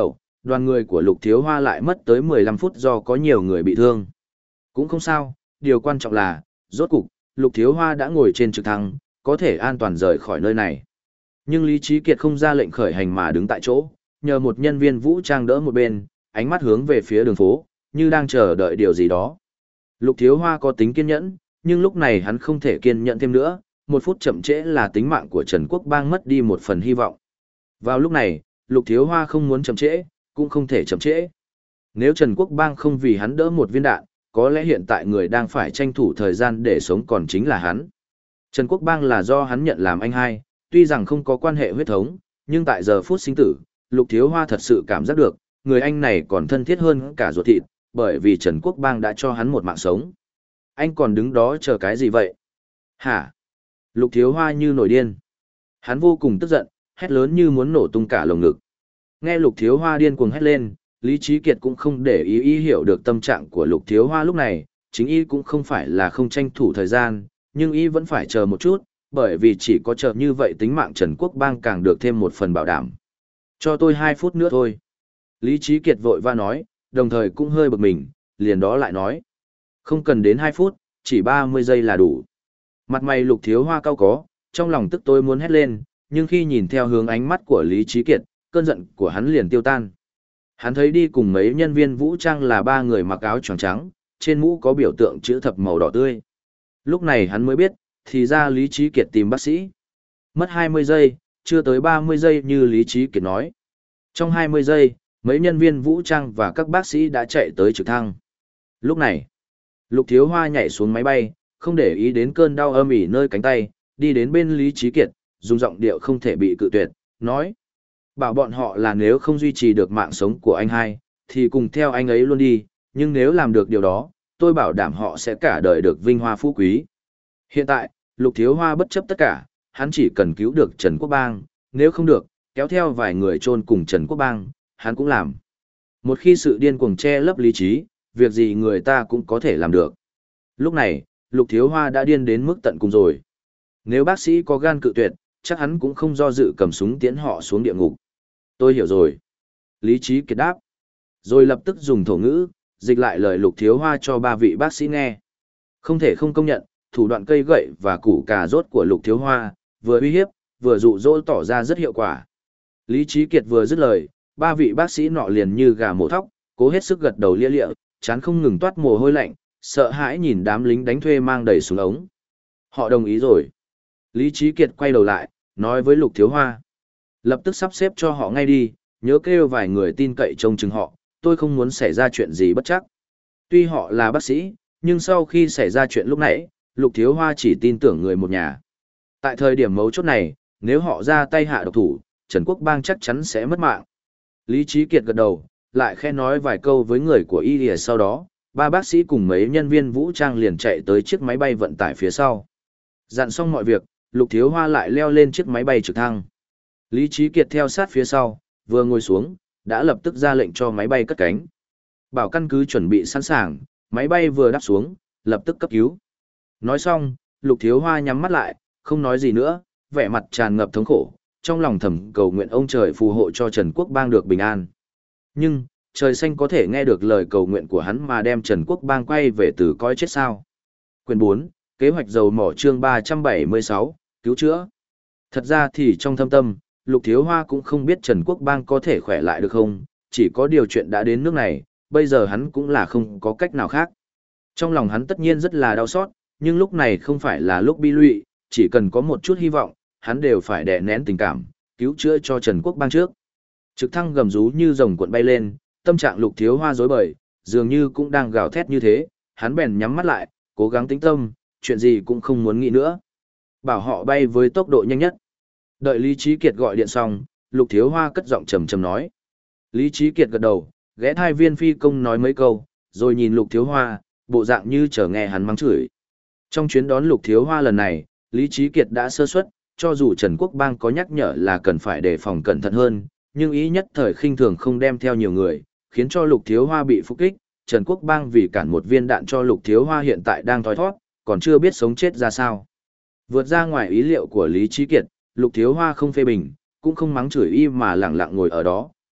đoàn người của Lục Thiếu Hoa lại mất tới mười lăm phút do có nhiều người bị thương. Cũng không sao, điều quan trọng là, rốt cục, Lục Thiếu Hoa đã ngồi trên trực thăng, có thể an toàn rời khỏi nơi này. Nhưng Lý Trí Kiệt không ra lệnh khởi hành mà đứng tại chỗ, nhờ một nhân viên vũ trang đỡ một bên, ánh mắt hướng về phía đường phố, như đang chờ đợi điều gì đó. Lục Thiếu Hoa có tính kiên nhẫn, nhưng lúc này hắn không thể kiên nhẫn thêm nữa, một phút chậm trễ là tính mạng của Trần Quốc Bang mất đi một phần hy vọng. Vào lúc này, Lục Thiếu Hoa không muốn chậm trễ, cũng không thể chậm trễ. Nếu Trần Quốc Bang không vì hắn đỡ một viên đạn, có lẽ hiện tại người đang phải tranh thủ thời gian để sống còn chính là hắn. Trần Quốc Bang là do hắn nhận làm anh hai, tuy rằng không có quan hệ huyết thống, nhưng tại giờ phút sinh tử, Lục Thiếu Hoa thật sự cảm giác được, người anh này còn thân thiết hơn cả ruột thịt, bởi vì Trần Quốc Bang đã cho hắn một mạng sống. Anh còn đứng đó chờ cái gì vậy? Hả? Lục Thiếu Hoa như nổi điên. Hắn vô cùng tức giận, hét lớn như muốn nổ tung cả lồng ngực. Nghe Lục Thiếu Hoa điên cuồng hét lên, Lý Trí Kiệt cũng không để ý ý hiểu được tâm trạng của Lục Thiếu Hoa lúc này, chính y cũng không phải là không tranh thủ thời gian, nhưng y vẫn phải chờ một chút, bởi vì chỉ có chờ như vậy tính mạng Trần Quốc Bang càng được thêm một phần bảo đảm. Cho tôi hai phút nữa thôi. Lý Trí Kiệt vội va nói, đồng thời cũng hơi bực mình, liền đó lại nói. Không cần đến hai phút, chỉ ba mươi giây là đủ. Mặt mày Lục Thiếu Hoa cau có, trong lòng tức tối muốn hét lên, nhưng khi nhìn theo hướng ánh mắt của Lý Trí Kiệt, cơn giận của hắn liền tiêu tan. Hắn thấy đi cùng mấy nhân viên vũ trang là ba người mặc áo choàng trắng, trên mũ có biểu tượng chữ thập màu đỏ tươi. Lúc này hắn mới biết, thì ra Lý Trí Kiệt tìm bác sĩ. Mất hai mươi giây, chưa tới ba mươi giây như Lý Trí Kiệt nói. Trong hai mươi giây, mấy nhân viên vũ trang và các bác sĩ đã chạy tới trực thăng. Lúc này, Lục Thiếu Hoa nhảy xuống máy bay, không để ý đến cơn đau âm ỉ nơi cánh tay, đi đến bên Lý Trí Kiệt, dùng giọng điệu không thể bị cự tuyệt, nói. Bảo bọn họ là nếu không duy trì được mạng sống của anh hai, thì cùng theo anh ấy luôn đi, nhưng nếu làm được điều đó, tôi bảo đảm họ sẽ cả đời được vinh hoa phú quý. Hiện tại, Lục Thiếu Hoa bất chấp tất cả, hắn chỉ cần cứu được Trần Quốc Bang, nếu không được, kéo theo vài người chôn cùng Trần Quốc Bang, hắn cũng làm. Một khi sự điên cuồng che lấp lý trí, việc gì người ta cũng có thể làm được. Lúc này, Lục Thiếu Hoa đã điên đến mức tận cùng rồi. Nếu bác sĩ có gan cự tuyệt, chắc hắn cũng không do dự cầm súng tiến họ xuống địa ngục. Tôi hiểu rồi. Lý Trí Kiệt đáp. Rồi lập tức dùng thổ ngữ, dịch lại lời Lục Thiếu Hoa cho ba vị bác sĩ nghe. Không thể không công nhận, thủ đoạn cây gậy và củ cà rốt của Lục Thiếu Hoa, vừa uy hiếp, vừa dụ dỗ tỏ ra rất hiệu quả. Lý Trí Kiệt vừa dứt lời, ba vị bác sĩ nọ liền như gà mổ thóc, cố hết sức gật đầu lia lịa, chán không ngừng toát mồ hôi lạnh, sợ hãi nhìn đám lính đánh thuê mang đầy súng ống. Họ đồng ý rồi. Lý Trí Kiệt quay đầu lại, nói với Lục Thiếu Hoa. Lập tức sắp xếp cho họ ngay đi, nhớ kêu vài người tin cậy trông chừng họ, tôi không muốn xảy ra chuyện gì bất chắc. Tuy họ là bác sĩ, nhưng sau khi xảy ra chuyện lúc nãy, Lục Thiếu Hoa chỉ tin tưởng người một nhà. Tại thời điểm mấu chốt này, nếu họ ra tay hạ độc thủ, Trần Quốc Bang chắc chắn sẽ mất mạng. Lý Trí Kiệt gật đầu, lại khẽ nói vài câu với người của y lìa, sau đó, ba bác sĩ cùng mấy nhân viên vũ trang liền chạy tới chiếc máy bay vận tải phía sau. Dặn xong mọi việc, Lục Thiếu Hoa lại leo lên chiếc máy bay trực thăng. Lý Trí Kiệt theo sát phía sau, vừa ngồi xuống, đã lập tức ra lệnh cho máy bay cất cánh. Bảo căn cứ chuẩn bị sẵn sàng, máy bay vừa đáp xuống, lập tức cấp cứu. Nói xong, Lục Thiếu Hoa nhắm mắt lại, không nói gì nữa, vẻ mặt tràn ngập thống khổ, trong lòng thầm cầu nguyện ông trời phù hộ cho Trần Quốc Bang được bình an. Nhưng, trời xanh có thể nghe được lời cầu nguyện của hắn mà đem Trần Quốc Bang quay về từ cõi chết sao. Quyển bốn, kế hoạch dầu mỏ chương ba trăm bảy mươi sáu, cứu chữa. Thật ra thì trong thâm tâm, Lục Thiếu Hoa cũng không biết Trần Quốc Bang có thể khỏe lại được không, chỉ có điều chuyện đã đến nước này, bây giờ hắn cũng là không có cách nào khác. Trong lòng hắn tất nhiên rất là đau xót, nhưng lúc này không phải là lúc bi lụy, chỉ cần có một chút hy vọng, hắn đều phải đè nén tình cảm, cứu chữa cho Trần Quốc Bang trước. Trực thăng gầm rú như rồng cuộn bay lên, tâm trạng Lục Thiếu Hoa rối bời, dường như cũng đang gào thét như thế, hắn bèn nhắm mắt lại, cố gắng tĩnh tâm, chuyện gì cũng không muốn nghĩ nữa. Bảo họ bay với tốc độ nhanh nhất. Đợi Lý Trí Kiệt gọi điện xong, Lục Thiếu Hoa cất giọng trầm trầm nói. Lý Trí Kiệt gật đầu, ghé thai viên phi công nói mấy câu, rồi nhìn Lục Thiếu Hoa, bộ dạng như chờ nghe hắn mắng chửi. Trong chuyến đón Lục Thiếu Hoa lần này, Lý Trí Kiệt đã sơ suất, cho dù Trần Quốc Bang có nhắc nhở là cần phải đề phòng cẩn thận hơn, nhưng ý nhất thời khinh thường không đem theo nhiều người, khiến cho Lục Thiếu Hoa bị phục kích. Trần Quốc Bang vì cản một viên đạn cho Lục Thiếu Hoa hiện tại đang thoi thoát, còn chưa biết sống chết ra sao. Vượt ra ngoài ý liệu của Lý Trí Kiệt, Lục Thiếu Hoa không phê bình, cũng không mắng chửi y mà lặng lặng ngồi ở đó,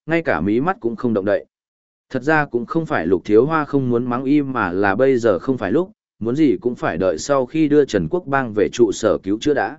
ngay cả mí mắt cũng không động đậy. Thật ra cũng không phải Lục Thiếu Hoa không muốn mắng y mà là bây giờ không phải lúc, muốn gì cũng phải đợi sau khi đưa Trần Quốc Bang về trụ sở cứu chữa đã.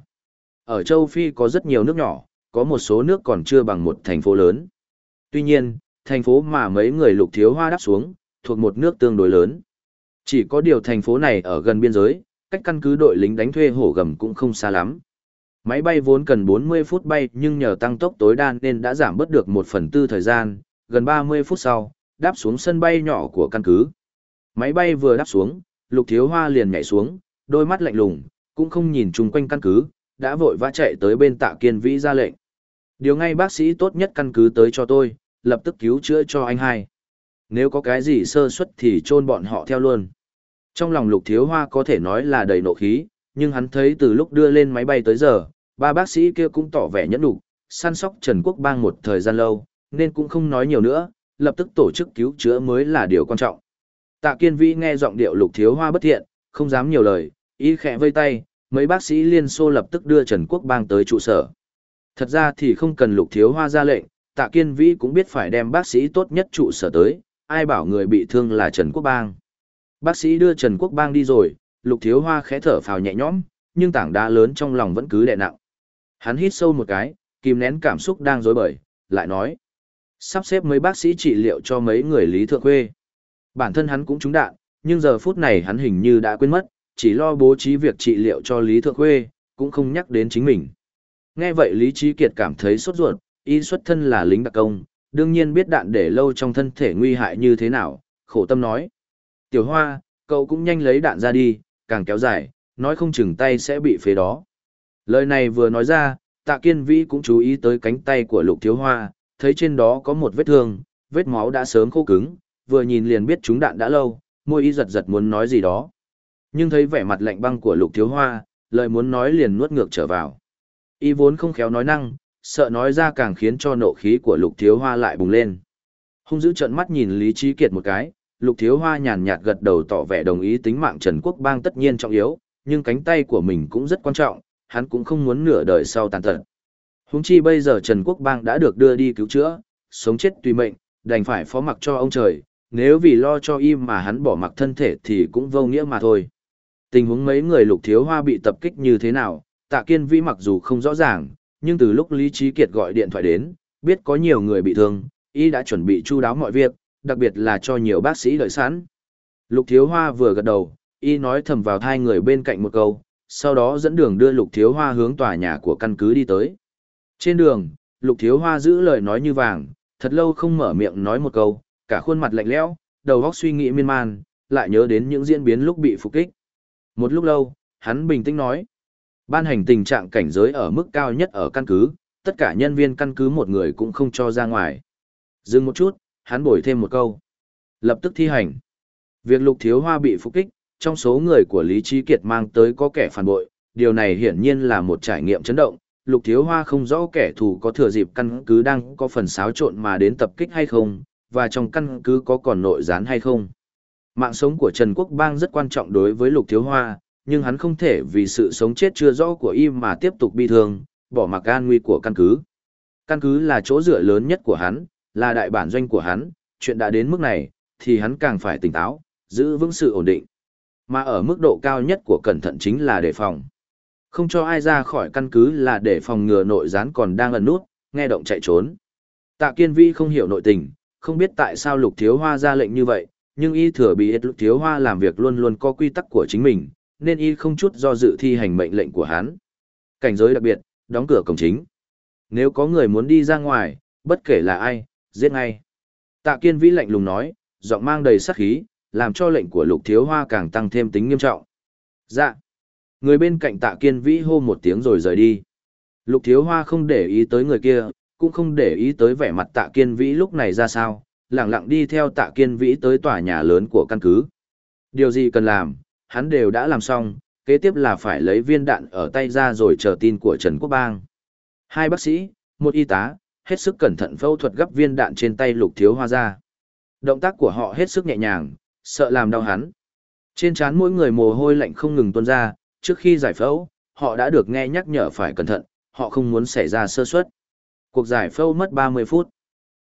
Ở châu Phi có rất nhiều nước nhỏ, có một số nước còn chưa bằng một thành phố lớn. Tuy nhiên, thành phố mà mấy người Lục Thiếu Hoa đáp xuống, thuộc một nước tương đối lớn. Chỉ có điều thành phố này ở gần biên giới, cách căn cứ đội lính đánh thuê hổ gầm cũng không xa lắm. Máy bay vốn cần bốn mươi phút bay nhưng nhờ tăng tốc tối đa nên đã giảm bớt được một phần tư thời gian, gần ba mươi phút sau, đáp xuống sân bay nhỏ của căn cứ. Máy bay vừa đáp xuống, Lục Thiếu Hoa liền nhảy xuống, đôi mắt lạnh lùng, cũng không nhìn chung quanh căn cứ, đã vội vã chạy tới bên Tạ Kiên Vĩ ra lệnh. Điều ngay bác sĩ tốt nhất căn cứ tới cho tôi, lập tức cứu chữa cho anh hai. Nếu có cái gì sơ suất thì chôn bọn họ theo luôn. Trong lòng Lục Thiếu Hoa có thể nói là đầy nộ khí, nhưng hắn thấy từ lúc đưa lên máy bay tới giờ, ba bác sĩ kia cũng tỏ vẻ nhẫn nhục, săn sóc Trần Quốc Bang một thời gian lâu, nên cũng không nói nhiều nữa, lập tức tổ chức cứu chữa mới là điều quan trọng. Tạ Kiên Vĩ nghe giọng điệu Lục Thiếu Hoa bất thiện, không dám nhiều lời, ý khẽ vây tay, mấy bác sĩ Liên Xô lập tức đưa Trần Quốc Bang tới trụ sở. Thật ra thì không cần Lục Thiếu Hoa ra lệnh, Tạ Kiên Vĩ cũng biết phải đem bác sĩ tốt nhất trụ sở tới, ai bảo người bị thương là Trần Quốc Bang. Bác sĩ đưa Trần Quốc Bang đi rồi, Lục Thiếu Hoa khẽ thở phào nhẹ nhõm, nhưng tảng đá lớn trong lòng vẫn cứ đè nặng. Hắn hít sâu một cái, kìm nén cảm xúc đang rối bời, lại nói: sắp xếp mấy bác sĩ trị liệu cho mấy người Lý Thượng Khuê. Bản thân hắn cũng trúng đạn, nhưng giờ phút này hắn hình như đã quên mất, chỉ lo bố trí việc trị liệu cho Lý Thượng Khuê, cũng không nhắc đến chính mình. Nghe vậy Lý Trí Kiệt cảm thấy sốt ruột, y xuất thân là lính đặc công, đương nhiên biết đạn để lâu trong thân thể nguy hại như thế nào, khổ tâm nói: Tiểu Hoa, cậu cũng nhanh lấy đạn ra đi, càng kéo dài, nói không chừng tay sẽ bị phế đó. Lời này vừa nói ra, Tạ Kiên Vĩ cũng chú ý tới cánh tay của Lục Thiếu Hoa, thấy trên đó có một vết thương, vết máu đã sớm khô cứng, vừa nhìn liền biết trúng đạn đã lâu, môi y giật giật muốn nói gì đó. Nhưng thấy vẻ mặt lạnh băng của Lục Thiếu Hoa, lời muốn nói liền nuốt ngược trở vào. Y vốn không khéo nói năng, sợ nói ra càng khiến cho nộ khí của Lục Thiếu Hoa lại bùng lên. Hung dữ trợn mắt nhìn Lý Trí Kiệt một cái, Lục Thiếu Hoa nhàn nhạt gật đầu tỏ vẻ đồng ý tính mạng Trần Quốc Bang tất nhiên trọng yếu, nhưng cánh tay của mình cũng rất quan trọng, hắn cũng không muốn nửa đời sau tàn tật. Huống chi bây giờ Trần Quốc Bang đã được đưa đi cứu chữa, sống chết tùy mệnh, đành phải phó mặc cho ông trời, nếu vì lo cho im mà hắn bỏ mặc thân thể thì cũng vô nghĩa mà thôi. Tình huống mấy người Lục Thiếu Hoa bị tập kích như thế nào, Tạ Kiên Vĩ mặc dù không rõ ràng, nhưng từ lúc Lý Trí Kiệt gọi điện thoại đến, biết có nhiều người bị thương, y đã chuẩn bị chu đáo mọi việc, đặc biệt là cho nhiều bác sĩ đợi sẵn. Lục Thiếu Hoa vừa gật đầu, y nói thầm vào tai người bên cạnh một câu, sau đó dẫn đường đưa Lục Thiếu Hoa hướng tòa nhà của căn cứ đi tới. Trên đường, Lục Thiếu Hoa giữ lời nói như vàng, thật lâu không mở miệng nói một câu, cả khuôn mặt lạnh lẽo, đầu óc suy nghĩ miên man, lại nhớ đến những diễn biến lúc bị phục kích. Một lúc lâu, hắn bình tĩnh nói: ban hành tình trạng cảnh giới ở mức cao nhất ở căn cứ, tất cả nhân viên căn cứ một người cũng không cho ra ngoài. Dừng một chút, hắn bổ thêm một câu: lập tức thi hành. Việc Lục Thiếu Hoa bị phục kích, trong số người của Lý Trí Kiệt mang tới có kẻ phản bội, điều này hiển nhiên là một trải nghiệm chấn động. Lục Thiếu Hoa không rõ kẻ thù có thừa dịp căn cứ đang có phần xáo trộn mà đến tập kích hay không, và trong căn cứ có còn nội gián hay không. Mạng sống của Trần Quốc Bang rất quan trọng đối với Lục Thiếu Hoa, nhưng hắn không thể vì sự sống chết chưa rõ của y mà tiếp tục bi thương, bỏ mặc an nguy của căn cứ. Căn cứ là chỗ dựa lớn nhất của hắn, là đại bản doanh của hắn, chuyện đã đến mức này, thì hắn càng phải tỉnh táo, giữ vững sự ổn định. Mà ở mức độ cao nhất của cẩn thận chính là đề phòng. Không cho ai ra khỏi căn cứ là để phòng ngừa nội gián còn đang ẩn nút, nghe động chạy trốn. Tạ Kiên Vĩ không hiểu nội tình, không biết tại sao Lục Thiếu Hoa ra lệnh như vậy, nhưng y thừa biết Lục Thiếu Hoa làm việc luôn luôn có quy tắc của chính mình, nên y không chút do dự thi hành mệnh lệnh của hắn. Cảnh giới đặc biệt, đóng cửa cổng chính. Nếu có người muốn đi ra ngoài, bất kể là ai, giết ngay. Tạ Kiên Vĩ lạnh lùng nói, giọng mang đầy sát khí, làm cho lệnh của Lục Thiếu Hoa càng tăng thêm tính nghiêm trọng. Dạ. Người bên cạnh Tạ Kiên Vĩ hô một tiếng rồi rời đi. Lục Thiếu Hoa không để ý tới người kia, cũng không để ý tới vẻ mặt Tạ Kiên Vĩ lúc này ra sao, lặng lặng đi theo Tạ Kiên Vĩ tới tòa nhà lớn của căn cứ. Điều gì cần làm, hắn đều đã làm xong, kế tiếp là phải lấy viên đạn ở tay ra rồi chờ tin của Trần Quốc Bang. Hai bác sĩ, một y tá, hết sức cẩn thận phẫu thuật gấp viên đạn trên tay Lục Thiếu Hoa ra. Động tác của họ hết sức nhẹ nhàng, sợ làm đau hắn. Trên trán mỗi người mồ hôi lạnh không ngừng tuôn ra, trước khi giải phẫu, họ đã được nghe nhắc nhở phải cẩn thận, họ không muốn xảy ra sơ suất. Cuộc giải phẫu mất ba mươi phút.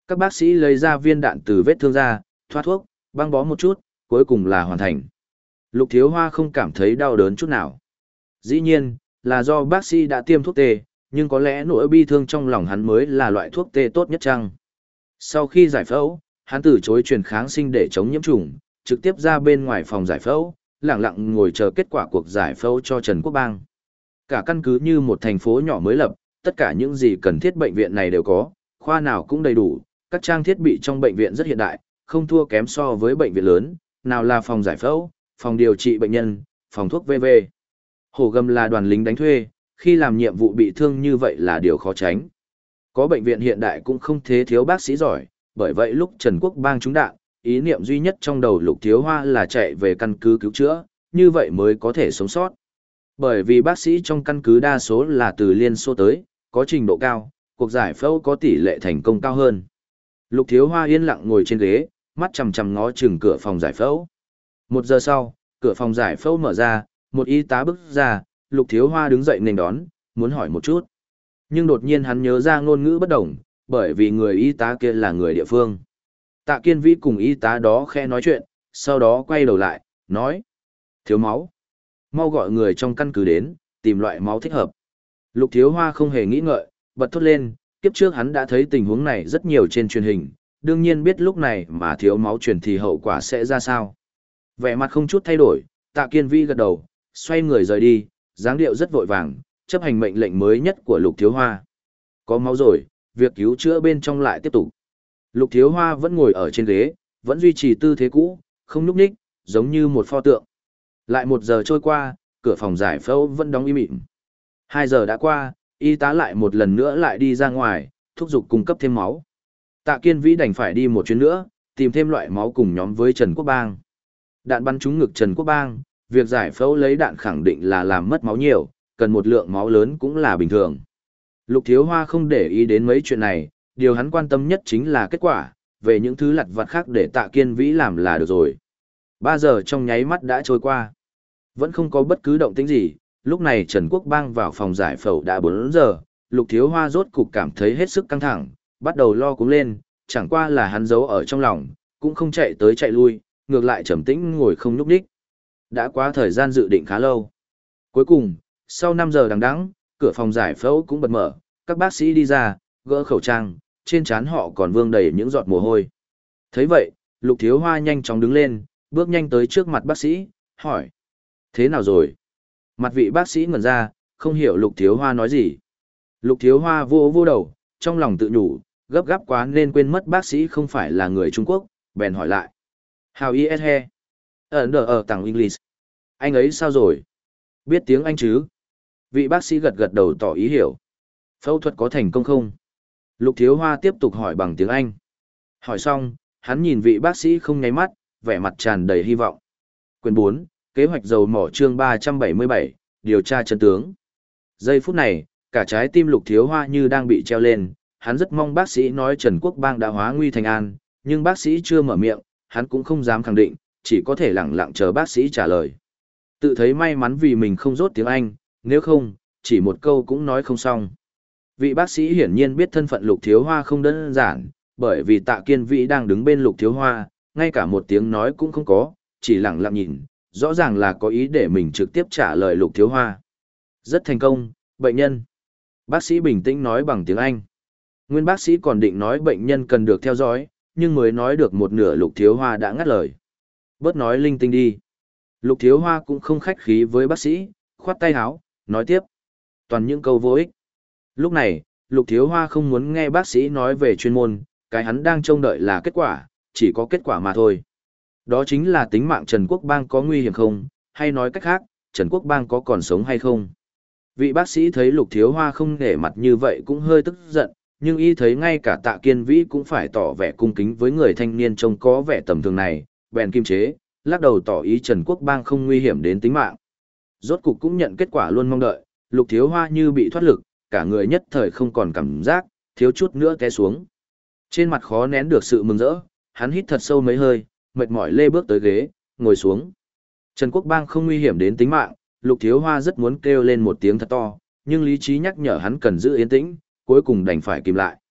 Các bác sĩ lấy ra viên đạn từ vết thương ra, thoát thuốc, băng bó một chút, cuối cùng là hoàn thành. Lục Thiếu Hoa không cảm thấy đau đớn chút nào. Dĩ nhiên, là do bác sĩ đã tiêm thuốc tê, nhưng có lẽ nỗi bi thương trong lòng hắn mới là loại thuốc tê tốt nhất chăng. Sau khi giải phẫu, hắn từ chối truyền kháng sinh để chống nhiễm trùng, trực tiếp ra bên ngoài phòng giải phẫu, lặng lặng ngồi chờ kết quả cuộc giải phẫu cho Trần Quốc Bang. Cả căn cứ như một thành phố nhỏ mới lập, tất cả những gì cần thiết bệnh viện này đều có, khoa nào cũng đầy đủ, các trang thiết bị trong bệnh viện rất hiện đại, không thua kém so với bệnh viện lớn, nào là phòng giải phẫu, phòng điều trị bệnh nhân, phòng thuốc vân vân. Hổ Gầm là đoàn lính đánh thuê, khi làm nhiệm vụ bị thương như vậy là điều khó tránh. Có bệnh viện hiện đại cũng không thế thiếu bác sĩ giỏi, bởi vậy lúc Trần Quốc Bang trúng đạn, ý niệm duy nhất trong đầu Lục Thiếu Hoa là chạy về căn cứ cứu chữa, như vậy mới có thể sống sót. Bởi vì bác sĩ trong căn cứ đa số là từ Liên Xô tới, có trình độ cao, cuộc giải phẫu có tỷ lệ thành công cao hơn. Lục Thiếu Hoa yên lặng ngồi trên ghế, mắt chằm chằm ngó chừng cửa phòng giải phẫu. Một giờ sau, cửa phòng giải phẫu mở ra, một y tá bước ra, Lục Thiếu Hoa đứng dậy nên đón, muốn hỏi một chút. Nhưng đột nhiên hắn nhớ ra ngôn ngữ bất đồng, bởi vì người y tá kia là người địa phương. Tạ Kiên Vĩ cùng y tá đó khẽ nói chuyện, sau đó quay đầu lại, nói. Thiếu máu. Mau gọi người trong căn cứ đến, tìm loại máu thích hợp. Lục Thiếu Hoa không hề nghĩ ngợi, bật thốt lên, kiếp trước hắn đã thấy tình huống này rất nhiều trên truyền hình, đương nhiên biết lúc này mà thiếu máu truyền thì hậu quả sẽ ra sao. Vẻ mặt không chút thay đổi, Tạ Kiên Vĩ gật đầu, xoay người rời đi, dáng điệu rất vội vàng, chấp hành mệnh lệnh mới nhất của Lục Thiếu Hoa. Có máu rồi, việc cứu chữa bên trong lại tiếp tục. Lục Thiếu Hoa vẫn ngồi ở trên ghế, vẫn duy trì tư thế cũ, không nhúc nhích, giống như một pho tượng. Lại một giờ trôi qua, cửa phòng giải phẫu vẫn đóng im ỉm. Hai giờ đã qua, y tá lại một lần nữa lại đi ra ngoài, thúc giục cung cấp thêm máu. Tạ Kiên Vĩ đành phải đi một chuyến nữa, tìm thêm loại máu cùng nhóm với Trần Quốc Bang. Đạn bắn trúng ngực Trần Quốc Bang, việc giải phẫu lấy đạn khẳng định là làm mất máu nhiều, cần một lượng máu lớn cũng là bình thường. Lục Thiếu Hoa không để ý đến mấy chuyện này, điều hắn quan tâm nhất chính là kết quả, về những thứ lặt vặt khác để Tạ Kiên Vĩ làm là được rồi. Ba giờ trong nháy mắt đã trôi qua. Vẫn không có bất cứ động tĩnh gì, lúc này Trần Quốc Bang vào phòng giải phẫu đã bốn giờ, Lục Thiếu Hoa rốt cục cảm thấy hết sức căng thẳng, bắt đầu lo cuống lên, chẳng qua là hắn giấu ở trong lòng, cũng không chạy tới chạy lui, ngược lại trầm tĩnh ngồi không nhúc nhích. Đã quá thời gian dự định khá lâu. Cuối cùng, sau năm giờ đằng đẵng, cửa phòng giải phẫu cũng bật mở, các bác sĩ đi ra, gỡ khẩu trang, trên trán họ còn vương đầy những giọt mồ hôi. Thấy vậy, Lục Thiếu Hoa nhanh chóng đứng lên, bước nhanh tới trước mặt bác sĩ, hỏi. Thế nào rồi? Mặt vị bác sĩ ngẩn ra, không hiểu Lục Thiếu Hoa nói gì. Lục Thiếu Hoa vô vô đầu, trong lòng tự nhủ, gấp gáp quá nên quên mất bác sĩ không phải là người Trung Quốc, bèn hỏi lại. How is he? Under ở tầng English. Anh ấy sao rồi? Biết tiếng Anh chứ? Vị bác sĩ gật gật đầu tỏ ý hiểu. Phẫu thuật có thành công không? Lục Thiếu Hoa tiếp tục hỏi bằng tiếng Anh. Hỏi xong, hắn nhìn vị bác sĩ không nháy mắt, vẻ mặt tràn đầy hy vọng. Quyển bốn, kế hoạch dầu mỏ chương ba trăm bảy mươi bảy, điều tra chân tướng. Giây phút này, cả trái tim Lục Thiếu Hoa như đang bị treo lên, hắn rất mong bác sĩ nói Trần Quốc Bang đã hóa nguy thành an, nhưng bác sĩ chưa mở miệng, hắn cũng không dám khẳng định, chỉ có thể lặng lặng chờ bác sĩ trả lời. Tự thấy may mắn vì mình không rốt tiếng Anh, nếu không, chỉ một câu cũng nói không xong. Vị bác sĩ hiển nhiên biết thân phận Lục Thiếu Hoa không đơn giản, bởi vì Tạ Kiên Vĩ đang đứng bên Lục Thiếu Hoa, ngay cả một tiếng nói cũng không có, chỉ lặng lặng nhìn, rõ ràng là có ý để mình trực tiếp trả lời Lục Thiếu Hoa. Rất thành công, bệnh nhân. Bác sĩ bình tĩnh nói bằng tiếng Anh. Nguyên bác sĩ còn định nói bệnh nhân cần được theo dõi, nhưng mới nói được một nửa Lục Thiếu Hoa đã ngắt lời. Bớt nói linh tinh đi. Lục Thiếu Hoa cũng không khách khí với bác sĩ, khoát tay áo, nói tiếp. Toàn những câu vô ích. Lúc này, Lục Thiếu Hoa không muốn nghe bác sĩ nói về chuyên môn, cái hắn đang trông đợi là kết quả, chỉ có kết quả mà thôi. Đó chính là tính mạng Trần Quốc Bang có nguy hiểm không, hay nói cách khác, Trần Quốc Bang có còn sống hay không. Vị bác sĩ thấy Lục Thiếu Hoa không nể mặt như vậy cũng hơi tức giận, nhưng y thấy ngay cả Tạ Kiên Vĩ cũng phải tỏ vẻ cung kính với người thanh niên trông có vẻ tầm thường này, bèn kim chế, lắc đầu tỏ ý Trần Quốc Bang không nguy hiểm đến tính mạng. Rốt cục cũng nhận kết quả luôn mong đợi, Lục Thiếu Hoa như bị thoát lực, cả người nhất thời không còn cảm giác, thiếu chút nữa té xuống. Trên mặt khó nén được sự mừng rỡ, hắn hít thật sâu mấy hơi, mệt mỏi lê bước tới ghế, ngồi xuống. Trần Quốc Bang không nguy hiểm đến tính mạng, Lục Thiếu Hoa rất muốn kêu lên một tiếng thật to, nhưng lý trí nhắc nhở hắn cần giữ yên tĩnh, cuối cùng đành phải kìm lại.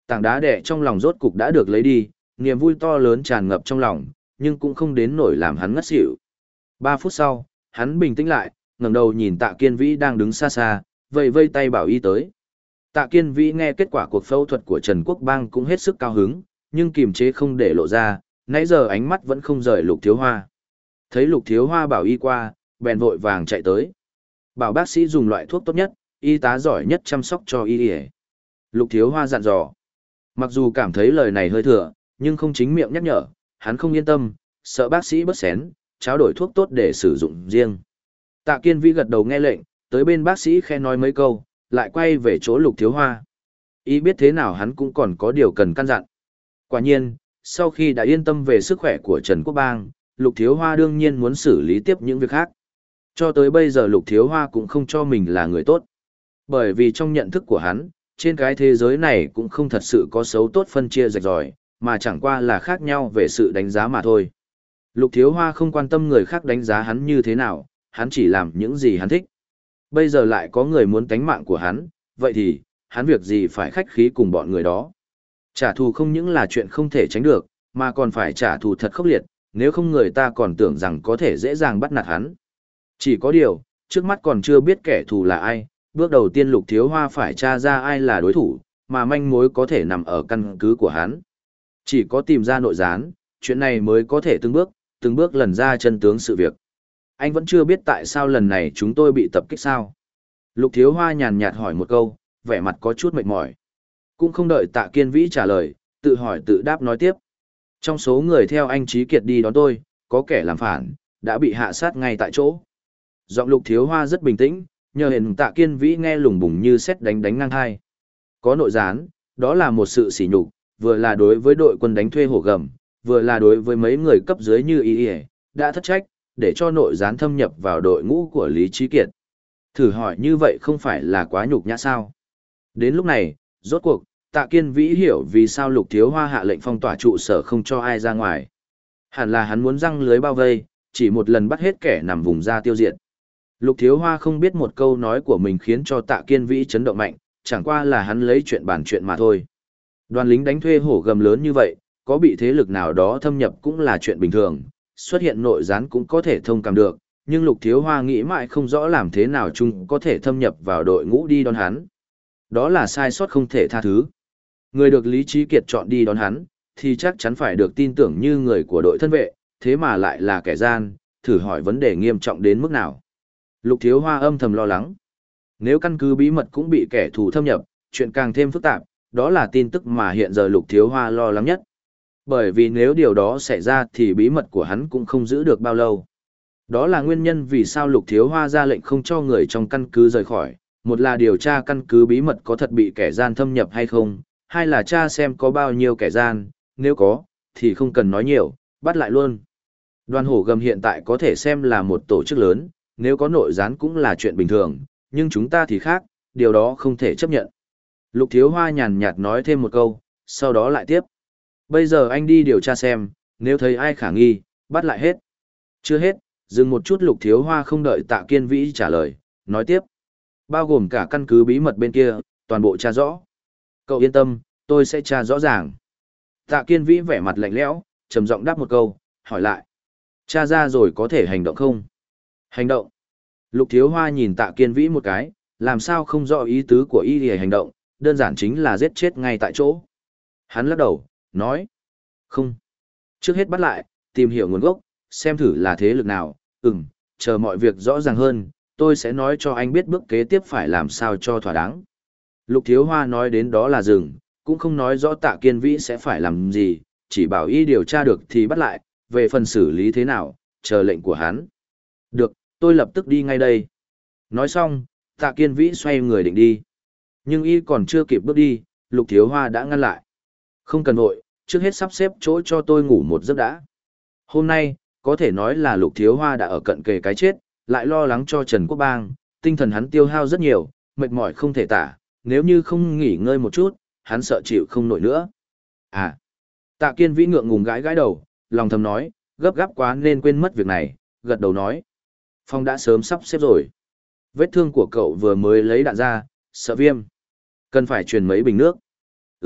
Tảng đá đè trong lòng rốt cục đã được lấy đi, niềm vui to lớn tràn ngập trong lòng, nhưng cũng không đến nỗi làm hắn ngất xỉu. Ba phút sau, hắn bình tĩnh lại, ngẩng đầu nhìn Tạ Kiên Vĩ đang đứng xa xa, vây vây tay bảo y tới. Tạ Kiên Vĩ nghe kết quả cuộc phẫu thuật của Trần Quốc Bang cũng hết sức cao hứng, nhưng kiềm chế không để lộ ra, nãy giờ ánh mắt vẫn không rời Lục Thiếu Hoa. Thấy Lục Thiếu Hoa bảo y qua, bèn vội vàng chạy tới. Bảo bác sĩ dùng loại thuốc tốt nhất, y tá giỏi nhất chăm sóc cho y y. Lục Thiếu Hoa dặn dò. Mặc dù cảm thấy lời này hơi thừa, nhưng không chính miệng nhắc nhở, hắn không yên tâm, sợ bác sĩ bớt xén, trao đổi thuốc tốt để sử dụng riêng. Tạ Kiên Vĩ gật đầu nghe lệnh, tới bên bác sĩ khe nói mấy câu, lại quay về chỗ Lục Thiếu Hoa. Y biết thế nào hắn cũng còn có điều cần căn dặn. Quả nhiên, sau khi đã yên tâm về sức khỏe của Trần Quốc Bang, Lục Thiếu Hoa đương nhiên muốn xử lý tiếp những việc khác. Cho tới bây giờ Lục Thiếu Hoa cũng không cho mình là người tốt. Bởi vì trong nhận thức của hắn, trên cái thế giới này cũng không thật sự có xấu tốt phân chia rạch ròi, mà chẳng qua là khác nhau về sự đánh giá mà thôi. Lục Thiếu Hoa không quan tâm người khác đánh giá hắn như thế nào, hắn chỉ làm những gì hắn thích. Bây giờ lại có người muốn tánh mạng của hắn, vậy thì, hắn việc gì phải khách khí cùng bọn người đó. Trả thù không những là chuyện không thể tránh được, mà còn phải trả thù thật khốc liệt, nếu không người ta còn tưởng rằng có thể dễ dàng bắt nạt hắn. Chỉ có điều, trước mắt còn chưa biết kẻ thù là ai, bước đầu tiên Lục Thiếu Hoa phải tra ra ai là đối thủ, mà manh mối có thể nằm ở căn cứ của hắn. Chỉ có tìm ra nội gián, chuyện này mới có thể từng bước, từng bước lần ra chân tướng sự việc. Anh vẫn chưa biết tại sao lần này chúng tôi bị tập kích sao? Lục Thiếu Hoa nhàn nhạt hỏi một câu, vẻ mặt có chút mệt mỏi. Cũng không đợi Tạ Kiên Vĩ trả lời, tự hỏi tự đáp nói tiếp. Trong số người theo anh Trí Kiệt đi đón tôi, có kẻ làm phản, đã bị hạ sát ngay tại chỗ. Giọng Lục Thiếu Hoa rất bình tĩnh, nhờ hiện Tạ Kiên Vĩ nghe lùng bùng như sét đánh đánh ngang hai. Có nội gián, đó là một sự sỉ nhục, vừa là đối với đội quân đánh thuê hổ gầm, vừa là đối với mấy người cấp dưới như y y, đã thất trách, để cho nội gián thâm nhập vào đội ngũ của Lý Trí Kiệt. Thử hỏi như vậy không phải là quá nhục nhã sao? Đến lúc này, rốt cuộc, Tạ Kiên Vĩ hiểu vì sao Lục Thiếu Hoa hạ lệnh phong tỏa trụ sở không cho ai ra ngoài. Hẳn là hắn muốn răng lưới bao vây, chỉ một lần bắt hết kẻ nằm vùng ra tiêu diệt. Lục Thiếu Hoa không biết một câu nói của mình khiến cho Tạ Kiên Vĩ chấn động mạnh, chẳng qua là hắn lấy chuyện bàn chuyện mà thôi. Đoàn lính đánh thuê hổ gầm lớn như vậy, có bị thế lực nào đó thâm nhập cũng là chuyện bình thường, xuất hiện nội gián cũng có thể thông cảm được, nhưng Lục Thiếu Hoa nghĩ mãi không rõ làm thế nào chung có thể thâm nhập vào đội ngũ đi đón hắn. Đó là sai sót không thể tha thứ. Người được Lý Trí Kiệt chọn đi đón hắn, thì chắc chắn phải được tin tưởng như người của đội thân vệ, thế mà lại là kẻ gian, thử hỏi vấn đề nghiêm trọng đến mức nào. Lục Thiếu Hoa âm thầm lo lắng. Nếu căn cứ bí mật cũng bị kẻ thù thâm nhập, chuyện càng thêm phức tạp, đó là tin tức mà hiện giờ Lục Thiếu Hoa lo lắng nhất. Bởi vì nếu điều đó xảy ra thì bí mật của hắn cũng không giữ được bao lâu. Đó là nguyên nhân vì sao Lục Thiếu Hoa ra lệnh không cho người trong căn cứ rời khỏi, một là điều tra căn cứ bí mật có thật bị kẻ gian thâm nhập hay không, hai là tra xem có bao nhiêu kẻ gian, nếu có, thì không cần nói nhiều, bắt lại luôn. Đoàn hổ gầm hiện tại có thể xem là một tổ chức lớn, nếu có nội gián cũng là chuyện bình thường, nhưng chúng ta thì khác, điều đó không thể chấp nhận. Lục Thiếu Hoa nhàn nhạt nói thêm một câu, sau đó lại tiếp. Bây giờ anh đi điều tra xem, nếu thấy ai khả nghi, bắt lại hết. Chưa hết, dừng một chút Lục Thiếu Hoa không đợi Tạ Kiên Vĩ trả lời, nói tiếp. Bao gồm cả căn cứ bí mật bên kia, toàn bộ tra rõ. Cậu yên tâm, tôi sẽ tra rõ ràng. Tạ Kiên Vĩ vẻ mặt lạnh lẽo, trầm giọng đáp một câu, hỏi lại. Tra ra rồi có thể hành động không? Hành động. Lục Thiếu Hoa nhìn Tạ Kiên Vĩ một cái, làm sao không rõ ý tứ của y để hành động, đơn giản chính là giết chết ngay tại chỗ. Hắn lắc đầu, nói. Không. Trước hết bắt lại, tìm hiểu nguồn gốc, xem thử là thế lực nào, ừm, chờ mọi việc rõ ràng hơn, tôi sẽ nói cho anh biết bước kế tiếp phải làm sao cho thỏa đáng. Lục Thiếu Hoa nói đến đó là dừng, cũng không nói rõ Tạ Kiên Vĩ sẽ phải làm gì, chỉ bảo y điều tra được thì bắt lại, về phần xử lý thế nào, chờ lệnh của hắn. Được, tôi lập tức đi ngay đây. Nói xong, Tạ Kiên Vĩ xoay người định đi. Nhưng y còn chưa kịp bước đi, Lục Thiếu Hoa đã ngăn lại. Không cần vội, trước hết sắp xếp chỗ cho tôi ngủ một giấc đã. Hôm nay, có thể nói là Lục Thiếu Hoa đã ở cận kề cái chết, lại lo lắng cho Trần Quốc Bang, tinh thần hắn tiêu hao rất nhiều, mệt mỏi không thể tả, nếu như không nghỉ ngơi một chút, hắn sợ chịu không nổi nữa. À, Tạ Kiên Vĩ ngượng ngùng gãi gãi đầu, lòng thầm nói, gấp gáp quá nên quên mất việc này, gật đầu nói. Phong đã sớm sắp xếp rồi. Vết thương của cậu vừa mới lấy đạn ra, sợ viêm. Cần phải truyền mấy bình nước. Ừ,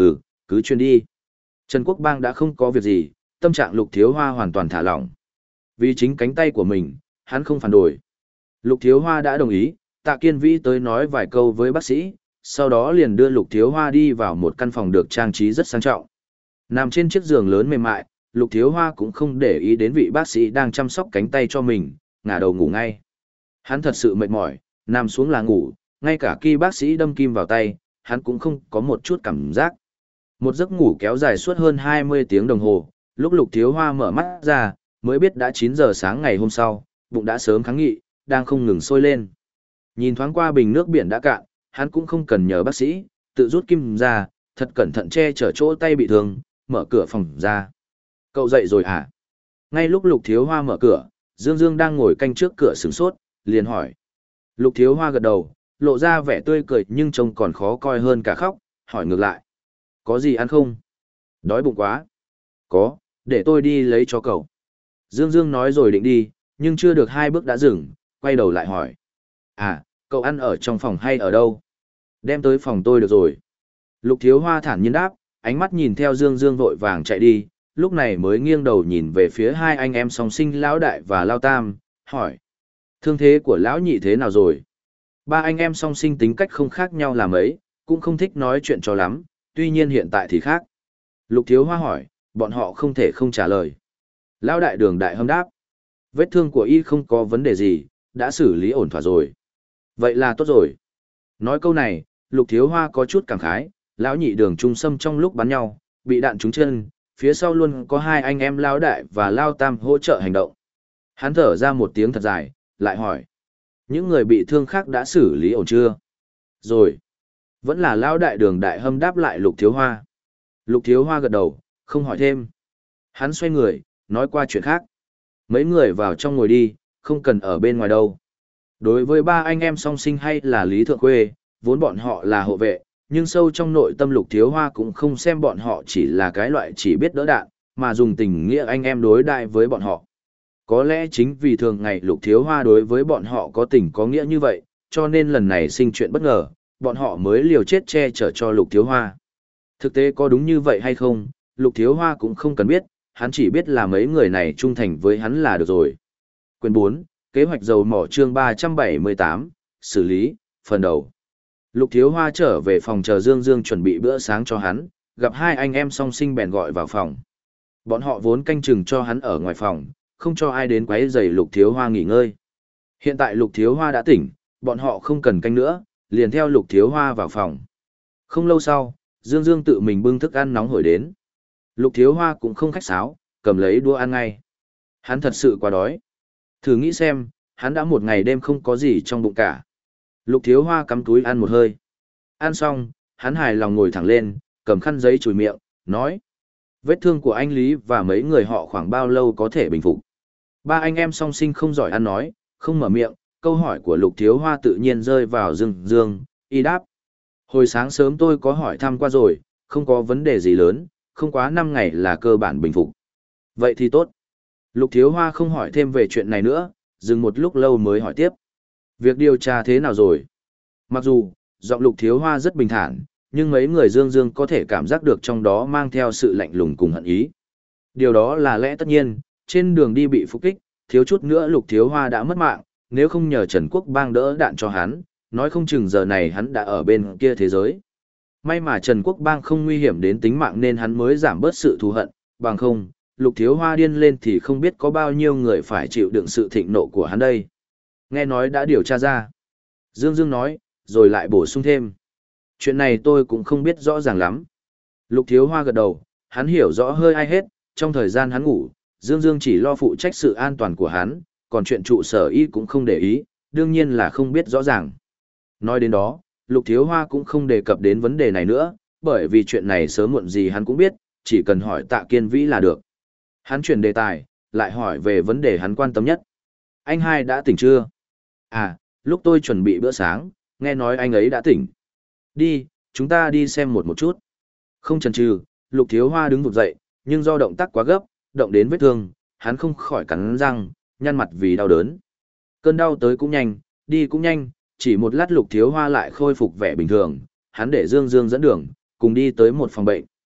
Cứ chuyên đi. Trần Quốc Bang đã không có việc gì, tâm trạng Lục Thiếu Hoa hoàn toàn thả lỏng. Vì chính cánh tay của mình, hắn không phản đối. Lục Thiếu Hoa đã đồng ý, Tạ Kiên Vĩ tới nói vài câu với bác sĩ, sau đó liền đưa Lục Thiếu Hoa đi vào một căn phòng được trang trí rất sang trọng. Nằm trên chiếc giường lớn mềm mại, Lục Thiếu Hoa cũng không để ý đến vị bác sĩ đang chăm sóc cánh tay cho mình, ngả đầu ngủ ngay. Hắn thật sự mệt mỏi, nằm xuống là ngủ, ngay cả khi bác sĩ đâm kim vào tay, hắn cũng không có một chút cảm giác. Một giấc ngủ kéo dài suốt hơn hai mươi tiếng đồng hồ, lúc Lục Thiếu Hoa mở mắt ra, mới biết đã chín giờ sáng ngày hôm sau, bụng đã sớm kháng nghị, đang không ngừng sôi lên. Nhìn thoáng qua bình nước biển đã cạn, hắn cũng không cần nhờ bác sĩ, tự rút kim ra, thật cẩn thận che chở chỗ tay bị thương, mở cửa phòng ra. Cậu dậy rồi à? Ngay lúc Lục Thiếu Hoa mở cửa, Dương Dương đang ngồi canh trước cửa sửng sốt, liền hỏi. Lục Thiếu Hoa gật đầu, lộ ra vẻ tươi cười nhưng trông còn khó coi hơn cả khóc, hỏi ngược lại. Có gì ăn không? Đói bụng quá. Có, để tôi đi lấy cho cậu. Dương Dương nói rồi định đi, nhưng chưa được hai bước đã dừng, quay đầu lại hỏi. À, cậu ăn ở trong phòng hay ở đâu? Đem tới phòng tôi được rồi. Lục Thiếu Hoa thản nhiên đáp, ánh mắt nhìn theo Dương Dương vội vàng chạy đi, lúc này mới nghiêng đầu nhìn về phía hai anh em song sinh Lão Đại và Lao Tam, hỏi. Thương thế của Lão Nhị thế nào rồi? Ba anh em song sinh tính cách không khác nhau là mấy, cũng không thích nói chuyện cho lắm, tuy nhiên hiện tại thì khác. Lục Thiếu Hoa hỏi, bọn họ không thể không trả lời. Lão Đại Đường Đại Hâm đáp. Vết thương của y không có vấn đề gì, đã xử lý ổn thỏa rồi. Vậy là tốt rồi. Nói câu này, Lục Thiếu Hoa có chút cảm khái, Lão Nhị Đường trung sâm trong lúc bắn nhau, bị đạn trúng chân, phía sau luôn có hai anh em Lão Đại và Lao Tam hỗ trợ hành động. Hắn thở ra một tiếng thật dài, lại hỏi. Những người bị thương khác đã xử lý ổn chưa? Rồi. Vẫn là Lão Đại Đường Đại Hâm đáp lại Lục Thiếu Hoa. Lục Thiếu Hoa gật đầu, không hỏi thêm. Hắn xoay người, nói qua chuyện khác. Mấy người vào trong ngồi đi, không cần ở bên ngoài đâu. Đối với ba anh em song sinh hay là Lý Thượng Khuê, vốn bọn họ là hộ vệ, nhưng sâu trong nội tâm Lục Thiếu Hoa cũng không xem bọn họ chỉ là cái loại chỉ biết đỡ đạn, mà dùng tình nghĩa anh em đối đại với bọn họ. Có lẽ chính vì thường ngày Lục Thiếu Hoa đối với bọn họ có tình có nghĩa như vậy, cho nên lần này sinh chuyện bất ngờ, bọn họ mới liều chết che chở cho Lục Thiếu Hoa. Thực tế có đúng như vậy hay không, Lục Thiếu Hoa cũng không cần biết, hắn chỉ biết là mấy người này trung thành với hắn là được rồi. Quyền bốn, kế hoạch dầu mỏ chương ba trăm bảy mươi tám, xử lý, phần đầu. Lục Thiếu Hoa trở về phòng chờ Dương Dương chuẩn bị bữa sáng cho hắn, gặp hai anh em song sinh bèn gọi vào phòng. Bọn họ vốn canh chừng cho hắn ở ngoài phòng, không cho ai đến quấy rầy Lục Thiếu Hoa nghỉ ngơi. Hiện tại Lục Thiếu Hoa đã tỉnh, bọn họ không cần canh nữa, liền theo Lục Thiếu Hoa vào phòng. Không lâu sau, Dương Dương tự mình bưng thức ăn nóng hổi đến. Lục Thiếu Hoa cũng không khách sáo, cầm lấy đũa ăn ngay. Hắn thật sự quá đói. Thử nghĩ xem, hắn đã một ngày đêm không có gì trong bụng cả. Lục Thiếu Hoa cắm túi ăn một hơi. Ăn xong, hắn hài lòng ngồi thẳng lên, cầm khăn giấy chùi miệng, nói. Vết thương của anh Lý và mấy người họ khoảng bao lâu có thể bình phục? Ba anh em song sinh không giỏi ăn nói, không mở miệng, câu hỏi của Lục Thiếu Hoa tự nhiên rơi vào Dương Dương, y đáp. Hồi sáng sớm tôi có hỏi thăm qua rồi, không có vấn đề gì lớn, không quá năm ngày là cơ bản bình phục. Vậy thì tốt. Lục Thiếu Hoa không hỏi thêm về chuyện này nữa, dừng một lúc lâu mới hỏi tiếp. Việc điều tra thế nào rồi? Mặc dù, giọng Lục Thiếu Hoa rất bình thản, nhưng mấy người Dương Dương có thể cảm giác được trong đó mang theo sự lạnh lùng cùng hận ý. Điều đó là lẽ tất nhiên, trên đường đi bị phục kích, thiếu chút nữa Lục Thiếu Hoa đã mất mạng, nếu không nhờ Trần Quốc Bang đỡ đạn cho hắn, nói không chừng giờ này hắn đã ở bên kia thế giới. May mà Trần Quốc Bang không nguy hiểm đến tính mạng nên hắn mới giảm bớt sự thù hận, bằng không, Lục Thiếu Hoa điên lên thì không biết có bao nhiêu người phải chịu đựng sự thịnh nộ của hắn đây. Nghe nói đã điều tra ra. Dương Dương nói, rồi lại bổ sung thêm. Chuyện này tôi cũng không biết rõ ràng lắm. Lục Thiếu Hoa gật đầu, hắn hiểu rõ hơi ai hết, trong thời gian hắn ngủ, Dương Dương chỉ lo phụ trách sự an toàn của hắn, còn chuyện trụ sở y cũng không để ý, đương nhiên là không biết rõ ràng. Nói đến đó, Lục Thiếu Hoa cũng không đề cập đến vấn đề này nữa, bởi vì chuyện này sớm muộn gì hắn cũng biết, chỉ cần hỏi Tạ Kiên Vĩ là được. Hắn chuyển đề tài, lại hỏi về vấn đề hắn quan tâm nhất. Anh hai đã tỉnh chưa? À, lúc tôi chuẩn bị bữa sáng, nghe nói anh ấy đã tỉnh. Đi, chúng ta đi xem một một chút. Không chần chừ, Lục Thiếu Hoa đứng vụt dậy, nhưng do động tác quá gấp, động đến vết thương, hắn không khỏi cắn răng, nhăn mặt vì đau đớn. Cơn đau tới cũng nhanh, đi cũng nhanh, chỉ một lát Lục Thiếu Hoa lại khôi phục vẻ bình thường, hắn để Dương Dương dẫn đường, cùng đi tới một phòng bệnh.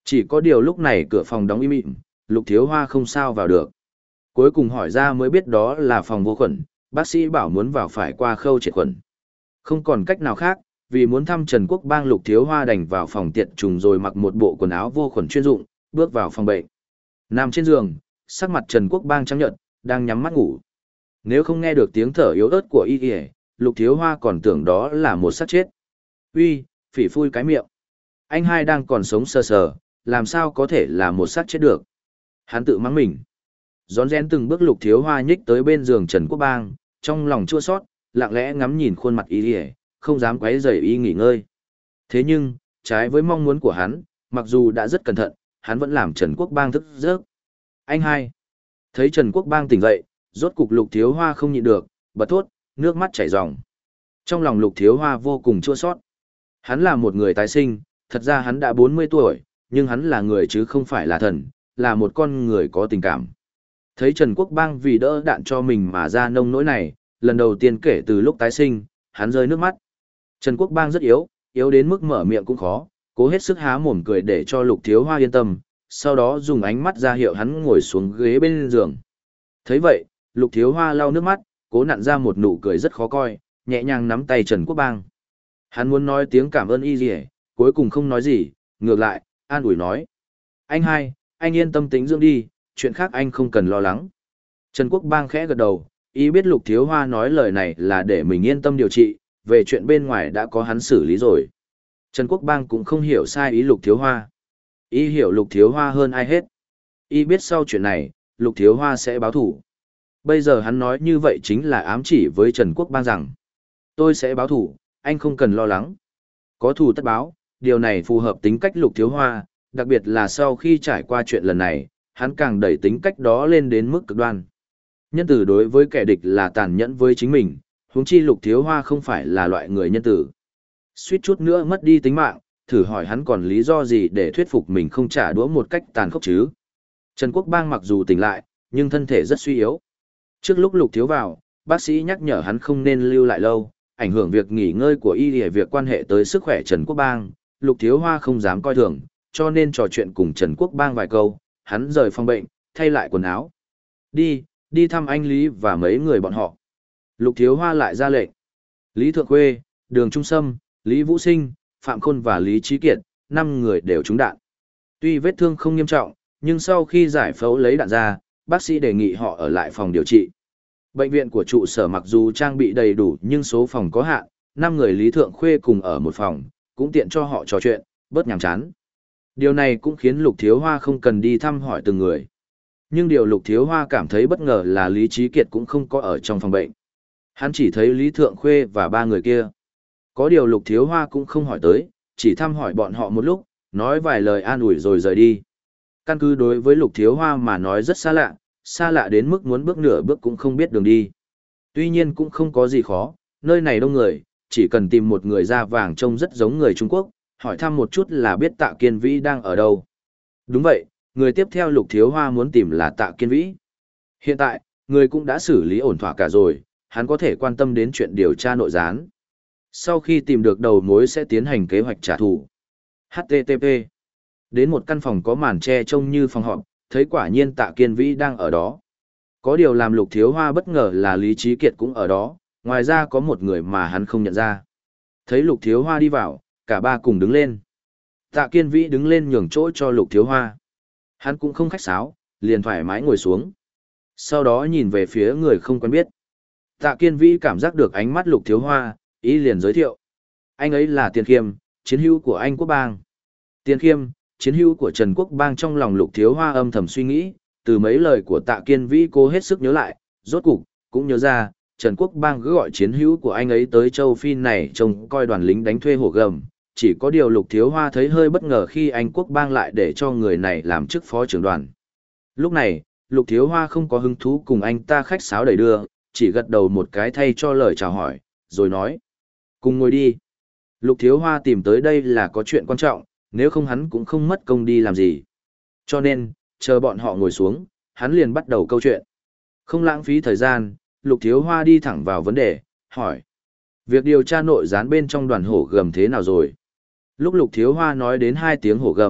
Chỉ có điều lúc này cửa phòng đóng im ỉm, Lục Thiếu Hoa không sao vào được. Cuối cùng hỏi ra mới biết đó là phòng vô khuẩn, bác sĩ bảo muốn vào phải qua khâu triệt khuẩn. Không còn cách nào khác, vì muốn thăm Trần Quốc Bang, Lục Thiếu Hoa đành vào phòng tiệt trùng rồi mặc một bộ quần áo vô khuẩn chuyên dụng, bước vào phòng bệnh. Nằm trên giường, sắc mặt Trần Quốc Bang trắng nhợt, đang nhắm mắt ngủ. Nếu không nghe được tiếng thở yếu ớt của y y, Lục Thiếu Hoa còn tưởng đó là một xác chết. Uy, phỉ phui cái miệng. Anh hai đang còn sống sờ sờ, làm sao có thể là một xác chết được. Hắn tự mắng mình. Rón rén từng bước Lục Thiếu Hoa nhích tới bên giường Trần Quốc Bang, trong lòng chua xót, lặng lẽ ngắm nhìn khuôn mặt y y, không dám quấy rầy y nghỉ ngơi. Thế nhưng, trái với mong muốn của hắn, mặc dù đã rất cẩn thận, hắn vẫn làm Trần Quốc Bang thức giấc. Anh hai. Thấy Trần Quốc Bang tỉnh dậy, rốt cục Lục Thiếu Hoa không nhịn được, bật thốt, nước mắt chảy ròng. Trong lòng Lục Thiếu Hoa vô cùng chua xót. Hắn là một người tái sinh, thật ra hắn đã bốn mươi tuổi, nhưng hắn là người chứ không phải là thần, là một con người có tình cảm. Thấy Trần Quốc Bang vì đỡ đạn cho mình mà ra nông nỗi này, lần đầu tiên kể từ lúc tái sinh, hắn rơi nước mắt. Trần Quốc Bang rất yếu, yếu đến mức mở miệng cũng khó, cố hết sức há mồm cười để cho Lục Thiếu Hoa yên tâm, sau đó dùng ánh mắt ra hiệu hắn ngồi xuống ghế bên giường. Thấy vậy, Lục Thiếu Hoa lau nước mắt, cố nặn ra một nụ cười rất khó coi, nhẹ nhàng nắm tay Trần Quốc Bang. Hắn muốn nói tiếng cảm ơn y gì, cuối cùng không nói gì, ngược lại, an ủi nói. Anh hai, anh yên tâm tĩnh dưỡng đi, chuyện khác anh không cần lo lắng. Trần Quốc Bang khẽ gật đầu, ý biết Lục Thiếu Hoa nói lời này là để mình yên tâm điều trị, về chuyện bên ngoài đã có hắn xử lý rồi. Trần Quốc Bang cũng không hiểu sai ý Lục Thiếu Hoa. Y hiểu Lục Thiếu Hoa hơn ai hết. Y biết sau chuyện này, Lục Thiếu Hoa sẽ báo thủ. Bây giờ hắn nói như vậy chính là ám chỉ với Trần Quốc Bang rằng, tôi sẽ báo thủ, anh không cần lo lắng. Có thù tất báo, điều này phù hợp tính cách Lục Thiếu Hoa, đặc biệt là sau khi trải qua chuyện lần này, hắn càng đẩy tính cách đó lên đến mức cực đoan. Nhân tử đối với kẻ địch là tàn nhẫn với chính mình, huống chi Lục Thiếu Hoa không phải là loại người nhân tử. Suýt chút nữa mất đi tính mạng, thử hỏi hắn còn lý do gì để thuyết phục mình không trả đũa một cách tàn khốc chứ. Trần Quốc Bang mặc dù tỉnh lại, nhưng thân thể rất suy yếu. Trước lúc Lục Thiếu vào, bác sĩ nhắc nhở hắn không nên lưu lại lâu, ảnh hưởng việc nghỉ ngơi của y để việc quan hệ tới sức khỏe Trần Quốc Bang. Lục Thiếu Hoa không dám coi thường, cho nên trò chuyện cùng Trần Quốc Bang vài câu, hắn rời phòng bệnh, thay lại quần áo. Đi, đi thăm anh Lý và mấy người bọn họ. Lục Thiếu Hoa lại ra lệnh. Lý Thượng Khuê, Đường Trung Sâm, Lý Vũ Sinh, Phạm Khôn và Lý Trí Kiệt, năm người đều trúng đạn. Tuy vết thương không nghiêm trọng, nhưng sau khi giải phẫu lấy đạn ra, bác sĩ đề nghị họ ở lại phòng điều trị. Bệnh viện của trụ sở mặc dù trang bị đầy đủ nhưng số phòng có hạn, năm người Lý Thượng Khuê cùng ở một phòng, cũng tiện cho họ trò chuyện, bớt nhàm chán. Điều này cũng khiến Lục Thiếu Hoa không cần đi thăm hỏi từng người. Nhưng điều Lục Thiếu Hoa cảm thấy bất ngờ là Lý Trí Kiệt cũng không có ở trong phòng bệnh. Hắn chỉ thấy Lý Thượng Khuê và ba người kia. Có điều Lục Thiếu Hoa cũng không hỏi tới, chỉ thăm hỏi bọn họ một lúc, nói vài lời an ủi rồi rời đi. Căn cứ đối với Lục Thiếu Hoa mà nói rất xa lạ, xa lạ đến mức muốn bước nửa bước cũng không biết đường đi. Tuy nhiên cũng không có gì khó, nơi này đông người, chỉ cần tìm một người da vàng trông rất giống người Trung Quốc, hỏi thăm một chút là biết Tạ Kiên Vĩ đang ở đâu. Đúng vậy, người tiếp theo Lục Thiếu Hoa muốn tìm là Tạ Kiên Vĩ. Hiện tại, người cũng đã xử lý ổn thỏa cả rồi, hắn có thể quan tâm đến chuyện điều tra nội gián. Sau khi tìm được đầu mối sẽ tiến hành kế hoạch trả thù. hát tê tê pê. Đến một căn phòng có màn che trông như phòng họp, thấy quả nhiên Tạ Kiên Vĩ đang ở đó. Có điều làm Lục Thiếu Hoa bất ngờ là Lý Trí Kiệt cũng ở đó, ngoài ra có một người mà hắn không nhận ra. Thấy Lục Thiếu Hoa đi vào, cả ba cùng đứng lên. Tạ Kiên Vĩ đứng lên nhường chỗ cho Lục Thiếu Hoa. Hắn cũng không khách sáo, liền thoải mái ngồi xuống. Sau đó nhìn về phía người không quen biết. Tạ Kiên Vĩ cảm giác được ánh mắt Lục Thiếu Hoa, ý liền giới thiệu. Anh ấy là Tiền Khiêm, chiến hữu của anh Quốc Bang. Tiền Khiêm, chiến hữu của Trần Quốc Bang. Trong lòng Lục Thiếu Hoa âm thầm suy nghĩ, từ mấy lời của Tạ Kiên Vĩ cô hết sức nhớ lại, rốt cục, cũng nhớ ra, Trần Quốc Bang cứ gọi chiến hữu của anh ấy tới châu Phi này trông coi đoàn lính đánh thuê hổ gầm. Chỉ có điều Lục Thiếu Hoa thấy hơi bất ngờ khi anh Quốc Bang lại để cho người này làm chức phó trưởng đoàn. Lúc này, Lục Thiếu Hoa không có hứng thú cùng anh ta khách sáo đẩy đưa, chỉ gật đầu một cái thay cho lời chào hỏi, rồi nói. Cùng ngồi đi. Lục Thiếu Hoa tìm tới đây là có chuyện quan trọng, nếu không hắn cũng không mất công đi làm gì. Cho nên, chờ bọn họ ngồi xuống, hắn liền bắt đầu câu chuyện. Không lãng phí thời gian, Lục Thiếu Hoa đi thẳng vào vấn đề, hỏi. Việc điều tra nội gián bên trong đoàn hổ gầm thế nào rồi? Lúc Lục Thiếu Hoa nói đến hai tiếng hổ gầm,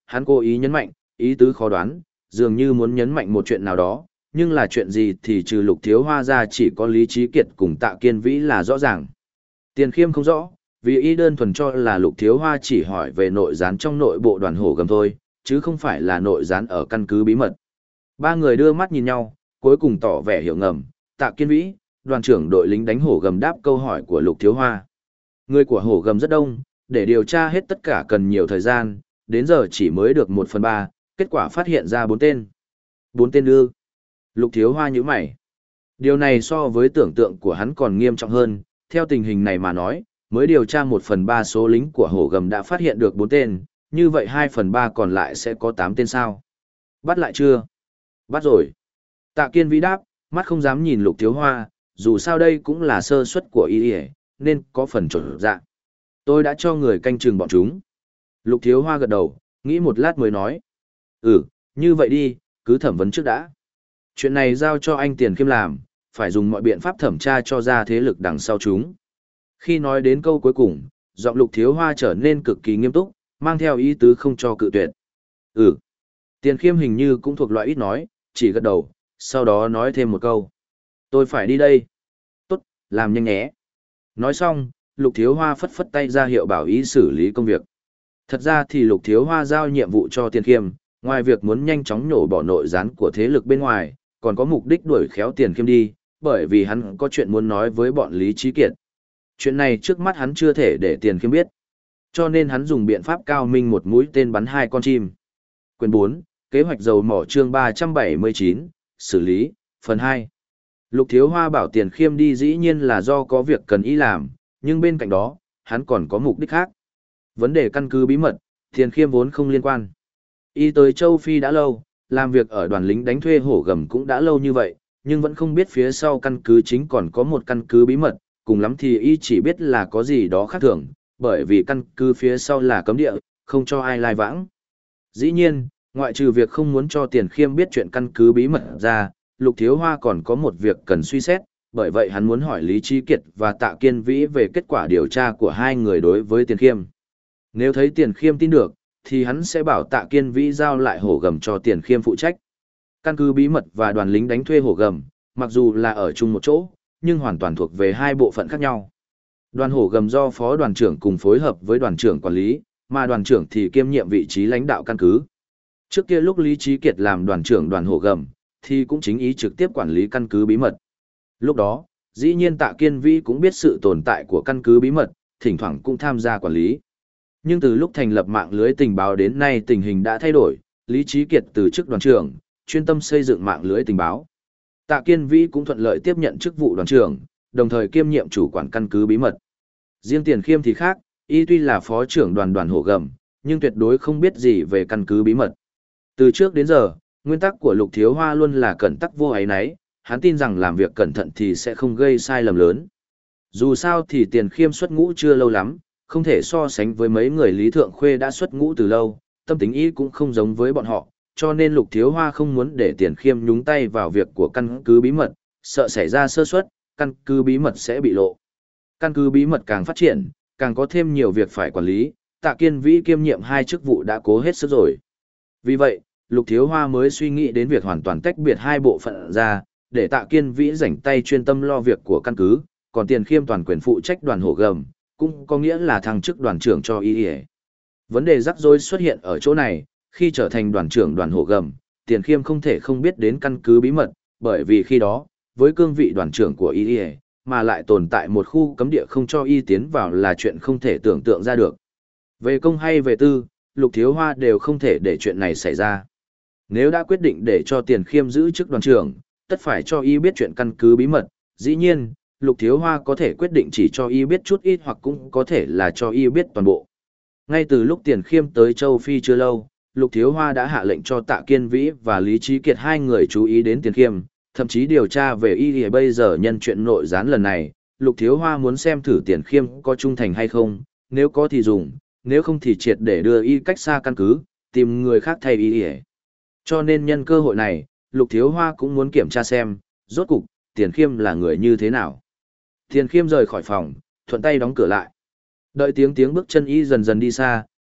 hắn cố ý nhấn mạnh, ý tứ khó đoán, dường như muốn nhấn mạnh một chuyện nào đó, nhưng là chuyện gì thì trừ Lục Thiếu Hoa ra chỉ có Lý Trí Kiệt cùng Tạ Kiên Vĩ là rõ ràng. Tiền Khiêm không rõ, vì ý đơn thuần cho là Lục Thiếu Hoa chỉ hỏi về nội gián trong nội bộ đoàn hổ gầm thôi, chứ không phải là nội gián ở căn cứ bí mật. Ba người đưa mắt nhìn nhau, cuối cùng tỏ vẻ hiểu ngầm, Tạ Kiên Vĩ, đoàn trưởng đội lính đánh hổ gầm đáp câu hỏi của Lục Thiếu Hoa. Người của hổ gầm rất đông, để điều tra hết tất cả cần nhiều thời gian, đến giờ chỉ mới được một phần ba, kết quả phát hiện ra bốn tên. Bốn tên ư? Lục Thiếu Hoa nhíu mày. Điều này so với tưởng tượng của hắn còn nghiêm trọng hơn, theo tình hình này mà nói, mới điều tra một phần ba số lính của hổ gầm đã phát hiện được bốn tên, như vậy hai phần ba còn lại sẽ có tám tên sao? Bắt lại chưa? Bắt rồi. Tạ Kiên Vĩ đáp, mắt không dám nhìn Lục Thiếu Hoa, dù sao đây cũng là sơ suất của y y, nên có phần trộn dạ. Tôi đã cho người canh chừng bọn chúng. Lục Thiếu Hoa gật đầu, nghĩ một lát mới nói. Ừ, như vậy đi, cứ thẩm vấn trước đã. Chuyện này giao cho anh Tiền Khiêm làm, phải dùng mọi biện pháp thẩm tra cho ra thế lực đằng sau chúng. Khi nói đến câu cuối cùng, giọng Lục Thiếu Hoa trở nên cực kỳ nghiêm túc, mang theo ý tứ không cho cự tuyệt. Ừ. Tiền Khiêm hình như cũng thuộc loại ít nói, chỉ gật đầu, sau đó nói thêm một câu. Tôi phải đi đây. Tốt, làm nhanh nhé. Nói xong, Lục Thiếu Hoa phất phất tay ra hiệu bảo ý xử lý công việc. Thật ra thì Lục Thiếu Hoa giao nhiệm vụ cho Tiền Khiêm, ngoài việc muốn nhanh chóng nhổ bỏ nội gián của thế lực bên ngoài, còn có mục đích đuổi khéo Tiền Khiêm đi, bởi vì hắn có chuyện muốn nói với bọn Lý Trí Kiệt. Chuyện này trước mắt hắn chưa thể để Tiền Khiêm biết. Cho nên hắn dùng biện pháp cao minh một mũi tên bắn hai con chim. Quyền bốn, kế hoạch dầu mỏ chương ba trăm bảy mươi chín, xử lý, phần hai. Lục Thiếu Hoa bảo Tiền Khiêm đi dĩ nhiên là do có việc cần y làm, nhưng bên cạnh đó, hắn còn có mục đích khác. Vấn đề căn cứ bí mật, Tiền Khiêm vốn không liên quan. Y tới châu Phi đã lâu, làm việc ở đoàn lính đánh thuê hổ gầm cũng đã lâu như vậy, nhưng vẫn không biết phía sau căn cứ chính còn có một căn cứ bí mật, cùng lắm thì y chỉ biết là có gì đó khác thường, bởi vì căn cứ phía sau là cấm địa, không cho ai lai vãng. Dĩ nhiên, ngoại trừ việc không muốn cho Tiền Khiêm biết chuyện căn cứ bí mật ra, Lục Thiếu Hoa còn có một việc cần suy xét, bởi vậy hắn muốn hỏi Lý Trí Kiệt và Tạ Kiên Vĩ về kết quả điều tra của hai người đối với Tiền Khiêm. Nếu thấy Tiền Khiêm tin được, thì hắn sẽ bảo Tạ Kiên Vĩ giao lại hổ gầm cho Tiền Khiêm phụ trách. Căn cứ bí mật và đoàn lính đánh thuê hổ gầm, mặc dù là ở chung một chỗ, nhưng hoàn toàn thuộc về hai bộ phận khác nhau. Đoàn hổ gầm do phó đoàn trưởng cùng phối hợp với đoàn trưởng quản lý, mà đoàn trưởng thì kiêm nhiệm vị trí lãnh đạo căn cứ. Trước kia lúc Lý Trí Kiệt làm đoàn trưởng đoàn hổ gầm, thì cũng chính ý trực tiếp quản lý căn cứ bí mật. Lúc đó, dĩ nhiên Tạ Kiên Vĩ cũng biết sự tồn tại của căn cứ bí mật, thỉnh thoảng cũng tham gia quản lý. Nhưng từ lúc thành lập mạng lưới tình báo đến nay tình hình đã thay đổi, Lý Trí Kiệt từ chức đoàn trưởng, chuyên tâm xây dựng mạng lưới tình báo. Tạ Kiên Vĩ cũng thuận lợi tiếp nhận chức vụ đoàn trưởng, đồng thời kiêm nhiệm chủ quản căn cứ bí mật. Riêng Tiền Khiêm thì khác, y tuy là phó trưởng đoàn đoàn hổ gầm, nhưng tuyệt đối không biết gì về căn cứ bí mật. Từ trước đến giờ, nguyên tắc của Lục Thiếu Hoa luôn là cẩn tắc vô áy náy, hắn tin rằng làm việc cẩn thận thì sẽ không gây sai lầm lớn. Dù sao thì Tiền Khiêm xuất ngũ chưa lâu lắm, không thể so sánh với mấy người Lý Thượng Khuê đã xuất ngũ từ lâu, tâm tính y cũng không giống với bọn họ, cho nên Lục Thiếu Hoa không muốn để Tiền Khiêm nhúng tay vào việc của căn cứ bí mật, sợ xảy ra sơ suất, căn cứ bí mật sẽ bị lộ. Căn cứ bí mật càng phát triển, càng có thêm nhiều việc phải quản lý, Tạ Kiên Vĩ kiêm nhiệm hai chức vụ đã cố hết sức rồi. Vì vậy, Lục Thiếu Hoa mới suy nghĩ đến việc hoàn toàn tách biệt hai bộ phận ra, để Tạ Kiên Vĩ rảnh tay chuyên tâm lo việc của căn cứ, còn Tiền Khiêm toàn quyền phụ trách đoàn hổ gầm, cũng có nghĩa là thăng chức đoàn trưởng cho y. Vấn đề rắc rối xuất hiện ở chỗ này, khi trở thành đoàn trưởng đoàn hổ gầm, Tiền Khiêm không thể không biết đến căn cứ bí mật, bởi vì khi đó, với cương vị đoàn trưởng của y, mà lại tồn tại một khu cấm địa không cho y tiến vào là chuyện không thể tưởng tượng ra được. Về công hay về tư, Lục Thiếu Hoa đều không thể để chuyện này xảy ra. Nếu đã quyết định để cho Tiền Khiêm giữ chức đoàn trưởng, tất phải cho y biết chuyện căn cứ bí mật, dĩ nhiên, Lục Thiếu Hoa có thể quyết định chỉ cho y biết chút ít hoặc cũng có thể là cho y biết toàn bộ. Ngay từ lúc Tiền Khiêm tới châu Phi chưa lâu, Lục Thiếu Hoa đã hạ lệnh cho Tạ Kiên Vĩ và Lý Trí Kiệt hai người chú ý đến Tiền Khiêm, thậm chí điều tra về y thì bây giờ nhân chuyện nội gián lần này, Lục Thiếu Hoa muốn xem thử Tiền Khiêm có trung thành hay không, nếu có thì dùng, nếu không thì triệt để đưa y cách xa căn cứ, tìm người khác thay y. Cho nên nhân cơ hội này, Lục Thiếu Hoa cũng muốn kiểm tra xem, rốt cục, Tiền Khiêm là người như thế nào. Tiền Khiêm rời khỏi phòng, thuận tay đóng cửa lại. Đợi tiếng tiếng bước chân y dần dần đi xa,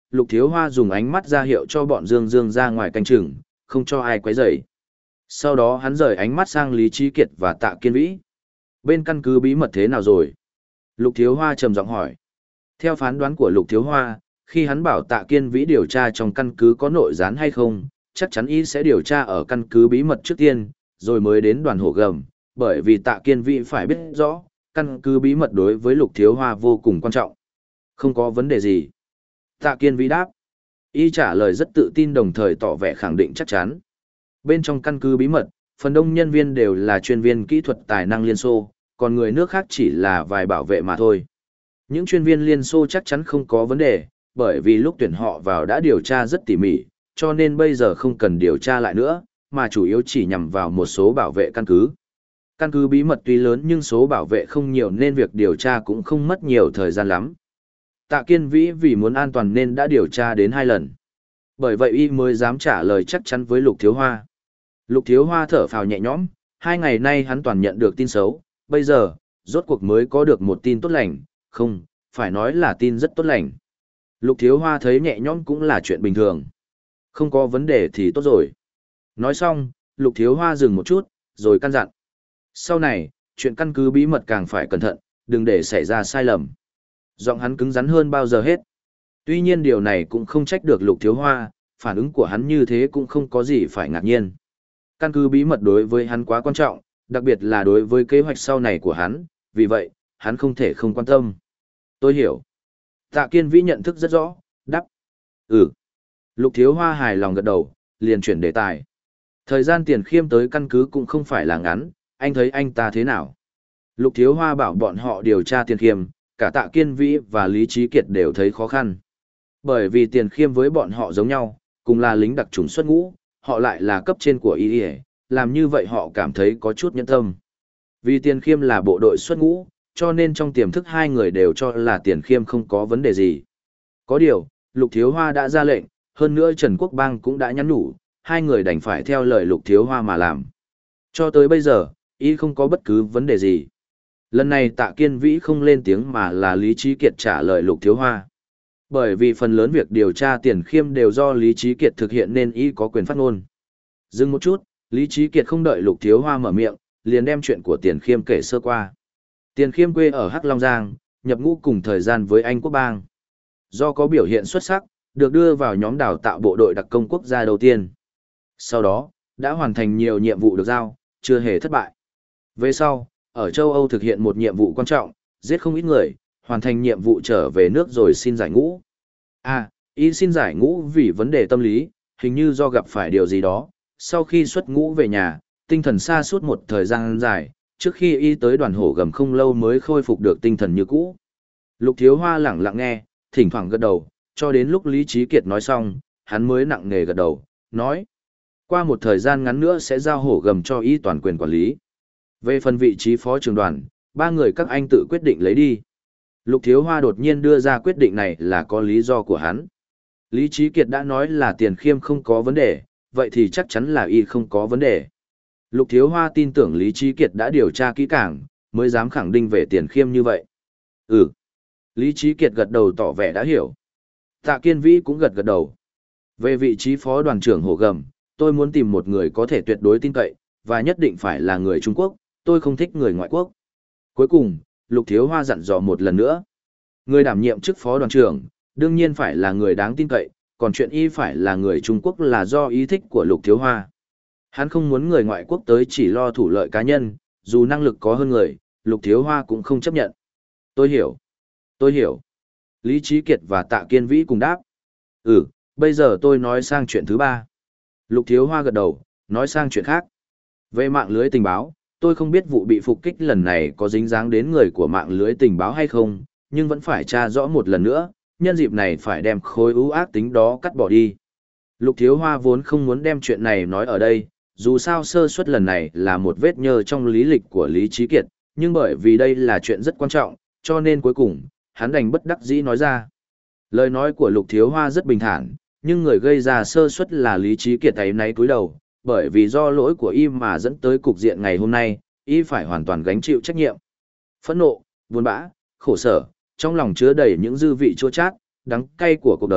Lục Thiếu Hoa dùng ánh mắt ra hiệu cho bọn Dương Dương ra ngoài canh chừng, không cho ai quấy rầy. Sau đó hắn rời ánh mắt sang Lý Trí Kiệt và Tạ Kiên Vĩ. Bên căn cứ bí mật thế nào rồi? Lục Thiếu Hoa trầm giọng hỏi. Theo phán đoán của Lục Thiếu Hoa, khi hắn bảo Tạ Kiên Vĩ điều tra trong căn cứ có nội gián hay không, chắc chắn y sẽ điều tra ở căn cứ bí mật trước tiên, rồi mới đến đoàn hổ gầm, bởi vì Tạ Kiên Vĩ phải biết rõ, căn cứ bí mật đối với Lục Thiếu Hoa vô cùng quan trọng. Không có vấn đề gì. Tạ Kiên Vĩ đáp. Y trả lời rất tự tin đồng thời tỏ vẻ khẳng định chắc chắn. Bên trong căn cứ bí mật, phần đông nhân viên đều là chuyên viên kỹ thuật tài năng Liên Xô, còn người nước khác chỉ là vài bảo vệ mà thôi. Những chuyên viên Liên Xô chắc chắn không có vấn đề, bởi vì lúc tuyển họ vào đã điều tra rất tỉ mỉ, cho nên bây giờ không cần điều tra lại nữa, mà chủ yếu chỉ nhằm vào một số bảo vệ căn cứ. Căn cứ bí mật tuy lớn nhưng số bảo vệ không nhiều nên việc điều tra cũng không mất nhiều thời gian lắm. Tạ Kiên Vĩ vì muốn an toàn nên đã điều tra đến hai lần. Bởi vậy y mới dám trả lời chắc chắn với Lục Thiếu Hoa. Lục Thiếu Hoa thở phào nhẹ nhõm, hai ngày nay hắn toàn nhận được tin xấu, bây giờ, rốt cuộc mới có được một tin tốt lành, không, phải nói là tin rất tốt lành. Lục Thiếu Hoa thấy nhẹ nhõm cũng là chuyện bình thường. Không có vấn đề thì tốt rồi. Nói xong, Lục Thiếu Hoa dừng một chút, rồi căn dặn. Sau này, chuyện căn cứ bí mật càng phải cẩn thận, đừng để xảy ra sai lầm. Giọng hắn cứng rắn hơn bao giờ hết. Tuy nhiên điều này cũng không trách được Lục Thiếu Hoa, phản ứng của hắn như thế cũng không có gì phải ngạc nhiên. Căn cứ bí mật đối với hắn quá quan trọng, đặc biệt là đối với kế hoạch sau này của hắn, vì vậy, hắn không thể không quan tâm. Tôi hiểu. Tạ Kiên Vĩ nhận thức rất rõ, đáp. Ừ. Lục Thiếu Hoa hài lòng gật đầu, liền chuyển đề tài. Thời gian Tiền Khiêm tới căn cứ cũng không phải là ngắn, anh thấy anh ta thế nào? Lục Thiếu Hoa bảo bọn họ điều tra Tiền Khiêm, cả Tạ Kiên Vĩ và Lý Trí Kiệt đều thấy khó khăn. Bởi vì Tiền Khiêm với bọn họ giống nhau, cùng là lính đặc chủng xuất ngũ, họ lại là cấp trên của y, làm như vậy họ cảm thấy có chút nhẫn tâm. Vì Tiền Khiêm là bộ đội xuất ngũ, cho nên trong tiềm thức hai người đều cho là Tiền Khiêm không có vấn đề gì. Có điều, Lục Thiếu Hoa đã ra lệnh, hơn nữa Trần Quốc Bang cũng đã nhắn nhủ, hai người đành phải theo lời Lục Thiếu Hoa mà làm. Cho tới bây giờ, y không có bất cứ vấn đề gì. Lần này Tạ Kiên Vĩ không lên tiếng mà là Lý Trí Kiệt trả lời Lục Thiếu Hoa. Bởi vì phần lớn việc điều tra Tiền Khiêm đều do Lý Trí Kiệt thực hiện nên y có quyền phát ngôn. Dừng một chút, Lý Trí Kiệt không đợi Lục Thiếu Hoa mở miệng, liền đem chuyện của Tiền Khiêm kể sơ qua. Tiền Khiêm quê ở Hắc Long Giang, nhập ngũ cùng thời gian với Anh Quốc Bang. Do có biểu hiện xuất sắc, được đưa vào nhóm đào tạo bộ đội đặc công quốc gia đầu tiên. Sau đó, đã hoàn thành nhiều nhiệm vụ được giao, chưa hề thất bại. Về sau, ở châu Âu thực hiện một nhiệm vụ quan trọng, giết không ít người, hoàn thành nhiệm vụ trở về nước rồi xin giải ngũ. À, y xin giải ngũ vì vấn đề tâm lý, hình như do gặp phải điều gì đó. Sau khi xuất ngũ về nhà, tinh thần sa sút một thời gian dài, trước khi y tới đoàn hổ gầm không lâu mới khôi phục được tinh thần như cũ. Lục Thiếu Hoa lẳng lặng nghe, thỉnh thoảng gật đầu, cho đến lúc Lý Trí Kiệt nói xong, hắn mới nặng nề gật đầu, nói. Qua một thời gian ngắn nữa sẽ giao hổ gầm cho y toàn quyền quản lý. Về phần vị trí phó trưởng đoàn, ba người các anh tự quyết định lấy đi. Lục Thiếu Hoa đột nhiên đưa ra quyết định này là có lý do của hắn. Lý Trí Kiệt đã nói là Tiền Khiêm không có vấn đề, vậy thì chắc chắn là y không có vấn đề. Lục Thiếu Hoa tin tưởng Lý Trí Kiệt đã điều tra kỹ càng, mới dám khẳng định về Tiền Khiêm như vậy. Ừ. Lý Trí Kiệt gật đầu tỏ vẻ đã hiểu. Tạ Kiên Vĩ cũng gật gật đầu. Về vị trí phó đoàn trưởng hổ gầm, tôi muốn tìm một người có thể tuyệt đối tin cậy, và nhất định phải là người Trung Quốc, tôi không thích người ngoại quốc. Cuối cùng, Lục Thiếu Hoa dặn dò một lần nữa. Người đảm nhiệm chức phó đoàn trưởng, đương nhiên phải là người đáng tin cậy, còn chuyện y phải là người Trung Quốc là do ý thích của Lục Thiếu Hoa. Hắn không muốn người ngoại quốc tới chỉ lo thủ lợi cá nhân, dù năng lực có hơn người, Lục Thiếu Hoa cũng không chấp nhận. Tôi hiểu. Tôi hiểu. Lý Trí Kiệt và Tạ Kiên Vĩ cùng đáp. Ừ, bây giờ tôi nói sang chuyện thứ ba. Lục Thiếu Hoa gật đầu, nói sang chuyện khác. Về mạng lưới tình báo, tôi không biết vụ bị phục kích lần này có dính dáng đến người của mạng lưới tình báo hay không, nhưng vẫn phải tra rõ một lần nữa, nhân dịp này phải đem khối ưu ác tính đó cắt bỏ đi. Lục Thiếu Hoa vốn không muốn đem chuyện này nói ở đây, dù sao sơ suất lần này là một vết nhơ trong lý lịch của Lý Trí Kiệt, nhưng bởi vì đây là chuyện rất quan trọng, cho nên cuối cùng, hắn đành bất đắc dĩ nói ra. Lời nói của Lục Thiếu Hoa rất bình thản, nhưng người gây ra sơ suất là Lý Trí Kiệt ấy náy cúi đầu, bởi vì do lỗi của y mà dẫn tới cục diện ngày hôm nay, y phải hoàn toàn gánh chịu trách nhiệm. Phẫn nộ, buồn bã, khổ sở, trong lòng chứa đầy những dư vị chua chát, đắng cay của cuộc đời,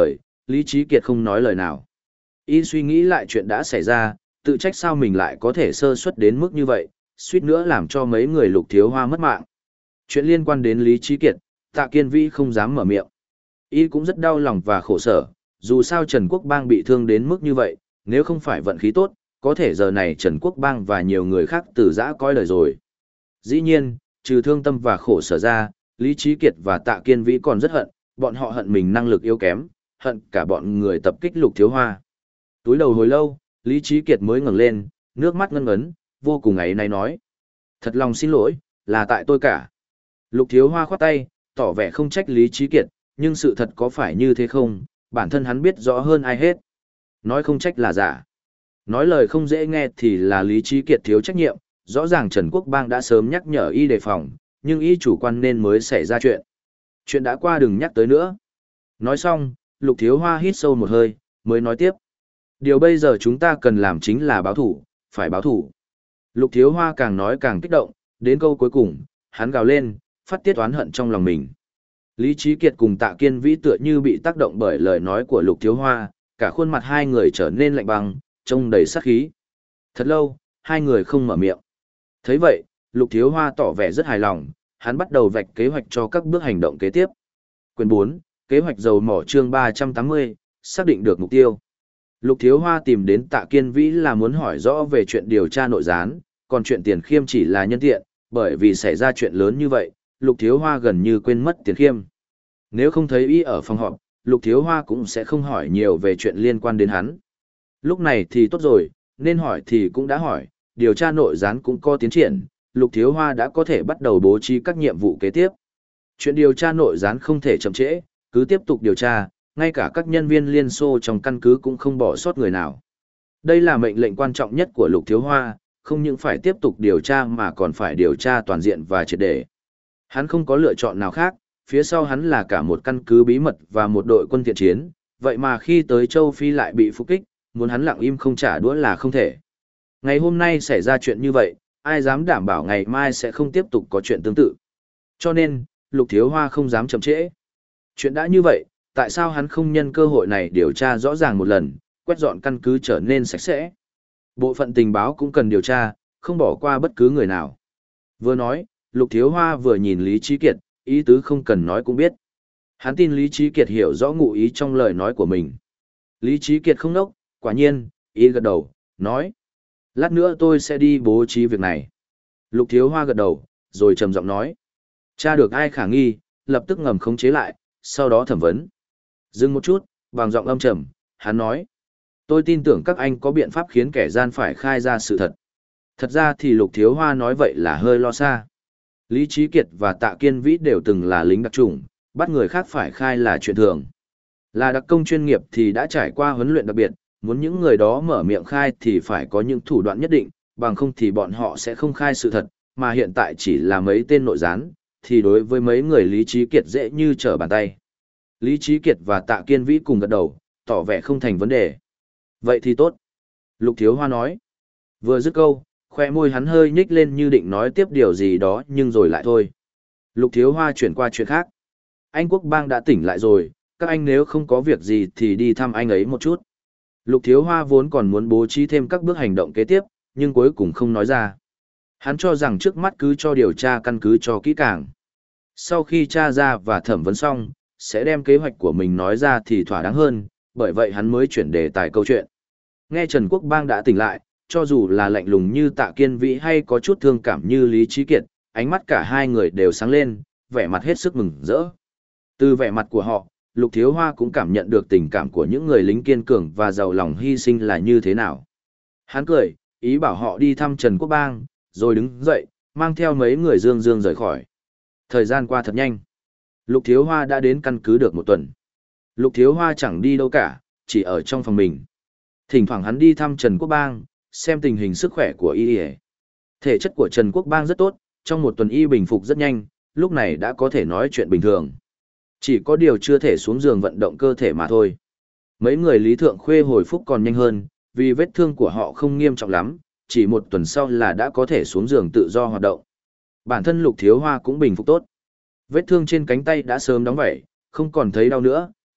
Lý Trí Kiệt không nói lời nào. Y suy nghĩ lại chuyện đã xảy ra, tự trách sao mình lại có thể sơ suất đến mức như vậy, suýt nữa làm cho mấy người Lục Thiếu Hoa mất mạng. Chuyện liên quan đến Lý Trí Kiệt, Tạ Kiên Vĩ không dám mở miệng. Y cũng rất đau lòng và khổ sở, dù sao Trần Quốc Bang bị thương đến mức như vậy, nếu không phải vận khí tốt, có thể giờ này Trần Quốc Bang và nhiều người khác từ giã coi lời rồi. Dĩ nhiên, trừ thương tâm và khổ sở ra, Lý Trí Kiệt và Tạ Kiên Vĩ còn rất hận, bọn họ hận mình năng lực yếu kém, hận cả bọn người tập kích Lục Thiếu Hoa. Túi đầu hồi lâu, Lý Trí Kiệt mới ngẩng lên, nước mắt ngân ngấn, vô cùng ấy náy nói. Thật lòng xin lỗi, là tại tôi cả. Lục Thiếu Hoa khoát tay, tỏ vẻ không trách Lý Trí Kiệt, nhưng sự thật có phải như thế không, bản thân hắn biết rõ hơn ai hết. Nói không trách là giả. Nói lời không dễ nghe thì là Lý Trí Kiệt thiếu trách nhiệm, rõ ràng Trần Quốc Bang đã sớm nhắc nhở y đề phòng, nhưng y chủ quan nên mới xảy ra chuyện. Chuyện đã qua đừng nhắc tới nữa. Nói xong, Lục Thiếu Hoa hít sâu một hơi, mới nói tiếp. Điều bây giờ chúng ta cần làm chính là báo thủ, phải báo thủ. Lục Thiếu Hoa càng nói càng kích động, đến câu cuối cùng, hắn gào lên, phát tiết oán hận trong lòng mình. Lý Trí Kiệt cùng Tạ Kiên Vĩ tựa như bị tác động bởi lời nói của Lục Thiếu Hoa, cả khuôn mặt hai người trở nên lạnh băng, trông đầy sát khí. Thật lâu, hai người không mở miệng. Thấy vậy, Lục Thiếu Hoa tỏ vẻ rất hài lòng, hắn bắt đầu vạch kế hoạch cho các bước hành động kế tiếp. Quyền bốn, kế hoạch dầu mỏ chương ba trăm tám mươi, xác định được mục tiêu. Lục Thiếu Hoa tìm đến Tạ Kiên Vĩ là muốn hỏi rõ về chuyện điều tra nội gián, còn chuyện Tiền Khiêm chỉ là nhân tiện, bởi vì xảy ra chuyện lớn như vậy, Lục Thiếu Hoa gần như quên mất Tiền Khiêm. Nếu không thấy y ở phòng họp, Lục Thiếu Hoa cũng sẽ không hỏi nhiều về chuyện liên quan đến hắn. Lúc này thì tốt rồi, nên hỏi thì cũng đã hỏi, điều tra nội gián cũng có tiến triển, Lục Thiếu Hoa đã có thể bắt đầu bố trí các nhiệm vụ kế tiếp. Chuyện điều tra nội gián không thể chậm trễ, cứ tiếp tục điều tra, ngay cả các nhân viên Liên Xô trong căn cứ cũng không bỏ sót người nào. Đây là mệnh lệnh quan trọng nhất của Lục Thiếu Hoa, không những phải tiếp tục điều tra mà còn phải điều tra toàn diện và triệt để. Hắn không có lựa chọn nào khác, phía sau hắn là cả một căn cứ bí mật và một đội quân thiện chiến, vậy mà khi tới châu Phi lại bị phục kích, muốn hắn lặng im không trả đũa là không thể. Ngày hôm nay xảy ra chuyện như vậy, ai dám đảm bảo ngày mai sẽ không tiếp tục có chuyện tương tự. Cho nên, Lục Thiếu Hoa không dám chậm trễ. Chuyện đã như vậy, tại sao hắn không nhân cơ hội này điều tra rõ ràng một lần, quét dọn căn cứ trở nên sạch sẽ. Bộ phận tình báo cũng cần điều tra, không bỏ qua bất cứ người nào. Vừa nói, Lục Thiếu Hoa vừa nhìn Lý Trí Kiệt, ý tứ không cần nói cũng biết. Hắn tin Lý Trí Kiệt hiểu rõ ngụ ý trong lời nói của mình. Lý Trí Kiệt không nốc, quả nhiên, ý gật đầu, nói. Lát nữa tôi sẽ đi bố trí việc này. Lục Thiếu Hoa gật đầu, rồi trầm giọng nói. Tra được ai khả nghi, lập tức ngầm khống chế lại, sau đó thẩm vấn. Dừng một chút, bằng giọng âm trầm, hắn nói. Tôi tin tưởng các anh có biện pháp khiến kẻ gian phải khai ra sự thật. Thật ra thì Lục Thiếu Hoa nói vậy là hơi lo xa. Lý Trí Kiệt và Tạ Kiên Vĩ đều từng là lính đặc chủng, bắt người khác phải khai là chuyện thường. Là đặc công chuyên nghiệp thì đã trải qua huấn luyện đặc biệt, muốn những người đó mở miệng khai thì phải có những thủ đoạn nhất định, bằng không thì bọn họ sẽ không khai sự thật, mà hiện tại chỉ là mấy tên nội gián, thì đối với mấy người Lý Trí Kiệt dễ như trở bàn tay. Lý Trí Kiệt và Tạ Kiên Vĩ cùng gật đầu, tỏ vẻ không thành vấn đề. Vậy thì tốt. Lục Thiếu Hoa nói. Vừa dứt câu, khoe môi hắn hơi nhích lên như định nói tiếp điều gì đó nhưng rồi lại thôi. Lục Thiếu Hoa chuyển qua chuyện khác. Anh Quốc Bang đã tỉnh lại rồi, các anh nếu không có việc gì thì đi thăm anh ấy một chút. Lục Thiếu Hoa vốn còn muốn bố trí thêm các bước hành động kế tiếp, nhưng cuối cùng không nói ra. Hắn cho rằng trước mắt cứ cho điều tra căn cứ cho kỹ càng. Sau khi tra ra và thẩm vấn xong, sẽ đem kế hoạch của mình nói ra thì thỏa đáng hơn, bởi vậy hắn mới chuyển đề tài câu chuyện. Nghe Trần Quốc Bang đã tỉnh lại, cho dù là lạnh lùng như Tạ Kiên Vĩ hay có chút thương cảm như Lý Trí Kiệt, ánh mắt cả hai người đều sáng lên, vẻ mặt hết sức mừng rỡ. Từ vẻ mặt của họ, Lục Thiếu Hoa cũng cảm nhận được tình cảm của những người lính kiên cường và giàu lòng hy sinh là như thế nào. Hắn cười, ý bảo họ đi thăm Trần Quốc Bang, rồi đứng dậy, mang theo mấy người dương dương rời khỏi. Thời gian qua thật nhanh. Lục Thiếu Hoa đã đến căn cứ được một tuần. Lục Thiếu Hoa chẳng đi đâu cả, chỉ ở trong phòng mình. Thỉnh thoảng hắn đi thăm Trần Quốc Bang, xem tình hình sức khỏe của y. Thể chất của Trần Quốc Bang rất tốt, trong một tuần y bình phục rất nhanh, lúc này đã có thể nói chuyện bình thường. Chỉ có điều chưa thể xuống giường vận động cơ thể mà thôi. Mấy người Lý Thượng Khuê hồi phúc còn nhanh hơn, vì vết thương của họ không nghiêm trọng lắm, chỉ một tuần sau là đã có thể xuống giường tự do hoạt động. Bản thân Lục Thiếu Hoa cũng bình phục tốt. Vết thương trên cánh tay đã sớm đóng vảy, không còn thấy đau nữa,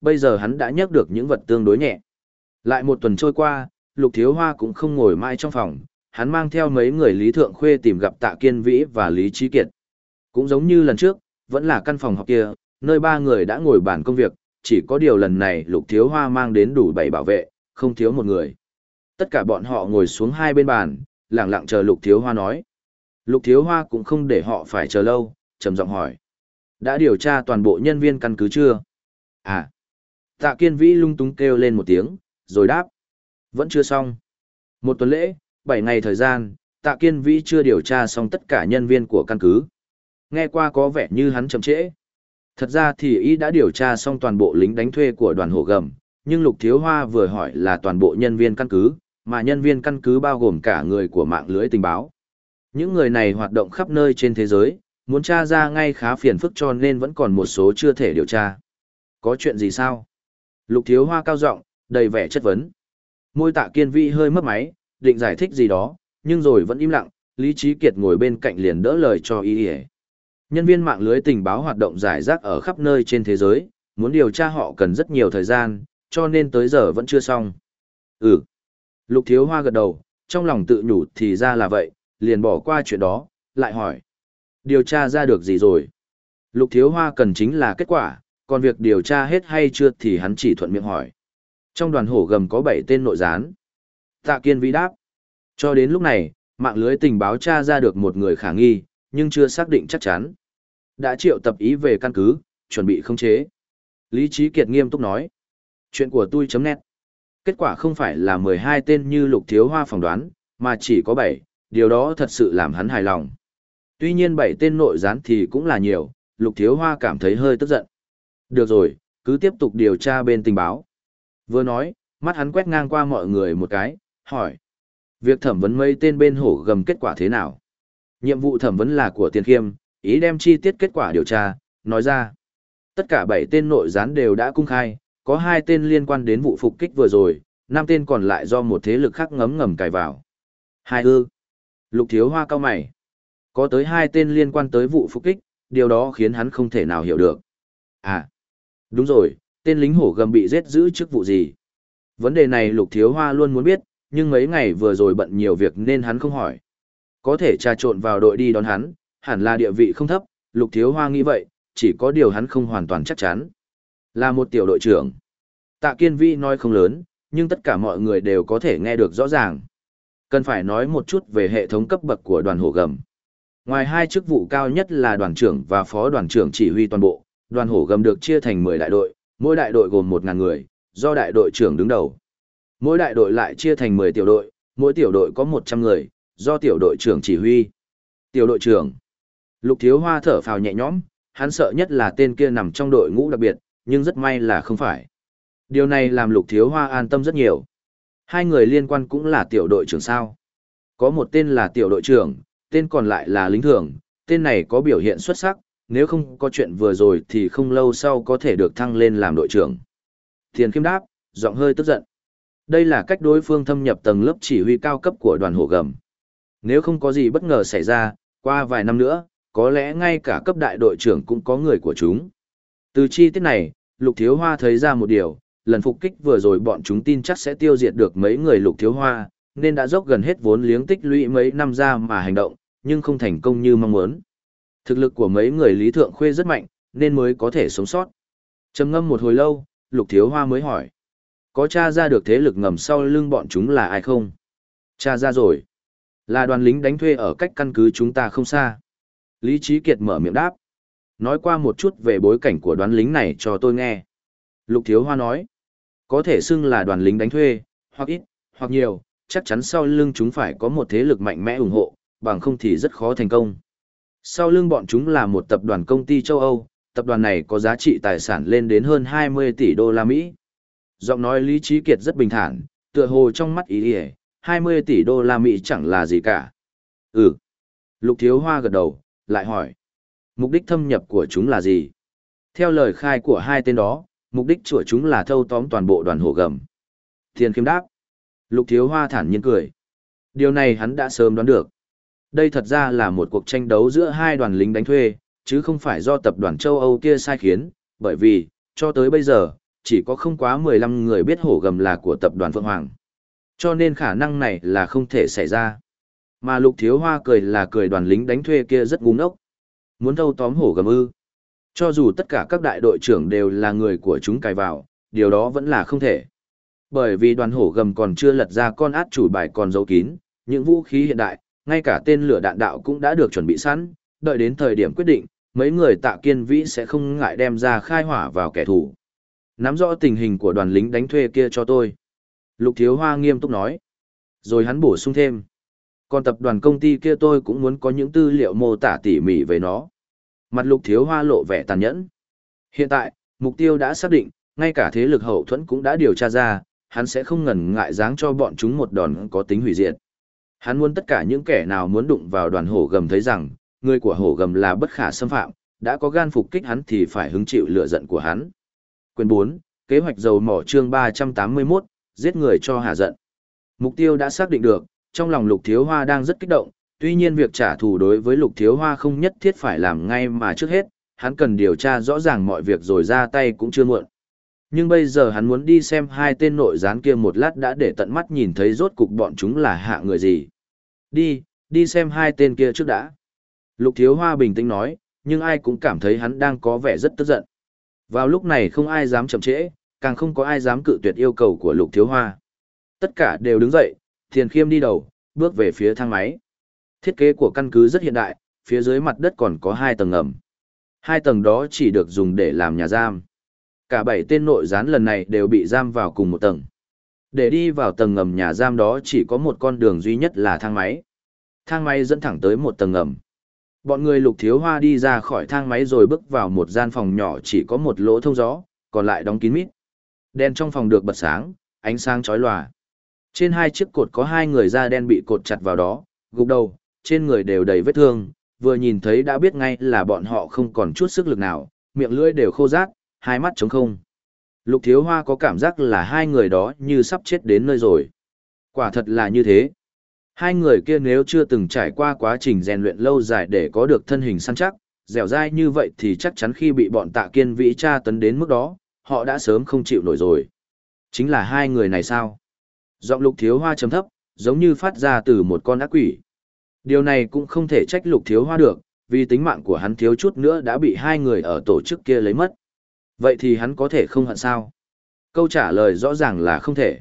bây giờ hắn đã nhấc được những vật tương đối nhẹ. Lại một tuần trôi qua, Lục Thiếu Hoa cũng không ngồi mãi trong phòng, hắn mang theo mấy người Lý Thượng Khuê tìm gặp Tạ Kiên Vĩ và Lý Trí Kiệt. Cũng giống như lần trước, vẫn là căn phòng học kia, nơi ba người đã ngồi bàn công việc, chỉ có điều lần này Lục Thiếu Hoa mang đến đủ bảy bảo vệ, không thiếu một người. Tất cả bọn họ ngồi xuống hai bên bàn, lặng lặng chờ Lục Thiếu Hoa nói. Lục Thiếu Hoa cũng không để họ phải chờ lâu, trầm giọng hỏi. Đã điều tra toàn bộ nhân viên căn cứ chưa? À. Tạ Kiên Vĩ lung túng kêu lên một tiếng, rồi đáp. Vẫn chưa xong. Một tuần lễ, bảy ngày thời gian, Tạ Kiên Vĩ chưa điều tra xong tất cả nhân viên của căn cứ. Nghe qua có vẻ như hắn chậm trễ. Thật ra thì y đã điều tra xong toàn bộ lính đánh thuê của đoàn hổ gầm, nhưng Lục Thiếu Hoa vừa hỏi là toàn bộ nhân viên căn cứ, mà nhân viên căn cứ bao gồm cả người của mạng lưới tình báo. Những người này hoạt động khắp nơi trên thế giới, muốn tra ra ngay khá phiền phức cho nên vẫn còn một số chưa thể điều tra. Có chuyện gì sao? Lục Thiếu Hoa cao giọng, đầy vẻ chất vấn. Môi Tạ Kiên Vĩ hơi mấp máy, định giải thích gì đó, nhưng rồi vẫn im lặng, Lý Trí Kiệt ngồi bên cạnh liền đỡ lời cho y. Nhân viên mạng lưới tình báo hoạt động rải rác ở khắp nơi trên thế giới, muốn điều tra họ cần rất nhiều thời gian, cho nên tới giờ vẫn chưa xong. Ừ. Lục Thiếu Hoa gật đầu, trong lòng tự nhủ thì ra là vậy, liền bỏ qua chuyện đó, lại hỏi. Điều tra ra được gì rồi? Lục Thiếu Hoa cần chính là kết quả, còn việc điều tra hết hay chưa thì hắn chỉ thuận miệng hỏi. Trong đoàn hổ gầm có bảy tên nội gián. Tạ Kiên Vĩ đáp. Cho đến lúc này, mạng lưới tình báo tra ra được một người khả nghi, nhưng chưa xác định chắc chắn. Đã triệu tập ý về căn cứ, chuẩn bị khống chế. Lý Trí Kiệt nghiêm túc nói. Chuyện của tôi chấm net. Kết quả không phải là mười hai tên như Lục Thiếu Hoa phỏng đoán, mà chỉ có bảy, điều đó thật sự làm hắn hài lòng. Tuy nhiên bảy tên nội gián thì cũng là nhiều, Lục Thiếu Hoa cảm thấy hơi tức giận. Được rồi, cứ tiếp tục điều tra bên tình báo. Vừa nói, mắt hắn quét ngang qua mọi người một cái, hỏi. Việc thẩm vấn mấy tên bên hổ gầm kết quả thế nào? Nhiệm vụ thẩm vấn là của Tiền Khiêm, ý đem chi tiết kết quả điều tra, nói ra. Tất cả bảy tên nội gián đều đã cung khai, có hai tên liên quan đến vụ phục kích vừa rồi, năm tên còn lại do một thế lực khác ngấm ngầm cài vào. Hai ư. Lục Thiếu Hoa cau mày. Có tới hai tên liên quan tới vụ phục kích, điều đó khiến hắn không thể nào hiểu được. À, đúng rồi, tên lính hổ gầm bị giết giữ chức vụ gì? Vấn đề này Lục Thiếu Hoa luôn muốn biết, nhưng mấy ngày vừa rồi bận nhiều việc nên hắn không hỏi. Có thể trà trộn vào đội đi đón hắn, hẳn là địa vị không thấp, Lục Thiếu Hoa nghĩ vậy, chỉ có điều hắn không hoàn toàn chắc chắn. Là một tiểu đội trưởng. Tạ Kiên Vĩ nói không lớn, nhưng tất cả mọi người đều có thể nghe được rõ ràng. Cần phải nói một chút về hệ thống cấp bậc của đoàn hổ gầm. Ngoài hai chức vụ cao nhất là đoàn trưởng và phó đoàn trưởng chỉ huy toàn bộ, đoàn hổ gầm được chia thành mười đại đội, mỗi đại đội gồm một nghìn người, do đại đội trưởng đứng đầu. Mỗi đại đội lại chia thành mười tiểu đội, mỗi tiểu đội có một trăm người, do tiểu đội trưởng chỉ huy. Tiểu đội trưởng. Lục Thiếu Hoa thở phào nhẹ nhõm, hắn sợ nhất là tên kia nằm trong đội ngũ đặc biệt, nhưng rất may là không phải. Điều này làm Lục Thiếu Hoa an tâm rất nhiều. Hai người liên quan cũng là tiểu đội trưởng sao. Có một tên là tiểu đội trưởng, tên còn lại là lính thường, tên này có biểu hiện xuất sắc, nếu không có chuyện vừa rồi thì không lâu sau có thể được thăng lên làm đội trưởng. Tiền Khiêm đáp, giọng hơi tức giận. Đây là cách đối phương thâm nhập tầng lớp chỉ huy cao cấp của đoàn hổ gầm. Nếu không có gì bất ngờ xảy ra, qua vài năm nữa, có lẽ ngay cả cấp đại đội trưởng cũng có người của chúng. Từ chi tiết này, Lục Thiếu Hoa thấy ra một điều, lần phục kích vừa rồi bọn chúng tin chắc sẽ tiêu diệt được mấy người Lục Thiếu Hoa, nên đã dốc gần hết vốn liếng tích lũy mấy năm ra mà hành động, nhưng không thành công như mong muốn. Thực lực của mấy người Lý Thượng Khuê rất mạnh, nên mới có thể sống sót. Trầm ngâm một hồi lâu, Lục Thiếu Hoa mới hỏi. Có tra ra được thế lực ngầm sau lưng bọn chúng là ai không? Tra ra rồi. Là đoàn lính đánh thuê ở cách căn cứ chúng ta không xa. Lý Trí Kiệt mở miệng đáp. Nói qua một chút về bối cảnh của đoàn lính này cho tôi nghe. Lục Thiếu Hoa nói. Có thể xưng là đoàn lính đánh thuê, hoặc ít, hoặc nhiều, chắc chắn sau lưng chúng phải có một thế lực mạnh mẽ ủng hộ, bằng không thì rất khó thành công. Sau lưng bọn chúng là một tập đoàn công ty châu Âu, tập đoàn này có giá trị tài sản lên đến hơn hai mươi tỷ đô la Mỹ. Giọng nói Lý Trí Kiệt rất bình thản, tựa hồ trong mắt ý ý, hai mươi tỷ đô la Mỹ chẳng là gì cả. Ừ. Lục Thiếu Hoa gật đầu, lại hỏi. Mục đích thâm nhập của chúng là gì? Theo lời khai của hai tên đó, mục đích của chúng là thâu tóm toàn bộ đoàn hổ gầm. Tiền Khiêm đáp. Lục Thiếu Hoa thản nhiên cười. Điều này hắn đã sớm đoán được. Đây thật ra là một cuộc tranh đấu giữa hai đoàn lính đánh thuê, chứ không phải do tập đoàn châu Âu kia sai khiến, bởi vì, cho tới bây giờ, chỉ có không quá mười lăm người biết hổ gầm là của tập đoàn Phượng Hoàng. Cho nên khả năng này là không thể xảy ra. Mà Lục Thiếu Hoa cười là cười đoàn lính đánh thuê kia rất ngu ngốc. Muốn thâu tóm hổ gầm ư. Cho dù tất cả các đại đội trưởng đều là người của chúng cài vào, điều đó vẫn là không thể. Bởi vì đoàn hổ gầm còn chưa lật ra con át chủ bài còn giấu kín, những vũ khí hiện đại, ngay cả tên lửa đạn đạo cũng đã được chuẩn bị sẵn, đợi đến thời điểm quyết định, mấy người Tạ Kiên Vĩ sẽ không ngại đem ra khai hỏa vào kẻ thù. Nắm rõ tình hình của đoàn lính đánh thuê kia cho tôi. Lục Thiếu Hoa nghiêm túc nói. Rồi hắn bổ sung thêm. Còn tập đoàn công ty kia tôi cũng muốn có những tư liệu mô tả tỉ mỉ về nó. Mặt Lục Thiếu Hoa lộ vẻ tàn nhẫn. Hiện tại, mục tiêu đã xác định, ngay cả thế lực hậu thuẫn cũng đã điều tra ra, hắn sẽ không ngần ngại giáng cho bọn chúng một đòn có tính hủy diệt. Hắn muốn tất cả những kẻ nào muốn đụng vào đoàn hổ gầm thấy rằng, người của hổ gầm là bất khả xâm phạm, đã có gan phục kích hắn thì phải hứng chịu lửa giận của hắn. Quyền bốn, kế hoạch dầu mỏ chương ba trăm tám mươi mốt, giết người cho hà giận. Mục tiêu đã xác định được, trong lòng Lục Thiếu Hoa đang rất kích động, tuy nhiên việc trả thù đối với Lục Thiếu Hoa không nhất thiết phải làm ngay mà trước hết, hắn cần điều tra rõ ràng mọi việc rồi ra tay cũng chưa muộn. Nhưng bây giờ hắn muốn đi xem hai tên nội gián kia một lát đã để tận mắt nhìn thấy rốt cục bọn chúng là hạ người gì. Đi, đi xem hai tên kia trước đã. Lục Thiếu Hoa bình tĩnh nói, nhưng ai cũng cảm thấy hắn đang có vẻ rất tức giận. Vào lúc này không ai dám chậm trễ, càng không có ai dám cự tuyệt yêu cầu của Lục Thiếu Hoa. Tất cả đều đứng dậy, Thiền Khiêm đi đầu, bước về phía thang máy. Thiết kế của căn cứ rất hiện đại, phía dưới mặt đất còn có hai tầng ngầm. Hai tầng đó chỉ được dùng để làm nhà giam. Cả bảy tên nội gián lần này đều bị giam vào cùng một tầng. Để đi vào tầng ngầm nhà giam đó chỉ có một con đường duy nhất là thang máy. Thang máy dẫn thẳng tới một tầng ngầm. Bọn người Lục Thiếu Hoa đi ra khỏi thang máy rồi bước vào một gian phòng nhỏ chỉ có một lỗ thông gió, còn lại đóng kín mít. Đèn trong phòng được bật sáng, ánh sáng chói lòa. Trên hai chiếc cột có hai người da đen bị cột chặt vào đó, gục đầu, trên người đều đầy vết thương, vừa nhìn thấy đã biết ngay là bọn họ không còn chút sức lực nào, miệng lưỡi đều khô rát, hai mắt trống không. Lục Thiếu Hoa có cảm giác là hai người đó như sắp chết đến nơi rồi. Quả thật là như thế. Hai người kia nếu chưa từng trải qua quá trình rèn luyện lâu dài để có được thân hình săn chắc, dẻo dai như vậy thì chắc chắn khi bị bọn Tạ Kiên Vĩ tra tấn đến mức đó, họ đã sớm không chịu nổi rồi. Chính là hai người này sao? Giọng Lục Thiếu Hoa trầm thấp, giống như phát ra từ một con ác quỷ. Điều này cũng không thể trách Lục Thiếu Hoa được, vì tính mạng của hắn thiếu chút nữa đã bị hai người ở tổ chức kia lấy mất. Vậy thì hắn có thể không hận sao? Câu trả lời rõ ràng là không thể.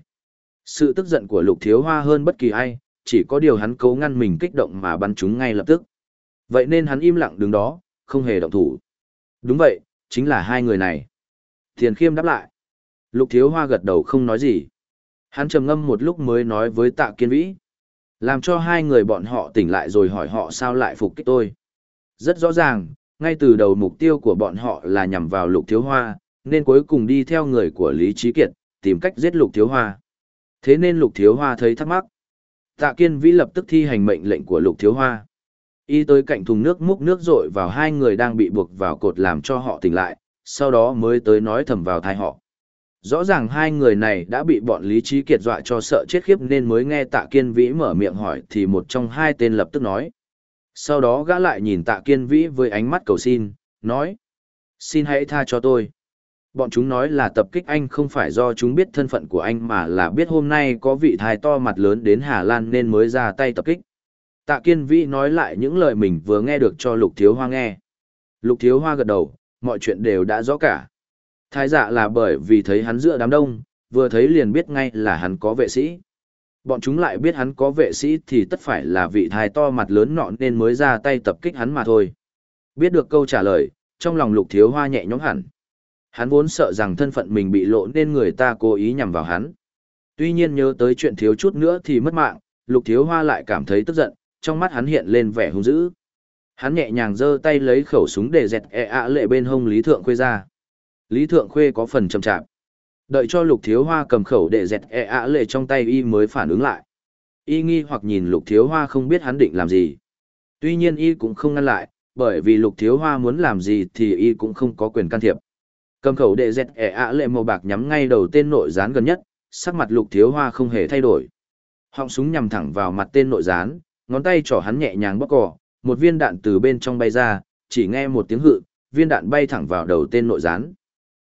Sự tức giận của Lục Thiếu Hoa hơn bất kỳ ai, chỉ có điều hắn cố ngăn mình kích động mà bắn chúng ngay lập tức. Vậy nên hắn im lặng đứng đó, không hề động thủ. Đúng vậy, chính là hai người này. Thiền Khiêm đáp lại. Lục Thiếu Hoa gật đầu không nói gì. Hắn trầm ngâm một lúc mới nói với Tạ Kiên Vĩ. Làm cho hai người bọn họ tỉnh lại rồi hỏi họ sao lại phục kích tôi. Rất rõ ràng, ngay từ đầu mục tiêu của bọn họ là nhằm vào Lục Thiếu Hoa, nên cuối cùng đi theo người của Lý Trí Kiệt, tìm cách giết Lục Thiếu Hoa. Thế nên Lục Thiếu Hoa thấy thắc mắc. Tạ Kiên Vĩ lập tức thi hành mệnh lệnh của Lục Thiếu Hoa. Y tới cạnh thùng nước múc nước rội vào hai người đang bị buộc vào cột làm cho họ tỉnh lại, sau đó mới tới nói thầm vào tai họ. Rõ ràng hai người này đã bị bọn Lý Trí Kiệt dọa cho sợ chết khiếp nên mới nghe Tạ Kiên Vĩ mở miệng hỏi thì một trong hai tên lập tức nói. Sau đó gã lại nhìn Tạ Kiên Vĩ với ánh mắt cầu xin, nói. Xin hãy tha cho tôi. Bọn chúng nói là tập kích anh không phải do chúng biết thân phận của anh mà là biết hôm nay có vị thái to mặt lớn đến Hà Lan nên mới ra tay tập kích. Tạ Kiên Vĩ nói lại những lời mình vừa nghe được cho Lục Thiếu Hoa nghe. Lục Thiếu Hoa gật đầu, mọi chuyện đều đã rõ cả. Thái dạ là bởi vì thấy hắn giữa đám đông, vừa thấy liền biết ngay là hắn có vệ sĩ. Bọn chúng lại biết hắn có vệ sĩ thì tất phải là vị thái to mặt lớn nọ nên mới ra tay tập kích hắn mà thôi. Biết được câu trả lời, trong lòng Lục Thiếu Hoa nhẹ nhõm hẳn. Hắn vốn sợ rằng thân phận mình bị lộ nên người ta cố ý nhằm vào hắn. Tuy nhiên nhớ tới chuyện thiếu chút nữa thì mất mạng, Lục Thiếu Hoa lại cảm thấy tức giận, trong mắt hắn hiện lên vẻ hung dữ. Hắn nhẹ nhàng giơ tay lấy khẩu súng để dẹt e ạ lệ bên hông Lý Thượng Khuê ra. Lý Thượng Khuê có phần chậm chạp. Đợi cho Lục Thiếu Hoa cầm khẩu để dẹt e ạ lệ trong tay y mới phản ứng lại. Y nghi hoặc nhìn Lục Thiếu Hoa không biết hắn định làm gì. Tuy nhiên y cũng không ngăn lại, bởi vì Lục Thiếu Hoa muốn làm gì thì y cũng không có quyền can thiệp. Cầm khẩu đệ dẹt ẻ ạ lệ màu bạc nhắm ngay đầu tên nội gián gần nhất, sắc mặt Lục Thiếu Hoa không hề thay đổi. Họng súng nhằm thẳng vào mặt tên nội gián, ngón tay trỏ hắn nhẹ nhàng bóp cò, một viên đạn từ bên trong bay ra, chỉ nghe một tiếng hự, viên đạn bay thẳng vào đầu tên nội gián.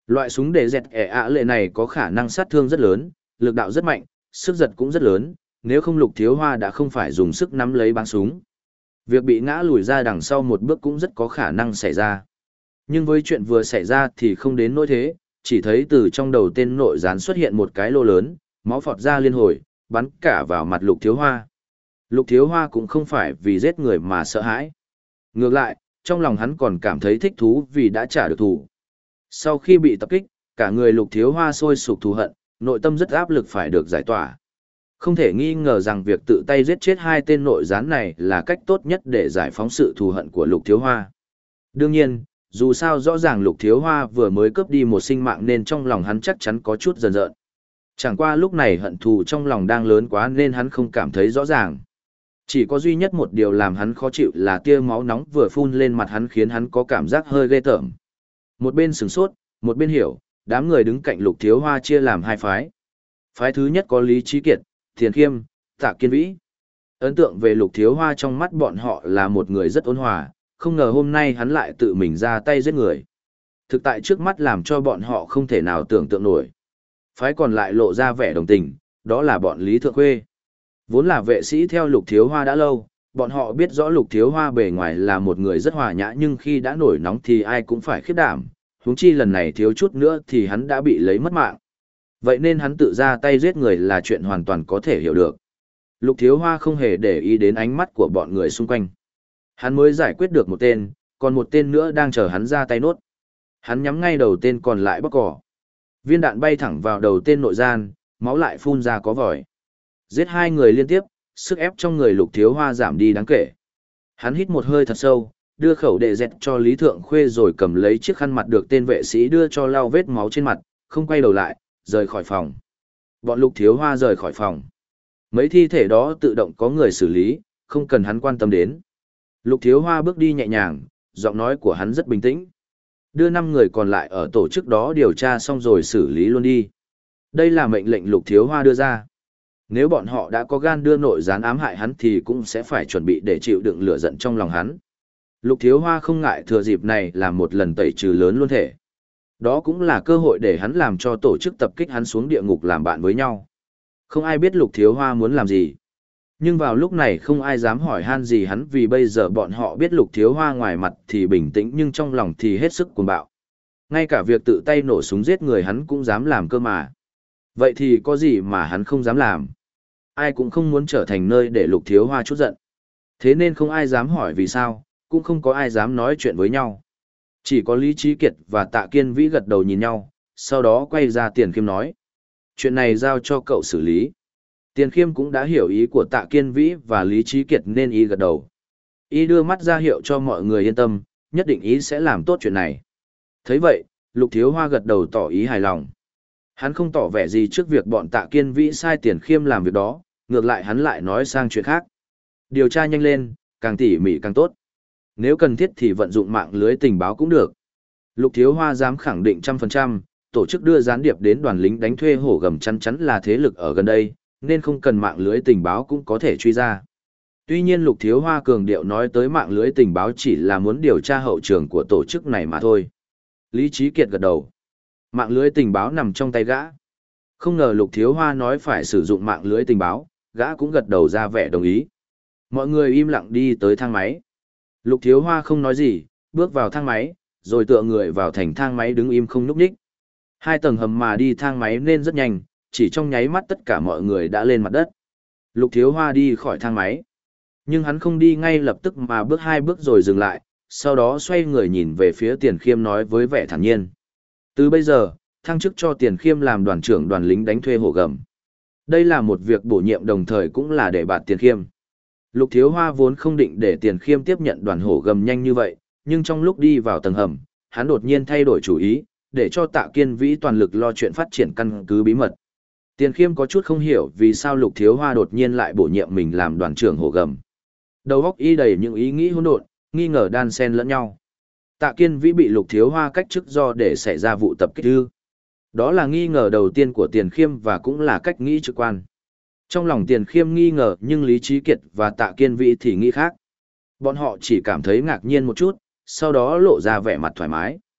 Loại súng để dẹt ẻ ạ lệ này có khả năng sát thương rất lớn, lực đạo rất mạnh, sức giật cũng rất lớn, nếu không Lục Thiếu Hoa đã không phải dùng sức nắm lấy báng súng. Việc bị ngã lùi ra đằng sau một bước cũng rất có khả năng xảy ra. Nhưng với chuyện vừa xảy ra thì không đến nỗi thế, chỉ thấy từ trong đầu tên nội gián xuất hiện một cái lô lớn, máu phọt ra liên hồi, bắn cả vào mặt Lục Thiếu Hoa. Lục Thiếu Hoa cũng không phải vì giết người mà sợ hãi. Ngược lại, trong lòng hắn còn cảm thấy thích thú vì đã trả được thù. Sau khi bị tập kích, cả người Lục Thiếu Hoa sôi sục thù hận, nội tâm rất áp lực phải được giải tỏa. Không thể nghi ngờ rằng việc tự tay giết chết hai tên nội gián này là cách tốt nhất để giải phóng sự thù hận của Lục Thiếu Hoa. Đương nhiên, dù sao rõ ràng Lục Thiếu Hoa vừa mới cướp đi một sinh mạng nên trong lòng hắn chắc chắn có chút dần dợn. Chẳng qua lúc này hận thù trong lòng đang lớn quá nên hắn không cảm thấy rõ ràng. Chỉ có duy nhất một điều làm hắn khó chịu là tia máu nóng vừa phun lên mặt hắn khiến hắn có cảm giác hơi ghê tởm. Một bên sửng sốt, một bên hiểu, đám người đứng cạnh Lục Thiếu Hoa chia làm hai phái. Phái thứ nhất có Lý Trí Kiệt, Thiền Khiêm, Tạ Kiên Vĩ. Ấn tượng về Lục Thiếu Hoa trong mắt bọn họ là một người rất ôn hòa, không ngờ hôm nay hắn lại tự mình ra tay giết người. Thực tại trước mắt làm cho bọn họ không thể nào tưởng tượng nổi. Phái còn lại lộ ra vẻ đồng tình, đó là bọn Lý Thượng Khuê. Vốn là vệ sĩ theo Lục Thiếu Hoa đã lâu, bọn họ biết rõ Lục Thiếu Hoa bề ngoài là một người rất hòa nhã nhưng khi đã nổi nóng thì ai cũng phải khiếp đảm, huống chi lần này thiếu chút nữa thì hắn đã bị lấy mất mạng. Vậy nên hắn tự ra tay giết người là chuyện hoàn toàn có thể hiểu được. Lục Thiếu Hoa không hề để ý đến ánh mắt của bọn người xung quanh. Hắn mới giải quyết được một tên, còn một tên nữa đang chờ hắn ra tay nốt. Hắn nhắm ngay đầu tên còn lại bóc cỏ. Viên đạn bay thẳng vào đầu tên nội gian, máu lại phun ra có vòi. Giết hai người liên tiếp, sức ép trong người Lục Thiếu Hoa giảm đi đáng kể. Hắn hít một hơi thật sâu, đưa khẩu đệ dẹt cho Lý Thượng Khuê rồi cầm lấy chiếc khăn mặt được tên vệ sĩ đưa cho lau vết máu trên mặt, không quay đầu lại, rời khỏi phòng. Bọn Lục Thiếu Hoa rời khỏi phòng. Mấy thi thể đó tự động có người xử lý, không cần hắn quan tâm đến. Lục Thiếu Hoa bước đi nhẹ nhàng, giọng nói của hắn rất bình tĩnh. Đưa năm người còn lại ở tổ chức đó điều tra xong rồi xử lý luôn đi. Đây là mệnh lệnh Lục Thiếu Hoa đưa ra. Nếu bọn họ đã có gan đưa nội gián ám hại hắn thì cũng sẽ phải chuẩn bị để chịu đựng lửa giận trong lòng hắn. Lục Thiếu Hoa không ngại thừa dịp này làm một lần tẩy trừ lớn luôn thể. Đó cũng là cơ hội để hắn làm cho tổ chức tập kích hắn xuống địa ngục làm bạn với nhau. Không ai biết Lục Thiếu Hoa muốn làm gì. Nhưng vào lúc này không ai dám hỏi han gì hắn vì bây giờ bọn họ biết Lục Thiếu Hoa ngoài mặt thì bình tĩnh nhưng trong lòng thì hết sức cuồng bạo. Ngay cả việc tự tay nổ súng giết người hắn cũng dám làm cơ mà. Vậy thì có gì mà hắn không dám làm? Ai cũng không muốn trở thành nơi để Lục Thiếu Hoa chút giận. Thế nên không ai dám hỏi vì sao, cũng không có ai dám nói chuyện với nhau. Chỉ có Lý Trí Kiệt và Tạ Kiên Vĩ gật đầu nhìn nhau, sau đó quay ra Tiền Khiêm nói. Chuyện này giao cho cậu xử lý. Tiền Khiêm cũng đã hiểu ý của Tạ Kiên Vĩ và Lý Trí Kiệt nên y gật đầu. Y đưa mắt ra hiệu cho mọi người yên tâm, nhất định ý sẽ làm tốt chuyện này. Thấy vậy, Lục Thiếu Hoa gật đầu tỏ ý hài lòng. Hắn không tỏ vẻ gì trước việc bọn Tạ Kiên Vĩ sai Tiền Khiêm làm việc đó, ngược lại hắn lại nói sang chuyện khác. Điều tra nhanh lên, càng tỉ mỉ càng tốt. Nếu cần thiết thì vận dụng mạng lưới tình báo cũng được. Lục Thiếu Hoa dám khẳng định trăm phần trăm, tổ chức đưa gián điệp đến đoàn lính đánh thuê hổ gầm chắn chắn là thế lực ở gần đây, nên không cần mạng lưới tình báo cũng có thể truy ra. Tuy nhiên Lục Thiếu Hoa cường điệu nói tới mạng lưới tình báo chỉ là muốn điều tra hậu trường của tổ chức này mà thôi. Lý Trí Kiệt gật đầu. Mạng lưới tình báo nằm trong tay gã. Không ngờ Lục Thiếu Hoa nói phải sử dụng mạng lưới tình báo, gã cũng gật đầu ra vẻ đồng ý. Mọi người im lặng đi tới thang máy. Lục Thiếu Hoa không nói gì, bước vào thang máy, rồi tựa người vào thành thang máy đứng im không nhúc nhích. Hai tầng hầm mà đi thang máy nên rất nhanh, chỉ trong nháy mắt tất cả mọi người đã lên mặt đất. Lục Thiếu Hoa đi khỏi thang máy. Nhưng hắn không đi ngay lập tức mà bước hai bước rồi dừng lại, sau đó xoay người nhìn về phía Tiền Khiêm nói với vẻ thản nhiên. Từ bây giờ, thăng chức cho Tiền Khiêm làm đoàn trưởng đoàn lính đánh thuê hổ gầm. Đây là một việc bổ nhiệm đồng thời cũng là để bạt Tiền Khiêm. Lục Thiếu Hoa vốn không định để Tiền Khiêm tiếp nhận đoàn hổ gầm nhanh như vậy, nhưng trong lúc đi vào tầng hầm, hắn đột nhiên thay đổi chủ ý, để cho Tạ Kiên Vĩ toàn lực lo chuyện phát triển căn cứ bí mật. Tiền Khiêm có chút không hiểu vì sao Lục Thiếu Hoa đột nhiên lại bổ nhiệm mình làm đoàn trưởng hổ gầm. Đầu óc y đầy những ý nghĩ hỗn độn, nghi ngờ đan xen lẫn nhau. Tạ Kiên Vĩ bị Lục Thiếu Hoa cách chức do để xảy ra vụ tập kích ư? Đó là nghi ngờ đầu tiên của Tiền Khiêm và cũng là cách nghĩ trực quan. Trong lòng Tiền Khiêm nghi ngờ nhưng Lý Trí Kiệt và Tạ Kiên Vĩ thì nghĩ khác. Bọn họ chỉ cảm thấy ngạc nhiên một chút, sau đó lộ ra vẻ mặt thoải mái.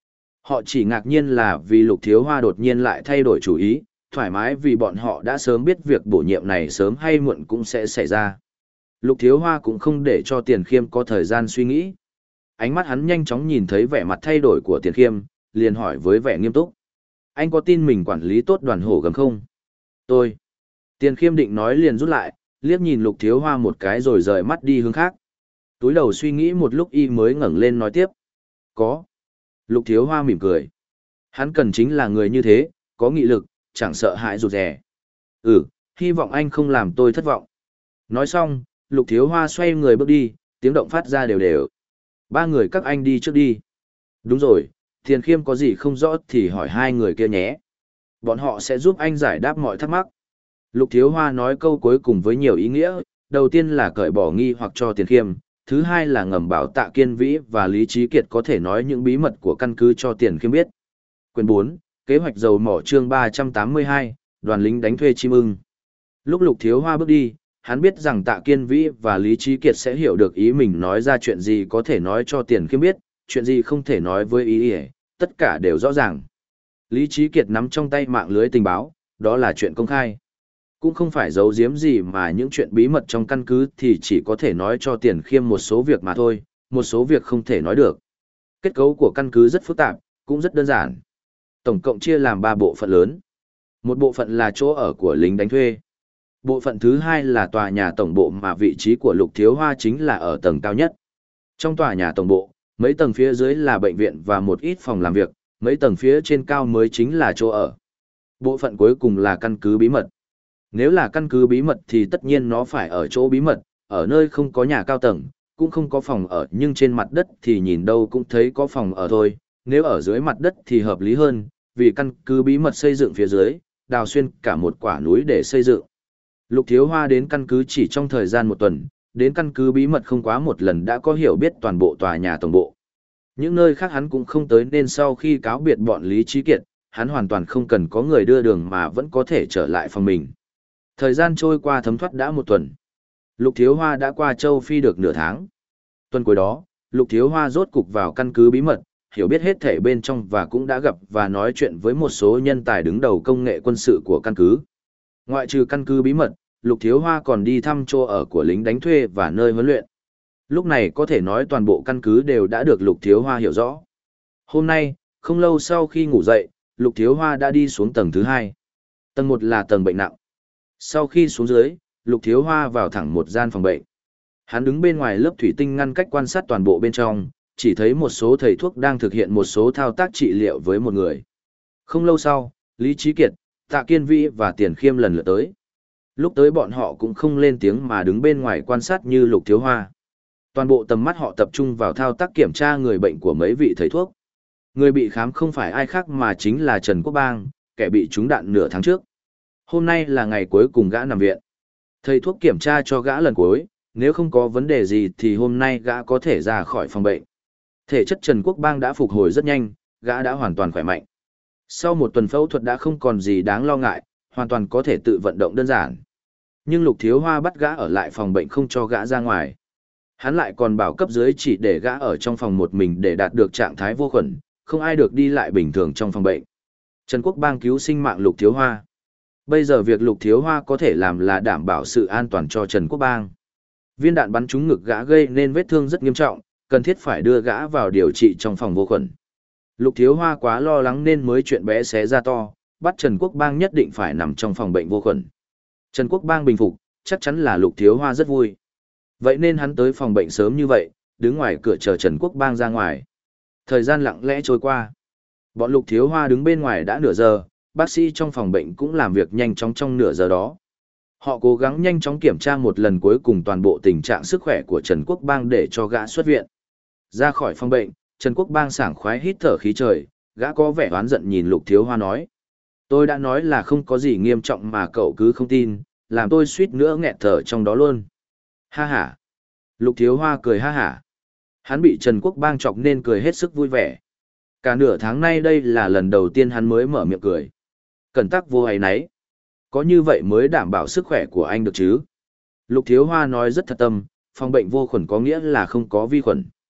Họ chỉ ngạc nhiên là vì Lục Thiếu Hoa đột nhiên lại thay đổi chủ ý, thoải mái vì bọn họ đã sớm biết việc bổ nhiệm này sớm hay muộn cũng sẽ xảy ra. Lục Thiếu Hoa cũng không để cho Tiền Khiêm có thời gian suy nghĩ. Ánh mắt hắn nhanh chóng nhìn thấy vẻ mặt thay đổi của Tiền Khiêm, liền hỏi với vẻ nghiêm túc. Anh có tin mình quản lý tốt đoàn hổ gầm không? Tôi. Tiền Khiêm định nói liền rút lại, liếc nhìn Lục Thiếu Hoa một cái rồi rời mắt đi hướng khác. Túi đầu suy nghĩ một lúc y mới ngẩng lên nói tiếp. Có. Lục Thiếu Hoa mỉm cười. Hắn cần chính là người như thế, có nghị lực, chẳng sợ hãi rụt rè. Ừ, hy vọng anh không làm tôi thất vọng. Nói xong, Lục Thiếu Hoa xoay người bước đi, tiếng động phát ra đều đều. Ba người các anh đi trước đi. Đúng rồi, Tiền Khiêm có gì không rõ thì hỏi hai người kia nhé. Bọn họ sẽ giúp anh giải đáp mọi thắc mắc. Lục Thiếu Hoa nói câu cuối cùng với nhiều ý nghĩa, đầu tiên là cởi bỏ nghi hoặc cho Tiền Khiêm, thứ hai là ngầm bảo Tạ Kiên Vĩ và Lý Trí Kiệt có thể nói những bí mật của căn cứ cho Tiền Khiêm biết. Quyền bốn, Kế hoạch dầu mỏ chương ba trăm tám mươi hai, đoàn lính đánh thuê chim ưng. Lúc Lục Thiếu Hoa bước đi, hắn biết rằng Tạ Kiên Vĩ và Lý Trí Kiệt sẽ hiểu được ý mình nói ra chuyện gì có thể nói cho Tiền Khiêm biết, chuyện gì không thể nói với ý ý, tất cả đều rõ ràng. Lý Trí Kiệt nắm trong tay mạng lưới tình báo, đó là chuyện công khai. Cũng không phải giấu giếm gì mà những chuyện bí mật trong căn cứ thì chỉ có thể nói cho Tiền Khiêm một số việc mà thôi, một số việc không thể nói được. Kết cấu của căn cứ rất phức tạp, cũng rất đơn giản. Tổng cộng chia làm ba bộ phận lớn. Một bộ phận là chỗ ở của lính đánh thuê. Bộ phận thứ hai là tòa nhà tổng bộ mà vị trí của Lục Thiếu Hoa chính là ở tầng cao nhất. Trong tòa nhà tổng bộ, mấy tầng phía dưới là bệnh viện và một ít phòng làm việc, mấy tầng phía trên cao mới chính là chỗ ở. Bộ phận cuối cùng là căn cứ bí mật. Nếu là căn cứ bí mật thì tất nhiên nó phải ở chỗ bí mật, ở nơi không có nhà cao tầng, cũng không có phòng ở nhưng trên mặt đất thì nhìn đâu cũng thấy có phòng ở thôi. Nếu ở dưới mặt đất thì hợp lý hơn, vì căn cứ bí mật xây dựng phía dưới, đào xuyên cả một quả núi để xây dựng. Lục Thiếu Hoa đến căn cứ chỉ trong thời gian một tuần, đến căn cứ bí mật không quá một lần đã có hiểu biết toàn bộ tòa nhà tổng bộ. Những nơi khác hắn cũng không tới nên sau khi cáo biệt bọn Lý Trí Kiệt, hắn hoàn toàn không cần có người đưa đường mà vẫn có thể trở lại phòng mình. Thời gian trôi qua thấm thoát đã một tuần. Lục Thiếu Hoa đã qua châu Phi được nửa tháng. Tuần cuối đó, Lục Thiếu Hoa rốt cục vào căn cứ bí mật, hiểu biết hết thể bên trong và cũng đã gặp và nói chuyện với một số nhân tài đứng đầu công nghệ quân sự của căn cứ. Ngoại trừ căn cứ bí mật, Lục Thiếu Hoa còn đi thăm chỗ ở của lính đánh thuê và nơi huấn luyện. Lúc này có thể nói toàn bộ căn cứ đều đã được Lục Thiếu Hoa hiểu rõ. Hôm nay, không lâu sau khi ngủ dậy, Lục Thiếu Hoa đã đi xuống tầng thứ hai. Tầng một là tầng bệnh nặng. Sau khi xuống dưới, Lục Thiếu Hoa vào thẳng một gian phòng bệnh. Hắn đứng bên ngoài lớp thủy tinh ngăn cách quan sát toàn bộ bên trong, chỉ thấy một số thầy thuốc đang thực hiện một số thao tác trị liệu với một người. Không lâu sau, Lý Trí Kiệt, Tạ Kiên Vĩ và Tiền Khiêm lần lượt tới. Lúc tới bọn họ cũng không lên tiếng mà đứng bên ngoài quan sát như Lục Thiếu Hoa. Toàn bộ tầm mắt họ tập trung vào thao tác kiểm tra người bệnh của mấy vị thầy thuốc. Người bị khám không phải ai khác mà chính là Trần Quốc Bang, kẻ bị trúng đạn nửa tháng trước. Hôm nay là ngày cuối cùng gã nằm viện. Thầy thuốc kiểm tra cho gã lần cuối, nếu không có vấn đề gì thì hôm nay gã có thể ra khỏi phòng bệnh. Thể chất Trần Quốc Bang đã phục hồi rất nhanh, gã đã hoàn toàn khỏe mạnh. Sau một tuần phẫu thuật đã không còn gì đáng lo ngại, hoàn toàn có thể tự vận động đơn giản. Nhưng Lục Thiếu Hoa bắt gã ở lại phòng bệnh không cho gã ra ngoài. Hắn lại còn bảo cấp dưới chỉ để gã ở trong phòng một mình để đạt được trạng thái vô khuẩn, không ai được đi lại bình thường trong phòng bệnh. Trần Quốc Bang cứu sinh mạng Lục Thiếu Hoa. Bây giờ việc Lục Thiếu Hoa có thể làm là đảm bảo sự an toàn cho Trần Quốc Bang. Viên đạn bắn trúng ngực gã gây nên vết thương rất nghiêm trọng, cần thiết phải đưa gã vào điều trị trong phòng vô khuẩn. Lục Thiếu Hoa quá lo lắng nên mới chuyện bé xé ra to, bắt Trần Quốc Bang nhất định phải nằm trong phòng bệnh vô khuẩn. Trần Quốc Bang bình phục, chắc chắn là Lục Thiếu Hoa rất vui. Vậy nên hắn tới phòng bệnh sớm như vậy, đứng ngoài cửa chờ Trần Quốc Bang ra ngoài. Thời gian lặng lẽ trôi qua. Bọn Lục Thiếu Hoa đứng bên ngoài đã nửa giờ, bác sĩ trong phòng bệnh cũng làm việc nhanh chóng trong nửa giờ đó. Họ cố gắng nhanh chóng kiểm tra một lần cuối cùng toàn bộ tình trạng sức khỏe của Trần Quốc Bang để cho gã xuất viện. Ra khỏi phòng bệnh, Trần Quốc Bang sảng khoái hít thở khí trời, gã có vẻ oán giận nhìn Lục Thiếu Hoa nói. Tôi đã nói là không có gì nghiêm trọng mà cậu cứ không tin, làm tôi suýt nữa nghẹt thở trong đó luôn. Ha ha. Lục Thiếu Hoa cười ha hả. Hắn bị Trần Quốc Bang chọc nên cười hết sức vui vẻ. Cả nửa tháng nay đây là lần đầu tiên hắn mới mở miệng cười. Cẩn tắc vô hay nấy. Có như vậy mới đảm bảo sức khỏe của anh được chứ. Lục Thiếu Hoa nói rất thật tâm, phòng bệnh vô khuẩn có nghĩa là không có vi khuẩn.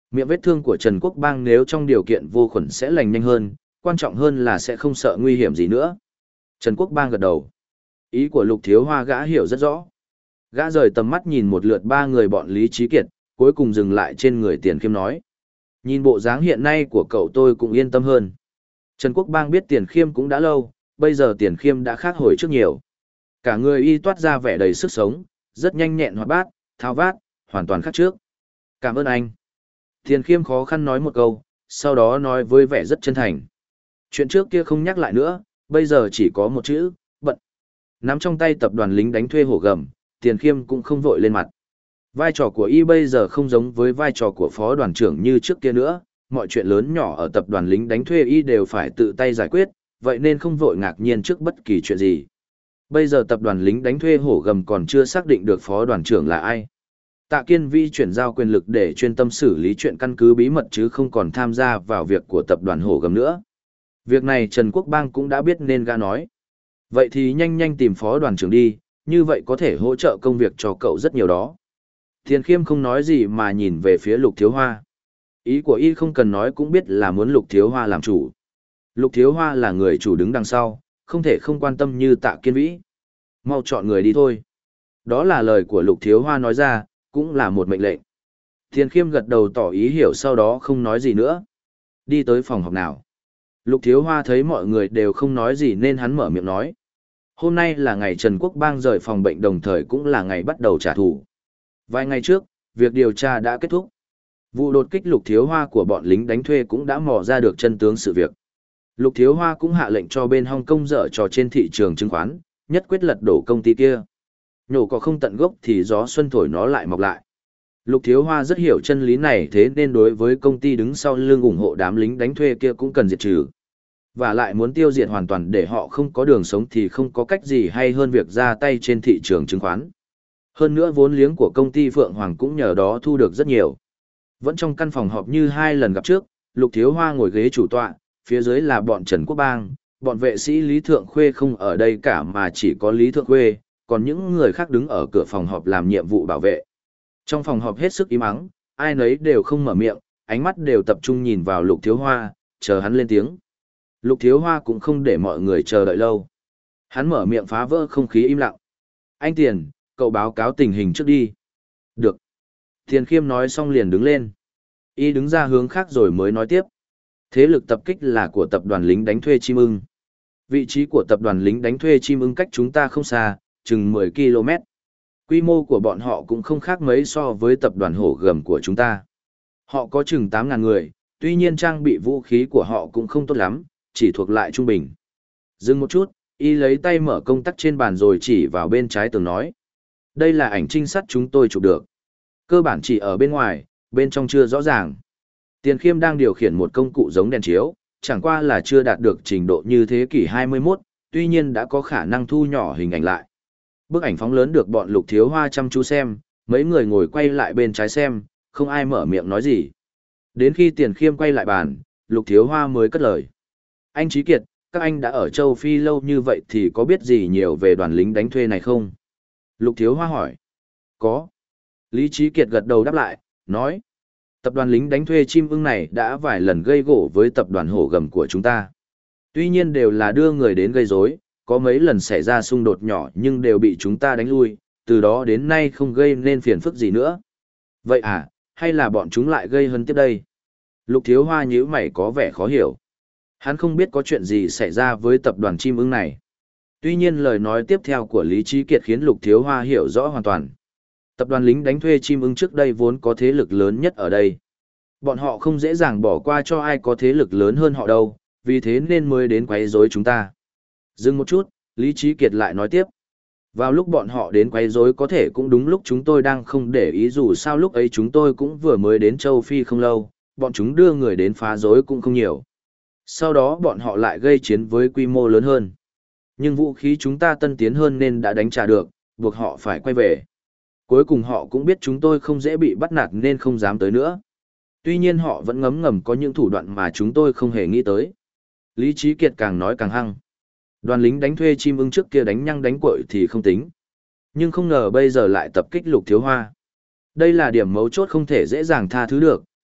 Miệng vết thương của Trần Quốc Bang nếu trong điều kiện vô khuẩn sẽ lành nhanh hơn, quan trọng hơn là sẽ không sợ nguy hiểm gì nữa. Trần Quốc Bang gật đầu. Ý của Lục Thiếu Hoa gã hiểu rất rõ. Gã rời tầm mắt nhìn một lượt ba người bọn Lý Trí Kiệt, cuối cùng dừng lại trên người Tiền Khiêm nói. Nhìn bộ dáng hiện nay của cậu tôi cũng yên tâm hơn. Trần Quốc Bang biết Tiền Khiêm cũng đã lâu, bây giờ Tiền Khiêm đã khác hồi trước nhiều. Cả người y toát ra vẻ đầy sức sống, rất nhanh nhẹn hoạt bát, thao vát, hoàn toàn khác trước. Cảm ơn anh. Tiền Khiêm khó khăn nói một câu, sau đó nói với vẻ rất chân thành. Chuyện trước kia không nhắc lại nữa, bây giờ chỉ có một chữ, bận. Nắm trong tay tập đoàn lính đánh thuê hổ gầm, Tiền Khiêm cũng không vội lên mặt. Vai trò của y bây giờ không giống với vai trò của phó đoàn trưởng như trước kia nữa, mọi chuyện lớn nhỏ ở tập đoàn lính đánh thuê y đều phải tự tay giải quyết, vậy nên không vội ngạc nhiên trước bất kỳ chuyện gì. Bây giờ tập đoàn lính đánh thuê hổ gầm còn chưa xác định được phó đoàn trưởng là ai. Tạ Kiên Vi chuyển giao quyền lực để chuyên tâm xử lý chuyện căn cứ bí mật chứ không còn tham gia vào việc của tập đoàn hổ gầm nữa. Việc này Trần Quốc Bang cũng đã biết nên gã nói. Vậy thì nhanh nhanh tìm phó đoàn trưởng đi, như vậy có thể hỗ trợ công việc cho cậu rất nhiều đó. Tiền Khiêm không nói gì mà nhìn về phía Lục Thiếu Hoa. Ý của y không cần nói cũng biết là muốn Lục Thiếu Hoa làm chủ. Lục Thiếu Hoa là người chủ đứng đằng sau, không thể không quan tâm như Tạ Kiên Vĩ. Mau chọn người đi thôi. Đó là lời của Lục Thiếu Hoa nói ra, cũng là một mệnh lệnh. Tiền Khiêm gật đầu tỏ ý hiểu, sau đó không nói gì nữa. Đi tới phòng họp nào. Lục Thiếu Hoa thấy mọi người đều không nói gì nên hắn mở miệng nói. Hôm nay là ngày Trần Quốc Bang rời phòng bệnh, đồng thời cũng là ngày bắt đầu trả thù. Vài ngày trước, việc điều tra đã kết thúc. Vụ đột kích Lục Thiếu Hoa của bọn lính đánh thuê cũng đã mò ra được chân tướng sự việc. Lục Thiếu Hoa cũng hạ lệnh cho bên Hong Kong dở trò trên thị trường chứng khoán, nhất quyết lật đổ công ty kia. Nhổ có không tận gốc thì gió xuân thổi nó lại mọc lại. Lục Thiếu Hoa rất hiểu chân lý này, thế nên đối với công ty đứng sau lưng ủng hộ đám lính đánh thuê kia cũng cần diệt trừ. Và lại muốn tiêu diệt hoàn toàn để họ không có đường sống thì không có cách gì hay hơn việc ra tay trên thị trường chứng khoán. Hơn nữa vốn liếng của công ty Phượng Hoàng cũng nhờ đó thu được rất nhiều. Vẫn trong căn phòng họp như hai lần gặp trước, Lục Thiếu Hoa ngồi ghế chủ tọa, phía dưới là bọn Trần Quốc Bang, bọn vệ sĩ Lý Thượng Khuê không ở đây cả mà chỉ có Lý Thượng Khuê, còn những người khác đứng ở cửa phòng họp làm nhiệm vụ bảo vệ. Trong phòng họp hết sức im ắng, ai nấy đều không mở miệng, ánh mắt đều tập trung nhìn vào Lục Thiếu Hoa, chờ hắn lên tiếng. Lục Thiếu Hoa cũng không để mọi người chờ đợi lâu. Hắn mở miệng phá vỡ không khí im lặng. Anh Tiền, cậu báo cáo tình hình trước đi. Được. Tiền Khiêm nói xong liền đứng lên. Y đứng ra hướng khác rồi mới nói tiếp. Thế lực tập kích là của tập đoàn lính đánh thuê Chim Ưng. Vị trí của tập đoàn lính đánh thuê Chim Ưng cách chúng ta không xa, chừng mười ki lô mét. Quy mô của bọn họ cũng không khác mấy so với tập đoàn hổ gầm của chúng ta. Họ có chừng tám ngàn người, tuy nhiên trang bị vũ khí của họ cũng không tốt lắm, chỉ thuộc lại trung bình. Dừng một chút, y lấy tay mở công tắc trên bàn rồi chỉ vào bên trái tường nói. Đây là ảnh trinh sát chúng tôi chụp được. Cơ bản chỉ ở bên ngoài, bên trong chưa rõ ràng. Tiền Khiêm đang điều khiển một công cụ giống đèn chiếu, chẳng qua là chưa đạt được trình độ như thế kỷ hai mươi mốt, tuy nhiên đã có khả năng thu nhỏ hình ảnh lại. Bức ảnh phóng lớn được bọn Lục Thiếu Hoa chăm chú xem, mấy người ngồi quay lại bên trái xem, không ai mở miệng nói gì. Đến khi Tiền Khiêm quay lại bàn, Lục Thiếu Hoa mới cất lời. Anh Trí Kiệt, các anh đã ở châu Phi lâu như vậy thì có biết gì nhiều về đoàn lính đánh thuê này không? Lục Thiếu Hoa hỏi. Có. Lý Trí Kiệt gật đầu đáp lại, nói. Tập đoàn lính đánh thuê Chim Ưng này đã vài lần gây gổ với tập đoàn hổ gầm của chúng ta. Tuy nhiên đều là đưa người đến gây rối, có mấy lần xảy ra xung đột nhỏ nhưng đều bị chúng ta đánh lui, từ đó đến nay không gây nên phiền phức gì nữa. Vậy à, hay là bọn chúng lại gây hấn tiếp đây? Lục Thiếu Hoa nhíu mày có vẻ khó hiểu. Hắn không biết có chuyện gì xảy ra với tập đoàn Chim Ưng này. Tuy nhiên lời nói tiếp theo của Lý Trí Kiệt khiến Lục Thiếu Hoa hiểu rõ hoàn toàn. Tập đoàn lính đánh thuê Chim Ưng trước đây vốn có thế lực lớn nhất ở đây. Bọn họ không dễ dàng bỏ qua cho ai có thế lực lớn hơn họ đâu, vì thế nên mới đến quấy rối chúng ta. Dừng một chút, Lý Trí Kiệt lại nói tiếp. Vào lúc bọn họ đến quấy rối có thể cũng đúng lúc chúng tôi đang không để ý, dù sao lúc ấy chúng tôi cũng vừa mới đến châu Phi không lâu, bọn chúng đưa người đến phá rối cũng không nhiều. Sau đó bọn họ lại gây chiến với quy mô lớn hơn. Nhưng vũ khí chúng ta tân tiến hơn nên đã đánh trả được, buộc họ phải quay về. Cuối cùng họ cũng biết chúng tôi không dễ bị bắt nạt nên không dám tới nữa. Tuy nhiên họ vẫn ngấm ngầm có những thủ đoạn mà chúng tôi không hề nghĩ tới. Lý Trí Kiệt càng nói càng hăng. Đoàn lính đánh thuê Chim Ưng trước kia đánh nhăng đánh quội thì không tính. Nhưng không ngờ bây giờ lại tập kích Lục Thiếu Hoa. Đây là điểm mấu chốt không thể dễ dàng tha thứ được,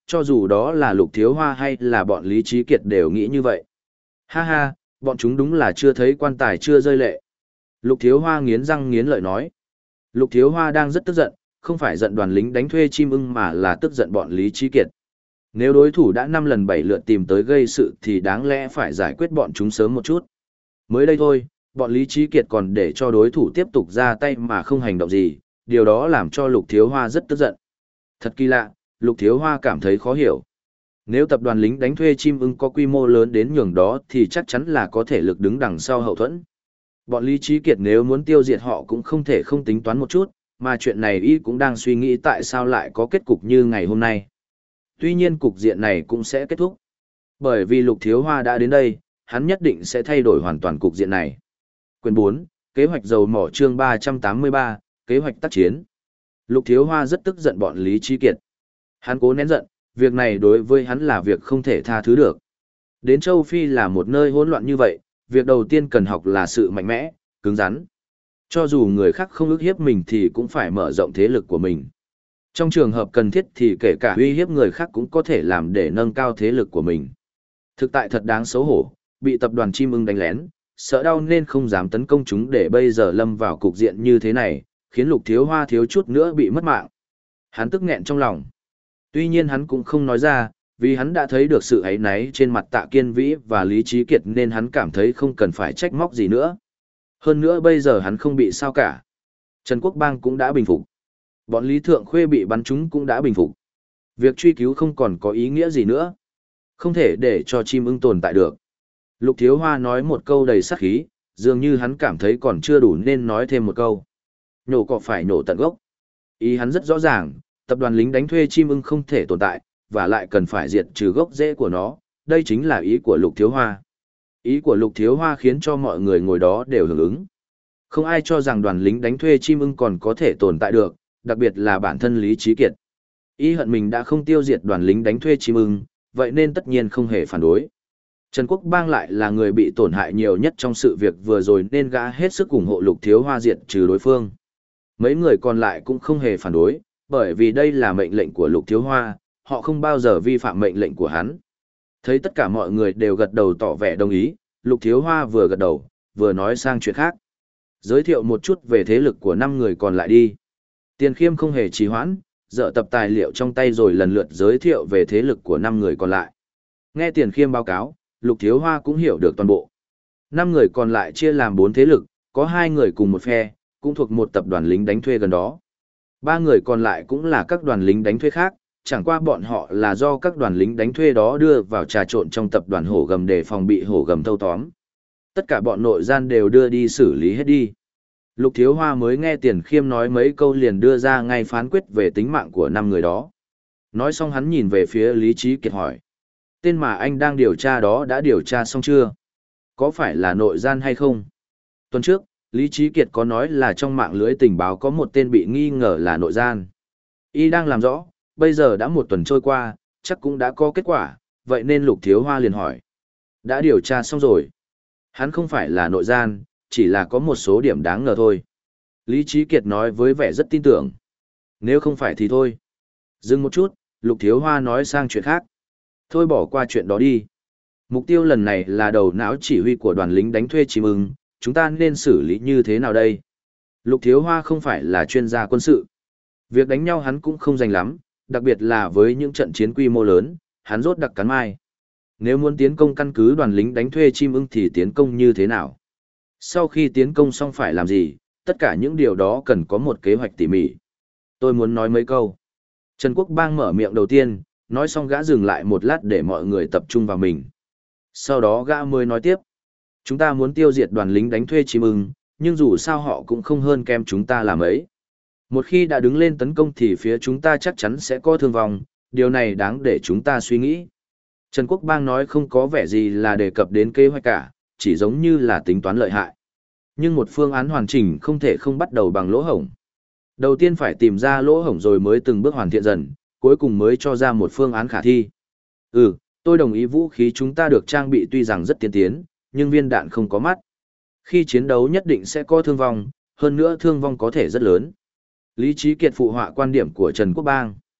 cho dù đó là Lục Thiếu Hoa hay là bọn Lý Trí Kiệt đều nghĩ như vậy. Ha ha, bọn chúng đúng là chưa thấy quan tài chưa rơi lệ. Lục Thiếu Hoa nghiến răng nghiến lợi nói. Lục Thiếu Hoa đang rất tức giận, không phải giận đoàn lính đánh thuê chim ưng mà là tức giận bọn Lý Trí Kiệt. Nếu đối thủ đã năm lần bảy lượt tìm tới gây sự thì đáng lẽ phải giải quyết bọn chúng sớm một chút. Mới đây thôi, bọn Lý Trí Kiệt còn để cho đối thủ tiếp tục ra tay mà không hành động gì, điều đó làm cho Lục Thiếu Hoa rất tức giận. Thật kỳ lạ, Lục Thiếu Hoa cảm thấy khó hiểu. Nếu tập đoàn lính đánh thuê chim ưng có quy mô lớn đến nhường đó thì chắc chắn là có thể lực đứng đằng sau hậu thuẫn. Bọn Lý Trí Kiệt nếu muốn tiêu diệt họ cũng không thể không tính toán một chút, mà chuyện này y cũng đang suy nghĩ tại sao lại có kết cục như ngày hôm nay. Tuy nhiên cục diện này cũng sẽ kết thúc. Bởi vì Lục Thiếu Hoa đã đến đây, hắn nhất định sẽ thay đổi hoàn toàn cục diện này. Quyền bốn, Kế hoạch dầu mỏ chương ba trăm tám mươi ba, Kế hoạch tác chiến. Lục Thiếu Hoa rất tức giận bọn Lý Trí Kiệt. Hắn cố nén giận, việc này đối với hắn là việc không thể tha thứ được. Đến châu Phi là một nơi hỗn loạn như vậy, việc đầu tiên cần học là sự mạnh mẽ, cứng rắn. Cho dù người khác không ức hiếp mình thì cũng phải mở rộng thế lực của mình. Trong trường hợp cần thiết thì kể cả uy hiếp người khác cũng có thể làm để nâng cao thế lực của mình. Thực tại thật đáng xấu hổ, bị tập đoàn chim ưng đánh lén, sợ đau nên không dám tấn công chúng để bây giờ lâm vào cục diện như thế này, khiến Lục Thiếu Hoa thiếu chút nữa bị mất mạng. Hắn tức nghẹn trong lòng. Tuy nhiên hắn cũng không nói ra, vì hắn đã thấy được sự áy náy trên mặt Tạ Kiên Vĩ và Lý Trí Kiệt nên hắn cảm thấy không cần phải trách móc gì nữa. Hơn nữa bây giờ hắn không bị sao cả. Trần Quốc Bang cũng đã bình phục. Bọn Lý Thượng Khuê bị bắn trúng cũng đã bình phục. Việc truy cứu không còn có ý nghĩa gì nữa. Không thể để cho chim ưng tồn tại được. Lục Thiếu Hoa nói một câu đầy sát khí, dường như hắn cảm thấy còn chưa đủ nên nói thêm một câu. Nhổ cỏ phải nổ tận gốc. Ý hắn rất rõ ràng, tập đoàn lính đánh thuê chim ưng không thể tồn tại, và lại cần phải diệt trừ gốc rễ của nó, đây chính là ý của Lục Thiếu Hoa. Ý của Lục Thiếu Hoa khiến cho mọi người ngồi đó đều hưởng ứng. Không ai cho rằng đoàn lính đánh thuê chim ưng còn có thể tồn tại được, đặc biệt là bản thân Lý Trí Kiệt. Ý hận mình đã không tiêu diệt đoàn lính đánh thuê chim ưng, vậy nên tất nhiên không hề phản đối. Trần Quốc Bang lại là người bị tổn hại nhiều nhất trong sự việc vừa rồi nên gã hết sức ủng hộ Lục Thiếu Hoa diệt trừ đối phương. Mấy người còn lại cũng không hề phản đối, bởi vì đây là mệnh lệnh của Lục Thiếu Hoa, họ không bao giờ vi phạm mệnh lệnh của hắn. Thấy tất cả mọi người đều gật đầu tỏ vẻ đồng ý, Lục Thiếu Hoa vừa gật đầu, vừa nói sang chuyện khác. Giới thiệu một chút về thế lực của năm người còn lại đi. Tiền Khiêm không hề trì hoãn, dở tập tài liệu trong tay rồi lần lượt giới thiệu về thế lực của năm người còn lại. Nghe Tiền Khiêm báo cáo, Lục Thiếu Hoa cũng hiểu được toàn bộ. Năm người còn lại chia làm bốn thế lực, có hai người cùng một phe, cũng thuộc một tập đoàn lính đánh thuê gần đó. Ba người còn lại cũng là các đoàn lính đánh thuê khác, chẳng qua bọn họ là do các đoàn lính đánh thuê đó đưa vào trà trộn trong tập đoàn hổ gầm để phòng bị hổ gầm thâu tóm. Tất cả bọn nội gian đều đưa đi xử lý hết đi. Lục Thiếu Hoa mới nghe Tiền Khiêm nói mấy câu liền đưa ra ngay phán quyết về tính mạng của năm người đó. Nói xong hắn nhìn về phía Lý Trí Kiệt hỏi. Tên mà anh đang điều tra đó đã điều tra xong chưa? Có phải là nội gian hay không? Tuần trước, Lý Trí Kiệt có nói là trong mạng lưới tình báo có một tên bị nghi ngờ là nội gian. Y đang làm rõ, bây giờ đã một tuần trôi qua, chắc cũng đã có kết quả, vậy nên Lục Thiếu Hoa liền hỏi. Đã điều tra xong rồi. Hắn không phải là nội gian, chỉ là có một số điểm đáng ngờ thôi. Lý Trí Kiệt nói với vẻ rất tin tưởng. Nếu không phải thì thôi. Dừng một chút, Lục Thiếu Hoa nói sang chuyện khác. Thôi bỏ qua chuyện đó đi. Mục tiêu lần này là đầu não chỉ huy của đoàn lính đánh thuê chim ưng, chúng ta nên xử lý như thế nào đây? Lục Thiếu Hoa không phải là chuyên gia quân sự. Việc đánh nhau hắn cũng không rành lắm, đặc biệt là với những trận chiến quy mô lớn, hắn rốt đặc cắn mai. Nếu muốn tiến công căn cứ đoàn lính đánh thuê chim ưng thì tiến công như thế nào? Sau khi tiến công xong phải làm gì? Tất cả những điều đó cần có một kế hoạch tỉ mỉ. Tôi muốn nói mấy câu. Trần Quốc Bang mở miệng đầu tiên, nói xong gã dừng lại một lát để mọi người tập trung vào mình. Sau đó gã mới nói tiếp. Chúng ta muốn tiêu diệt đoàn lính đánh thuê chim ưng, nhưng dù sao họ cũng không hơn kem chúng ta làm ấy. Một khi đã đứng lên tấn công thì phía chúng ta chắc chắn sẽ có thương vong, điều này đáng để chúng ta suy nghĩ. Trần Quốc Bang nói không có vẻ gì là đề cập đến kế hoạch cả, chỉ giống như là tính toán lợi hại. Nhưng một phương án hoàn chỉnh không thể không bắt đầu bằng lỗ hổng. Đầu tiên phải tìm ra lỗ hổng rồi mới từng bước hoàn thiện dần, cuối cùng mới cho ra một phương án khả thi. Ừ, tôi đồng ý vũ khí chúng ta được trang bị tuy rằng rất tiên tiến, nhưng viên đạn không có mắt. Khi chiến đấu nhất định sẽ có thương vong, hơn nữa thương vong có thể rất lớn. Lý Trí Kiệt phụ họa quan điểm của Trần Quốc Bang.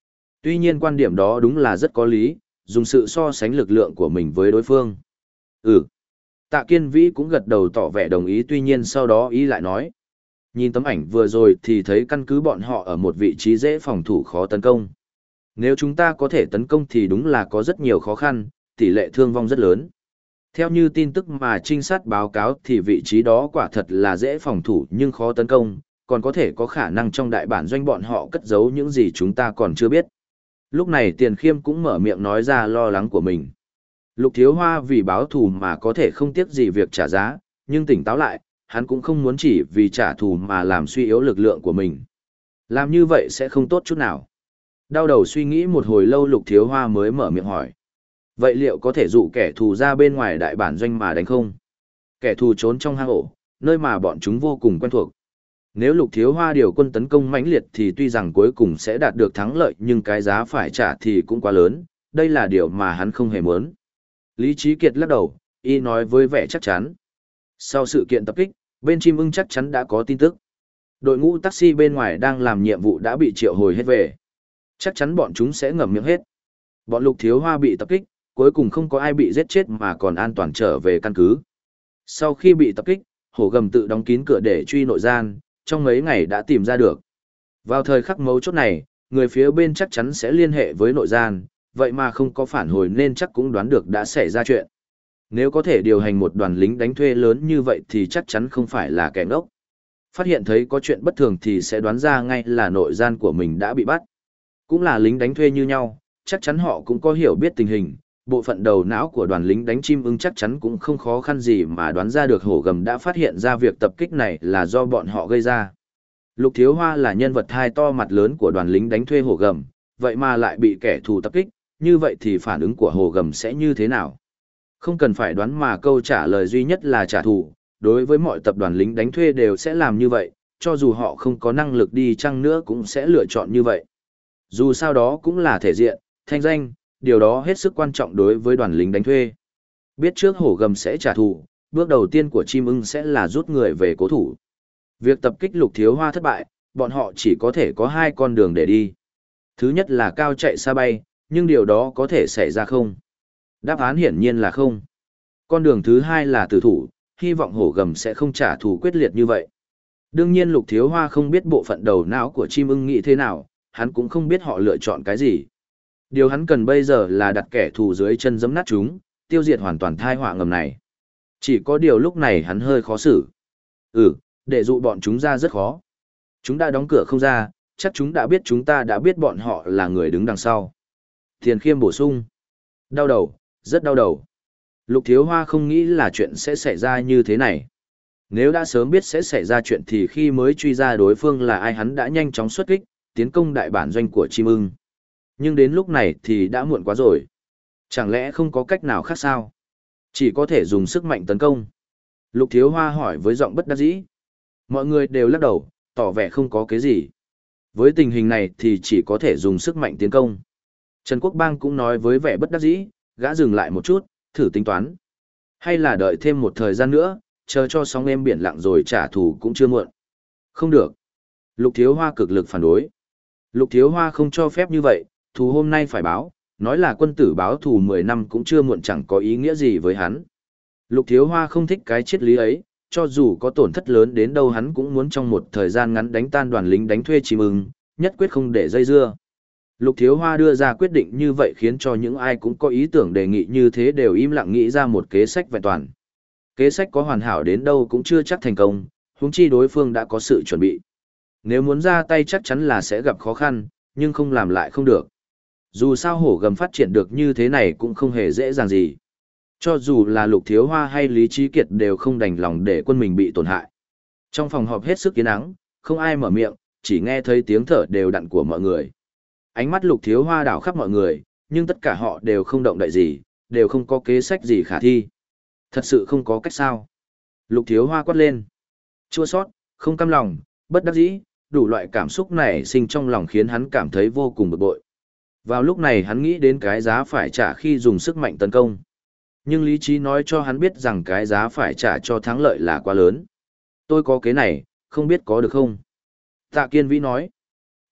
Tuy nhiên quan điểm đó đúng là rất có lý, dùng sự so sánh lực lượng của mình với đối phương. Ừ. Tạ Kiên Vĩ cũng gật đầu tỏ vẻ đồng ý, tuy nhiên sau đó ý lại nói. Nhìn tấm ảnh vừa rồi thì thấy căn cứ bọn họ ở một vị trí dễ phòng thủ khó tấn công. Nếu chúng ta có thể tấn công thì đúng là có rất nhiều khó khăn, tỷ lệ thương vong rất lớn. Theo như tin tức mà trinh sát báo cáo thì vị trí đó quả thật là dễ phòng thủ nhưng khó tấn công, còn có thể có khả năng trong đại bản doanh bọn họ cất giấu những gì chúng ta còn chưa biết. Lúc này Tiền Khiêm cũng mở miệng nói ra lo lắng của mình. Lục Thiếu Hoa vì báo thù mà có thể không tiếc gì việc trả giá, nhưng tỉnh táo lại, hắn cũng không muốn chỉ vì trả thù mà làm suy yếu lực lượng của mình. Làm như vậy sẽ không tốt chút nào. Đau đầu suy nghĩ một hồi lâu Lục Thiếu Hoa mới mở miệng hỏi. Vậy liệu có thể dụ kẻ thù ra bên ngoài đại bản doanh mà đánh không? Kẻ thù trốn trong hang ổ, nơi mà bọn chúng vô cùng quen thuộc. Nếu Lục Thiếu Hoa điều quân tấn công mãnh liệt thì tuy rằng cuối cùng sẽ đạt được thắng lợi nhưng cái giá phải trả thì cũng quá lớn, đây là điều mà hắn không hề muốn. Lý Trí Kiệt lắc đầu, y nói với vẻ chắc chắn. Sau sự kiện tập kích, bên Chim Ưng chắc chắn đã có tin tức. Đội ngũ taxi bên ngoài đang làm nhiệm vụ đã bị triệu hồi hết về. Chắc chắn bọn chúng sẽ ngậm miệng hết. Bọn Lục Thiếu Hoa bị tập kích, cuối cùng không có ai bị giết chết mà còn an toàn trở về căn cứ. Sau khi bị tập kích, hổ gầm tự đóng kín cửa để truy nội gian, trong mấy ngày đã tìm ra được. Vào thời khắc mấu chốt này, người phía bên chắc chắn sẽ liên hệ với nội gian, vậy mà không có phản hồi nên chắc cũng đoán được đã xảy ra chuyện. Nếu có thể điều hành một đoàn lính đánh thuê lớn như vậy thì chắc chắn không phải là kẻ ngốc. Phát hiện thấy có chuyện bất thường thì sẽ đoán ra ngay là nội gian của mình đã bị bắt. Cũng là lính đánh thuê như nhau, chắc chắn họ cũng có hiểu biết tình hình. Bộ phận đầu não của đoàn lính đánh Chim Ưng chắc chắn cũng không khó khăn gì mà đoán ra được hổ gầm đã phát hiện ra việc tập kích này là do bọn họ gây ra. Lục Thiếu Hoa là nhân vật hai to mặt lớn của đoàn lính đánh thuê hổ gầm, vậy mà lại bị kẻ thù tập kích, như vậy thì phản ứng của hổ gầm sẽ như thế nào? Không cần phải đoán mà câu trả lời duy nhất là trả thù, đối với mọi tập đoàn lính đánh thuê đều sẽ làm như vậy, cho dù họ không có năng lực đi chăng nữa cũng sẽ lựa chọn như vậy. Dù sao đó cũng là thể diện, thanh danh, điều đó hết sức quan trọng đối với đoàn lính đánh thuê. Biết trước hổ gầm sẽ trả thù, bước đầu tiên của Chim Ưng sẽ là rút người về cố thủ. Việc tập kích Lục Thiếu Hoa thất bại, bọn họ chỉ có thể có hai con đường để đi. Thứ nhất là cao chạy xa bay, nhưng điều đó có thể xảy ra không? Đáp án hiển nhiên là không. Con đường thứ hai là tử thủ, hy vọng hổ gầm sẽ không trả thù quyết liệt như vậy. Đương nhiên Lục Thiếu Hoa không biết bộ phận đầu não của Chim Ưng nghĩ thế nào, hắn cũng không biết họ lựa chọn cái gì. Điều hắn cần bây giờ là đặt kẻ thù dưới chân giẫm nát chúng, tiêu diệt hoàn toàn thai họa ngầm này. Chỉ có điều lúc này hắn hơi khó xử. Ừ, để dụ bọn chúng ra rất khó. Chúng đã đóng cửa không ra, chắc chúng đã biết chúng ta đã biết bọn họ là người đứng đằng sau. Tiền Khiêm bổ sung. Đau đầu, rất đau đầu. Lục Thiếu Hoa không nghĩ là chuyện sẽ xảy ra như thế này. Nếu đã sớm biết sẽ xảy ra chuyện thì khi mới truy ra đối phương là ai hắn đã nhanh chóng xuất kích, tiến công đại bản doanh của Chim Ưng. Nhưng đến lúc này thì đã muộn quá rồi. Chẳng lẽ không có cách nào khác sao? Chỉ có thể dùng sức mạnh tấn công. Lục Thiếu Hoa hỏi với giọng bất đắc dĩ. Mọi người đều lắc đầu, tỏ vẻ không có cái gì. Với tình hình này thì chỉ có thể dùng sức mạnh tiến công. Trần Quốc Bang cũng nói với vẻ bất đắc dĩ, gã dừng lại một chút, thử tính toán. Hay là đợi thêm một thời gian nữa, chờ cho sóng êm biển lặng rồi trả thù cũng chưa muộn. Không được. Lục Thiếu Hoa cực lực phản đối. Lục Thiếu Hoa không cho phép như vậy, thù hôm nay phải báo, nói là quân tử báo thù mười năm cũng chưa muộn chẳng có ý nghĩa gì với hắn. Lục Thiếu Hoa không thích cái triết lý ấy, cho dù có tổn thất lớn đến đâu hắn cũng muốn trong một thời gian ngắn đánh tan đoàn lính đánh thuê Chim Ưng, nhất quyết không để dây dưa. Lục Thiếu Hoa đưa ra quyết định như vậy khiến cho những ai cũng có ý tưởng đề nghị như thế đều im lặng nghĩ ra một kế sách vẹn toàn. Kế sách có hoàn hảo đến đâu cũng chưa chắc thành công, huống chi đối phương đã có sự chuẩn bị. Nếu muốn ra tay chắc chắn là sẽ gặp khó khăn, nhưng không làm lại không được. Dù sao hổ gầm phát triển được như thế này cũng không hề dễ dàng gì. Cho dù là Lục Thiếu Hoa hay Lý Trí Kiệt đều không đành lòng để quân mình bị tổn hại. Trong phòng họp hết sức yên ắng, không ai mở miệng, chỉ nghe thấy tiếng thở đều đặn của mọi người. Ánh mắt Lục Thiếu Hoa đảo khắp mọi người, nhưng tất cả họ đều không động đậy gì, đều không có kế sách gì khả thi. Thật sự không có cách sao. Lục Thiếu Hoa quát lên. Chua sót, không cam lòng, bất đắc dĩ, đủ loại cảm xúc này sinh trong lòng khiến hắn cảm thấy vô cùng bực bội. Vào lúc này hắn nghĩ đến cái giá phải trả khi dùng sức mạnh tấn công. Nhưng lý trí nói cho hắn biết rằng cái giá phải trả cho thắng lợi là quá lớn. Tôi có kế này, không biết có được không? Tạ Kiên Vĩ nói.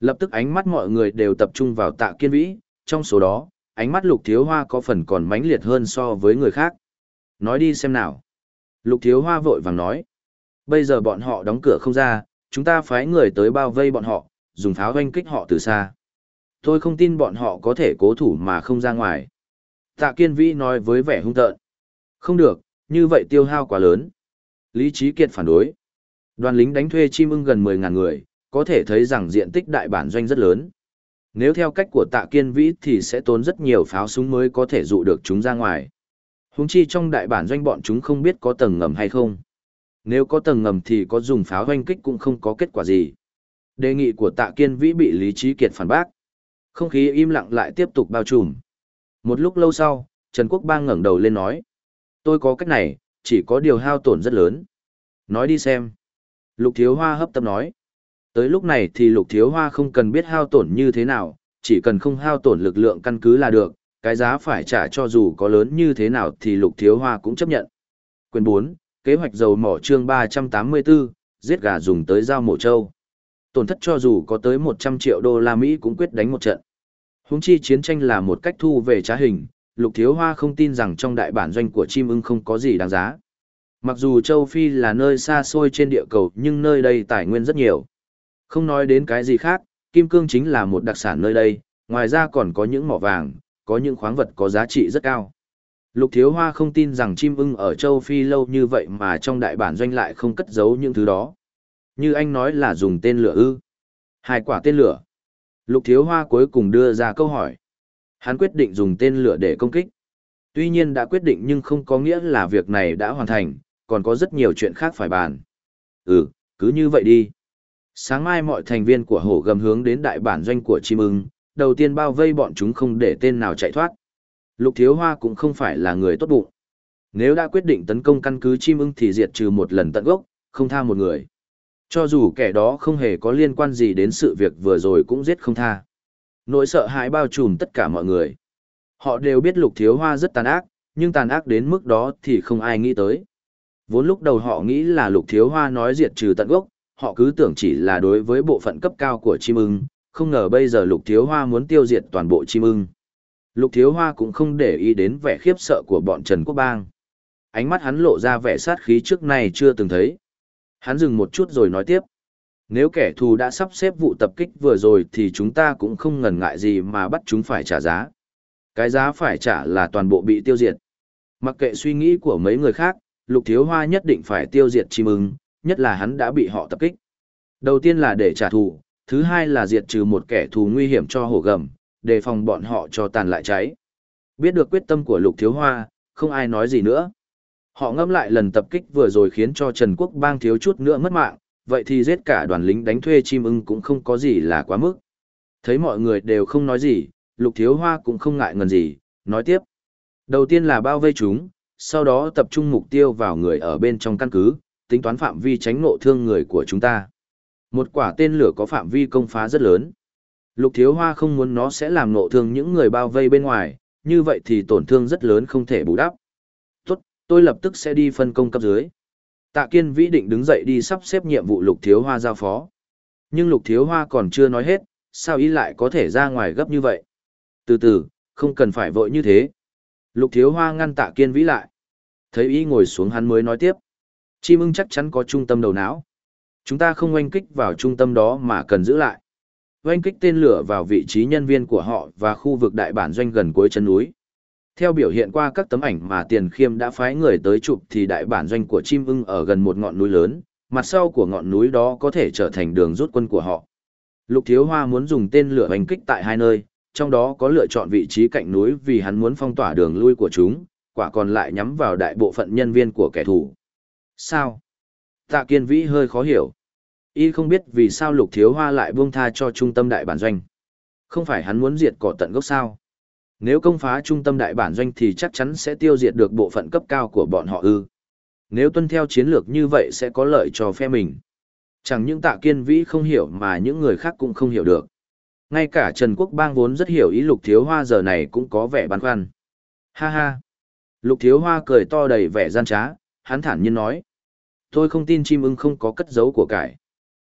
Lập tức ánh mắt mọi người đều tập trung vào Tạ Kiên Vĩ, trong số đó, ánh mắt Lục Thiếu Hoa có phần còn mãnh liệt hơn so với người khác. Nói đi xem nào. Lục Thiếu Hoa vội vàng nói. Bây giờ bọn họ đóng cửa không ra, chúng ta phái người tới bao vây bọn họ, dùng pháo hoanh kích họ từ xa. Tôi không tin bọn họ có thể cố thủ mà không ra ngoài. Tạ Kiên Vĩ nói với vẻ hung tợn. Không được, như vậy tiêu hao quá lớn. Lý Trí Kiệt phản đối. Đoàn lính đánh thuê chim ưng gần mười ngàn người, có thể thấy rằng diện tích đại bản doanh rất lớn. Nếu theo cách của Tạ Kiên Vĩ thì sẽ tốn rất nhiều pháo súng mới có thể dụ được chúng ra ngoài. Huống chi trong đại bản doanh bọn chúng không biết có tầng ngầm hay không. Nếu có tầng ngầm thì có dùng pháo hoanh kích cũng không có kết quả gì. Đề nghị của Tạ Kiên Vĩ bị Lý Trí Kiệt phản bác. Không khí im lặng lại tiếp tục bao trùm. Một lúc lâu sau, Trần Quốc Bang ngẩng đầu lên nói. Tôi có cách này, chỉ có điều hao tổn rất lớn. Nói đi xem. Lục Thiếu Hoa hấp tấp nói. Tới lúc này thì Lục Thiếu Hoa không cần biết hao tổn như thế nào, chỉ cần không hao tổn lực lượng căn cứ là được, cái giá phải trả cho dù có lớn như thế nào thì Lục Thiếu Hoa cũng chấp nhận. Quyền bốn, kế hoạch dầu mỏ chương ba trăm tám mươi tư, giết gà dùng tới dao mổ trâu. Tổn thất cho dù có tới một trăm triệu đô la Mỹ cũng quyết đánh một trận. Huống chi chiến tranh là một cách thu về trá hình, Lục Thiếu Hoa không tin rằng trong đại bản doanh của chim ưng không có gì đáng giá. Mặc dù châu Phi là nơi xa xôi trên địa cầu nhưng nơi đây tài nguyên rất nhiều. Không nói đến cái gì khác, kim cương chính là một đặc sản nơi đây, ngoài ra còn có những mỏ vàng, có những khoáng vật có giá trị rất cao. Lục Thiếu Hoa không tin rằng chim ưng ở châu Phi lâu như vậy mà trong đại bản doanh lại không cất giấu những thứ đó. Như anh nói là dùng tên lửa ư. Hai quả tên lửa. Lục Thiếu Hoa cuối cùng đưa ra câu hỏi. Hắn quyết định dùng tên lửa để công kích. Tuy nhiên đã quyết định nhưng không có nghĩa là việc này đã hoàn thành, còn có rất nhiều chuyện khác phải bàn. Ừ, cứ như vậy đi. Sáng mai mọi thành viên của hổ gầm hướng đến đại bản doanh của chim ưng, đầu tiên bao vây bọn chúng không để tên nào chạy thoát. Lục Thiếu Hoa cũng không phải là người tốt bụng. Nếu đã quyết định tấn công căn cứ chim ưng thì diệt trừ một lần tận gốc, không tha một người. Cho dù kẻ đó không hề có liên quan gì đến sự việc vừa rồi cũng giết không tha. Nỗi sợ hãi bao trùm tất cả mọi người. Họ đều biết Lục Thiếu Hoa rất tàn ác, nhưng tàn ác đến mức đó thì không ai nghĩ tới. Vốn lúc đầu họ nghĩ là Lục Thiếu Hoa nói diệt trừ tận gốc, họ cứ tưởng chỉ là đối với bộ phận cấp cao của chim ưng, không ngờ bây giờ Lục Thiếu Hoa muốn tiêu diệt toàn bộ chim ưng. Lục Thiếu Hoa cũng không để ý đến vẻ khiếp sợ của bọn Trần Quốc Bang. Ánh mắt hắn lộ ra vẻ sát khí trước nay chưa từng thấy. Hắn dừng một chút rồi nói tiếp. Nếu kẻ thù đã sắp xếp vụ tập kích vừa rồi thì chúng ta cũng không ngần ngại gì mà bắt chúng phải trả giá. Cái giá phải trả là toàn bộ bị tiêu diệt. Mặc kệ suy nghĩ của mấy người khác, Lục Thiếu Hoa nhất định phải tiêu diệt chim ưng, nhất là hắn đã bị họ tập kích. Đầu tiên là để trả thù, thứ hai là diệt trừ một kẻ thù nguy hiểm cho hổ gầm, đề phòng bọn họ cho tàn lại cháy. Biết được quyết tâm của Lục Thiếu Hoa, không ai nói gì nữa. Họ ngẫm lại lần tập kích vừa rồi khiến cho Trần Quốc Bang thiếu chút nữa mất mạng, vậy thì giết cả đoàn lính đánh thuê chim ưng cũng không có gì là quá mức. Thấy mọi người đều không nói gì, Lục Thiếu Hoa cũng không ngại ngần gì, nói tiếp. Đầu tiên là bao vây chúng, sau đó tập trung mục tiêu vào người ở bên trong căn cứ, tính toán phạm vi tránh nộ thương người của chúng ta. Một quả tên lửa có phạm vi công phá rất lớn. Lục Thiếu Hoa không muốn nó sẽ làm nộ thương những người bao vây bên ngoài, như vậy thì tổn thương rất lớn không thể bù đắp. Tốt, tôi lập tức sẽ đi phân công cấp dưới. Tạ Kiên Vĩ định đứng dậy đi sắp xếp nhiệm vụ Lục Thiếu Hoa giao phó. Nhưng Lục Thiếu Hoa còn chưa nói hết, sao ý lại có thể ra ngoài gấp như vậy? Từ từ, không cần phải vội như thế. Lục Thiếu Hoa ngăn Tạ Kiên Vĩ lại. Thấy ý ngồi xuống hắn mới nói tiếp. Chim ưng chắc chắn có trung tâm đầu não. Chúng ta không oanh kích vào trung tâm đó mà cần giữ lại. Oanh kích tên lửa vào vị trí nhân viên của họ và khu vực đại bản doanh gần cuối chân núi. Theo biểu hiện qua các tấm ảnh mà Tiền Khiêm đã phái người tới chụp thì đại bản doanh của chim ưng ở gần một ngọn núi lớn, mặt sau của ngọn núi đó có thể trở thành đường rút quân của họ. Lục Thiếu Hoa muốn dùng tên lửa oanh kích tại hai nơi, trong đó có lựa chọn vị trí cạnh núi vì hắn muốn phong tỏa đường lui của chúng, quả còn lại nhắm vào đại bộ phận nhân viên của kẻ thù. Sao? Tạ Kiên Vĩ hơi khó hiểu. Y không biết vì sao Lục Thiếu Hoa lại buông tha cho trung tâm đại bản doanh. Không phải hắn muốn diệt cỏ tận gốc sao? Nếu công phá trung tâm đại bản doanh thì chắc chắn sẽ tiêu diệt được bộ phận cấp cao của bọn họ ư. Nếu tuân theo chiến lược như vậy sẽ có lợi cho phe mình. Chẳng những Tạ Kiên Vĩ không hiểu mà những người khác cũng không hiểu được. Ngay cả Trần Quốc Bang vốn rất hiểu ý Lục Thiếu Hoa giờ này cũng có vẻ băn khoăn. Ha ha! Lục Thiếu Hoa cười to đầy vẻ gian trá, hắn thản nhiên nói. Tôi không tin chim ưng không có cất giấu của cải.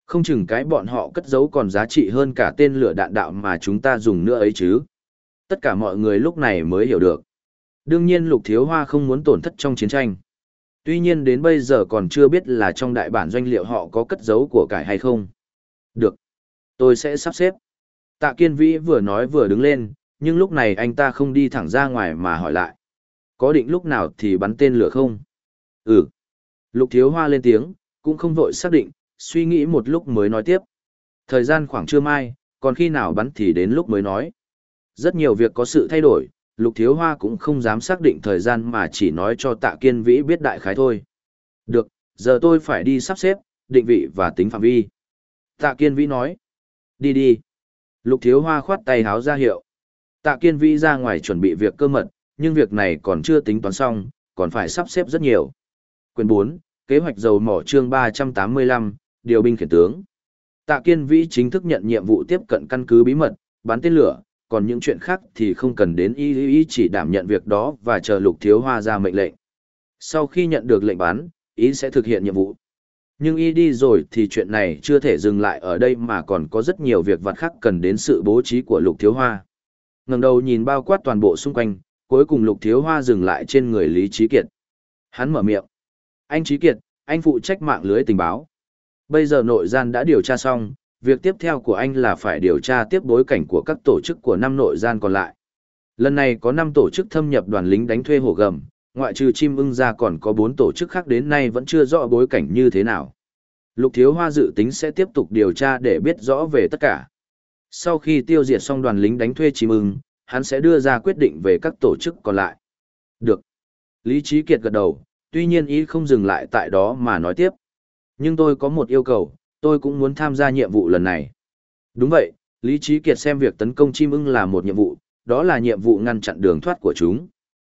Không chừng cái bọn họ cất giấu còn giá trị hơn cả tên lửa đạn đạo mà chúng ta dùng nữa ấy chứ. Tất cả mọi người lúc này mới hiểu được. Đương nhiên Lục Thiếu Hoa không muốn tổn thất trong chiến tranh. Tuy nhiên đến bây giờ còn chưa biết là trong đại bản doanh liệu họ có cất giấu của cải hay không. Được. Tôi sẽ sắp xếp. Tạ Kiên Vĩ vừa nói vừa đứng lên, nhưng lúc này anh ta không đi thẳng ra ngoài mà hỏi lại. Có định lúc nào thì bắn tên lửa không? Ừ. Lục Thiếu Hoa lên tiếng, cũng không vội xác định, suy nghĩ một lúc mới nói tiếp. Thời gian khoảng trưa mai, còn khi nào bắn thì đến lúc mới nói. Rất nhiều việc có sự thay đổi, Lục Thiếu Hoa cũng không dám xác định thời gian mà chỉ nói cho Tạ Kiên Vĩ biết đại khái thôi. Được, giờ tôi phải đi sắp xếp, định vị và tính phạm vi. Tạ Kiên Vĩ nói. Đi đi. Lục Thiếu Hoa khoát tay háo ra hiệu. Tạ Kiên Vĩ ra ngoài chuẩn bị việc cơ mật, nhưng việc này còn chưa tính toán xong, còn phải sắp xếp rất nhiều. Quyển bốn, Kế hoạch dầu mỏ chương ba trăm tám mươi lăm, Điều binh khiển tướng. Tạ Kiên Vĩ chính thức nhận nhiệm vụ tiếp cận căn cứ bí mật, bắn tên lửa, còn những chuyện khác thì không cần đến y y chỉ đảm nhận việc đó và chờ Lục Thiếu Hoa ra mệnh lệnh. Sau khi nhận được lệnh bắn, ý sẽ thực hiện nhiệm vụ. Nhưng y đi rồi thì chuyện này chưa thể dừng lại ở đây mà còn có rất nhiều việc vặt khác cần đến sự bố trí của Lục Thiếu Hoa. Ngẩng đầu nhìn bao quát toàn bộ xung quanh, cuối cùng Lục Thiếu Hoa dừng lại trên người Lý Trí Kiệt. Hắn mở miệng. Anh Trí Kiệt, anh phụ trách mạng lưới tình báo. Bây giờ nội gian đã điều tra xong, việc tiếp theo của anh là phải điều tra tiếp bối cảnh của các tổ chức của năm nội gian còn lại. Lần này có năm tổ chức thâm nhập đoàn lính đánh thuê hổ gầm, ngoại trừ chim ưng ra còn có bốn tổ chức khác đến nay vẫn chưa rõ bối cảnh như thế nào. Lục Thiếu Hoa dự tính sẽ tiếp tục điều tra để biết rõ về tất cả. Sau khi tiêu diệt xong đoàn lính đánh thuê chim ưng, hắn sẽ đưa ra quyết định về các tổ chức còn lại. Được. Lý Trí Kiệt gật đầu, tuy nhiên ý không dừng lại tại đó mà nói tiếp. Nhưng tôi có một yêu cầu, tôi cũng muốn tham gia nhiệm vụ lần này. Đúng vậy, Lý Trí Kiệt xem việc tấn công chim ưng là một nhiệm vụ, đó là nhiệm vụ ngăn chặn đường thoát của chúng.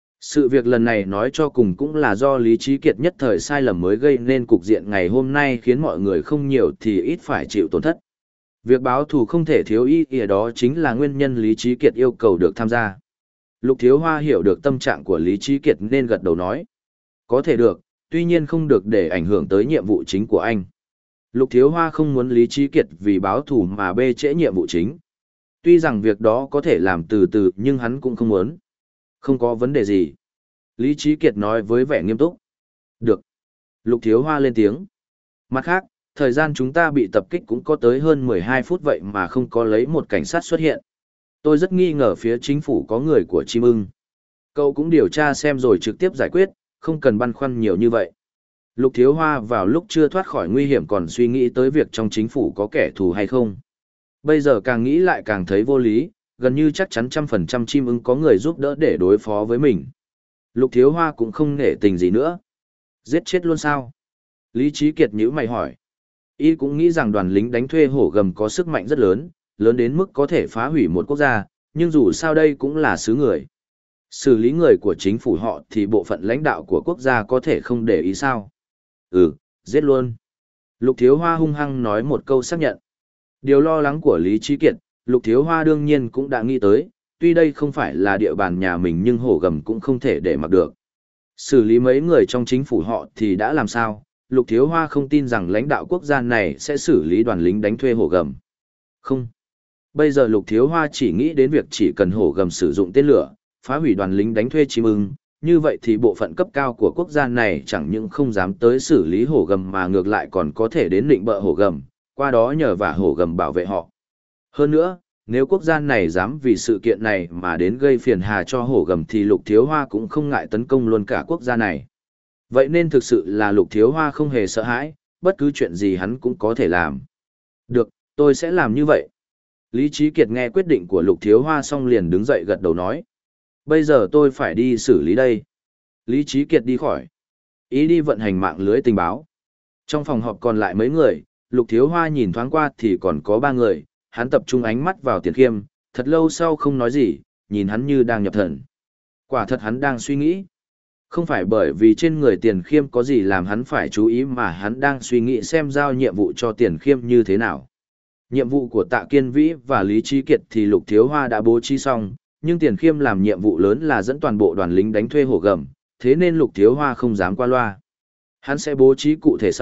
Sự việc lần này nói cho cùng cũng là do Lý Trí Kiệt nhất thời sai lầm mới gây nên cục diện ngày hôm nay khiến mọi người không nhiều thì ít phải chịu tổn thất. Việc báo thù không thể thiếu ý nghĩa đó chính là nguyên nhân Lý Trí Kiệt yêu cầu được tham gia. Lục Thiếu Hoa hiểu được tâm trạng của Lý Trí Kiệt nên gật đầu nói. Có thể được, tuy nhiên không được để ảnh hưởng tới nhiệm vụ chính của anh. Lục Thiếu Hoa không muốn Lý Trí Kiệt vì báo thù mà bê trễ nhiệm vụ chính. Tuy rằng việc đó có thể làm từ từ nhưng hắn cũng không muốn. Không có vấn đề gì. Lý Trí Kiệt nói với vẻ nghiêm túc. Được. Lục Thiếu Hoa lên tiếng. Mặt khác, thời gian chúng ta bị tập kích cũng có tới hơn mười hai phút vậy mà không có lấy một cảnh sát xuất hiện. Tôi rất nghi ngờ phía chính phủ có người của chim ưng. Cậu cũng điều tra xem rồi trực tiếp giải quyết, không cần băn khoăn nhiều như vậy. Lục Thiếu Hoa vào lúc chưa thoát khỏi nguy hiểm còn suy nghĩ tới việc trong chính phủ có kẻ thù hay không. Bây giờ càng nghĩ lại càng thấy vô lý, gần như chắc chắn trăm phần trăm chim ưng có người giúp đỡ để đối phó với mình. Lục Thiếu Hoa cũng không nể tình gì nữa. Giết chết luôn sao? Lý Trí Kiệt nhíu mày hỏi. Y cũng nghĩ rằng đoàn lính đánh thuê hổ gầm có sức mạnh rất lớn, lớn đến mức có thể phá hủy một quốc gia, nhưng dù sao đây cũng là xứ người. Xử lý người của chính phủ họ thì bộ phận lãnh đạo của quốc gia có thể không để ý sao? Ừ, giết luôn. Lục Thiếu Hoa hung hăng nói một câu xác nhận. Điều lo lắng của Lý Trí Kiệt, Lục Thiếu Hoa đương nhiên cũng đã nghĩ tới, tuy đây không phải là địa bàn nhà mình nhưng hổ gầm cũng không thể để mặc được. Xử lý mấy người trong chính phủ họ thì đã làm sao, Lục Thiếu Hoa không tin rằng lãnh đạo quốc gia này sẽ xử lý đoàn lính đánh thuê hổ gầm. Không. Bây giờ Lục Thiếu Hoa chỉ nghĩ đến việc chỉ cần hổ gầm sử dụng tên lửa, phá hủy đoàn lính đánh thuê chim ưng, như vậy thì bộ phận cấp cao của quốc gia này chẳng những không dám tới xử lý hổ gầm mà ngược lại còn có thể đến định bợ hổ gầm, qua đó nhờ vả hổ gầm bảo vệ họ. Hơn nữa, nếu quốc gia này dám vì sự kiện này mà đến gây phiền hà cho hổ gầm thì Lục Thiếu Hoa cũng không ngại tấn công luôn cả quốc gia này. Vậy nên thực sự là Lục Thiếu Hoa không hề sợ hãi, bất cứ chuyện gì hắn cũng có thể làm. Được, tôi sẽ làm như vậy. Lý Trí Kiệt nghe quyết định của Lục Thiếu Hoa xong liền đứng dậy gật đầu nói. Bây giờ tôi phải đi xử lý đây. Lý Trí Kiệt đi khỏi. Ý đi vận hành mạng lưới tình báo. Trong phòng họp còn lại mấy người, Lục Thiếu Hoa nhìn thoáng qua thì còn có ba người, hắn tập trung ánh mắt vào Tiền Khiêm, thật lâu sau không nói gì, nhìn hắn như đang nhập thần. Quả thật hắn đang suy nghĩ. Không phải bởi vì trên người Tiền Khiêm có gì làm hắn phải chú ý mà hắn đang suy nghĩ xem giao nhiệm vụ cho Tiền Khiêm như thế nào. Nhiệm vụ của Tạ Kiên Vĩ và Lý Trí Kiệt thì Lục Thiếu Hoa đã bố trí xong, nhưng Tiền Khiêm làm nhiệm vụ lớn là dẫn toàn bộ đoàn lính đánh thuê hổ gầm, thế nên Lục Thiếu Hoa không dám qua loa. Hắn sẽ bố trí cụ thể sau,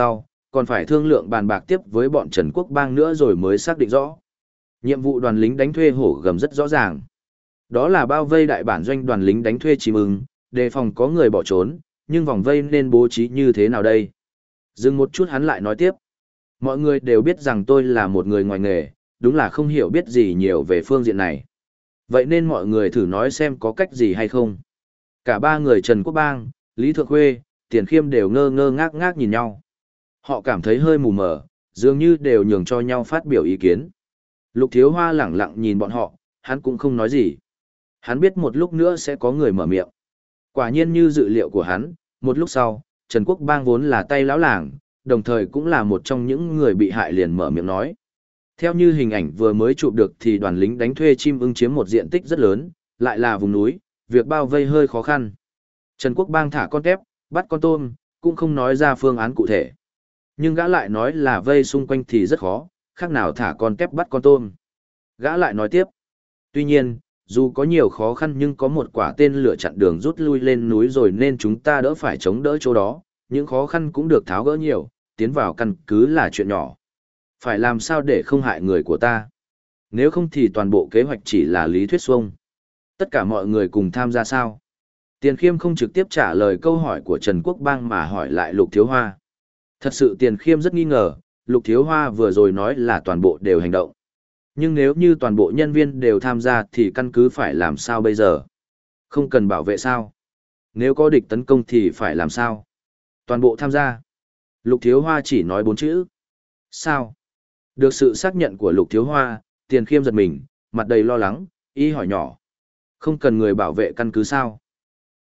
còn phải thương lượng bàn bạc tiếp với bọn Trần Quốc Bang nữa rồi mới xác định rõ. Nhiệm vụ đoàn lính đánh thuê hổ gầm rất rõ ràng. Đó là bao vây đại bản doanh đoàn lính đánh thuê chim ưng, đề phòng có người bỏ trốn, nhưng vòng vây nên bố trí như thế nào đây? Dừng một chút hắn lại nói tiếp. Mọi người đều biết rằng tôi là một người ngoài nghề, đúng là không hiểu biết gì nhiều về phương diện này. Vậy nên mọi người thử nói xem có cách gì hay không. Cả ba người Trần Quốc Bang, Lý Thượng Khuê, Tiền Khiêm đều ngơ ngơ ngác ngác nhìn nhau. Họ cảm thấy hơi mù mờ, dường như đều nhường cho nhau phát biểu ý kiến. Lục Thiếu Hoa lẳng lặng nhìn bọn họ, hắn cũng không nói gì. Hắn biết một lúc nữa sẽ có người mở miệng. Quả nhiên như dự liệu của hắn, một lúc sau, Trần Quốc Bang vốn là tay lão làng, đồng thời cũng là một trong những người bị hại liền mở miệng nói. Theo như hình ảnh vừa mới chụp được thì đoàn lính đánh thuê chim ưng chiếm một diện tích rất lớn, lại là vùng núi, việc bao vây hơi khó khăn. Trần Quốc Bang thả con tép, bắt con tôm, cũng không nói ra phương án cụ thể. Nhưng gã lại nói là vây xung quanh thì rất khó, khác nào thả con tép bắt con tôm. Gã lại nói tiếp. Tuy nhiên, dù có nhiều khó khăn nhưng có một quả tên lửa chặn đường rút lui lên núi rồi nên chúng ta đỡ phải chống đỡ chỗ đó, những khó khăn cũng được tháo gỡ nhiều, tiến vào căn cứ là chuyện nhỏ. Phải làm sao để không hại người của ta? Nếu không thì toàn bộ kế hoạch chỉ là lý thuyết xuông. Tất cả mọi người cùng tham gia sao? Tiền Khiêm không trực tiếp trả lời câu hỏi của Trần Quốc Bang mà hỏi lại Lục Thiếu Hoa. Thật sự Tiền Khiêm rất nghi ngờ, Lục Thiếu Hoa vừa rồi nói là toàn bộ đều hành động. Nhưng nếu như toàn bộ nhân viên đều tham gia thì căn cứ phải làm sao bây giờ? Không cần bảo vệ sao? Nếu có địch tấn công thì phải làm sao? Toàn bộ tham gia. Lục Thiếu Hoa chỉ nói bốn chữ. Sao? Được sự xác nhận của Lục Thiếu Hoa, Tiền Khiêm giật mình, mặt đầy lo lắng, y hỏi nhỏ. Không cần người bảo vệ căn cứ sao?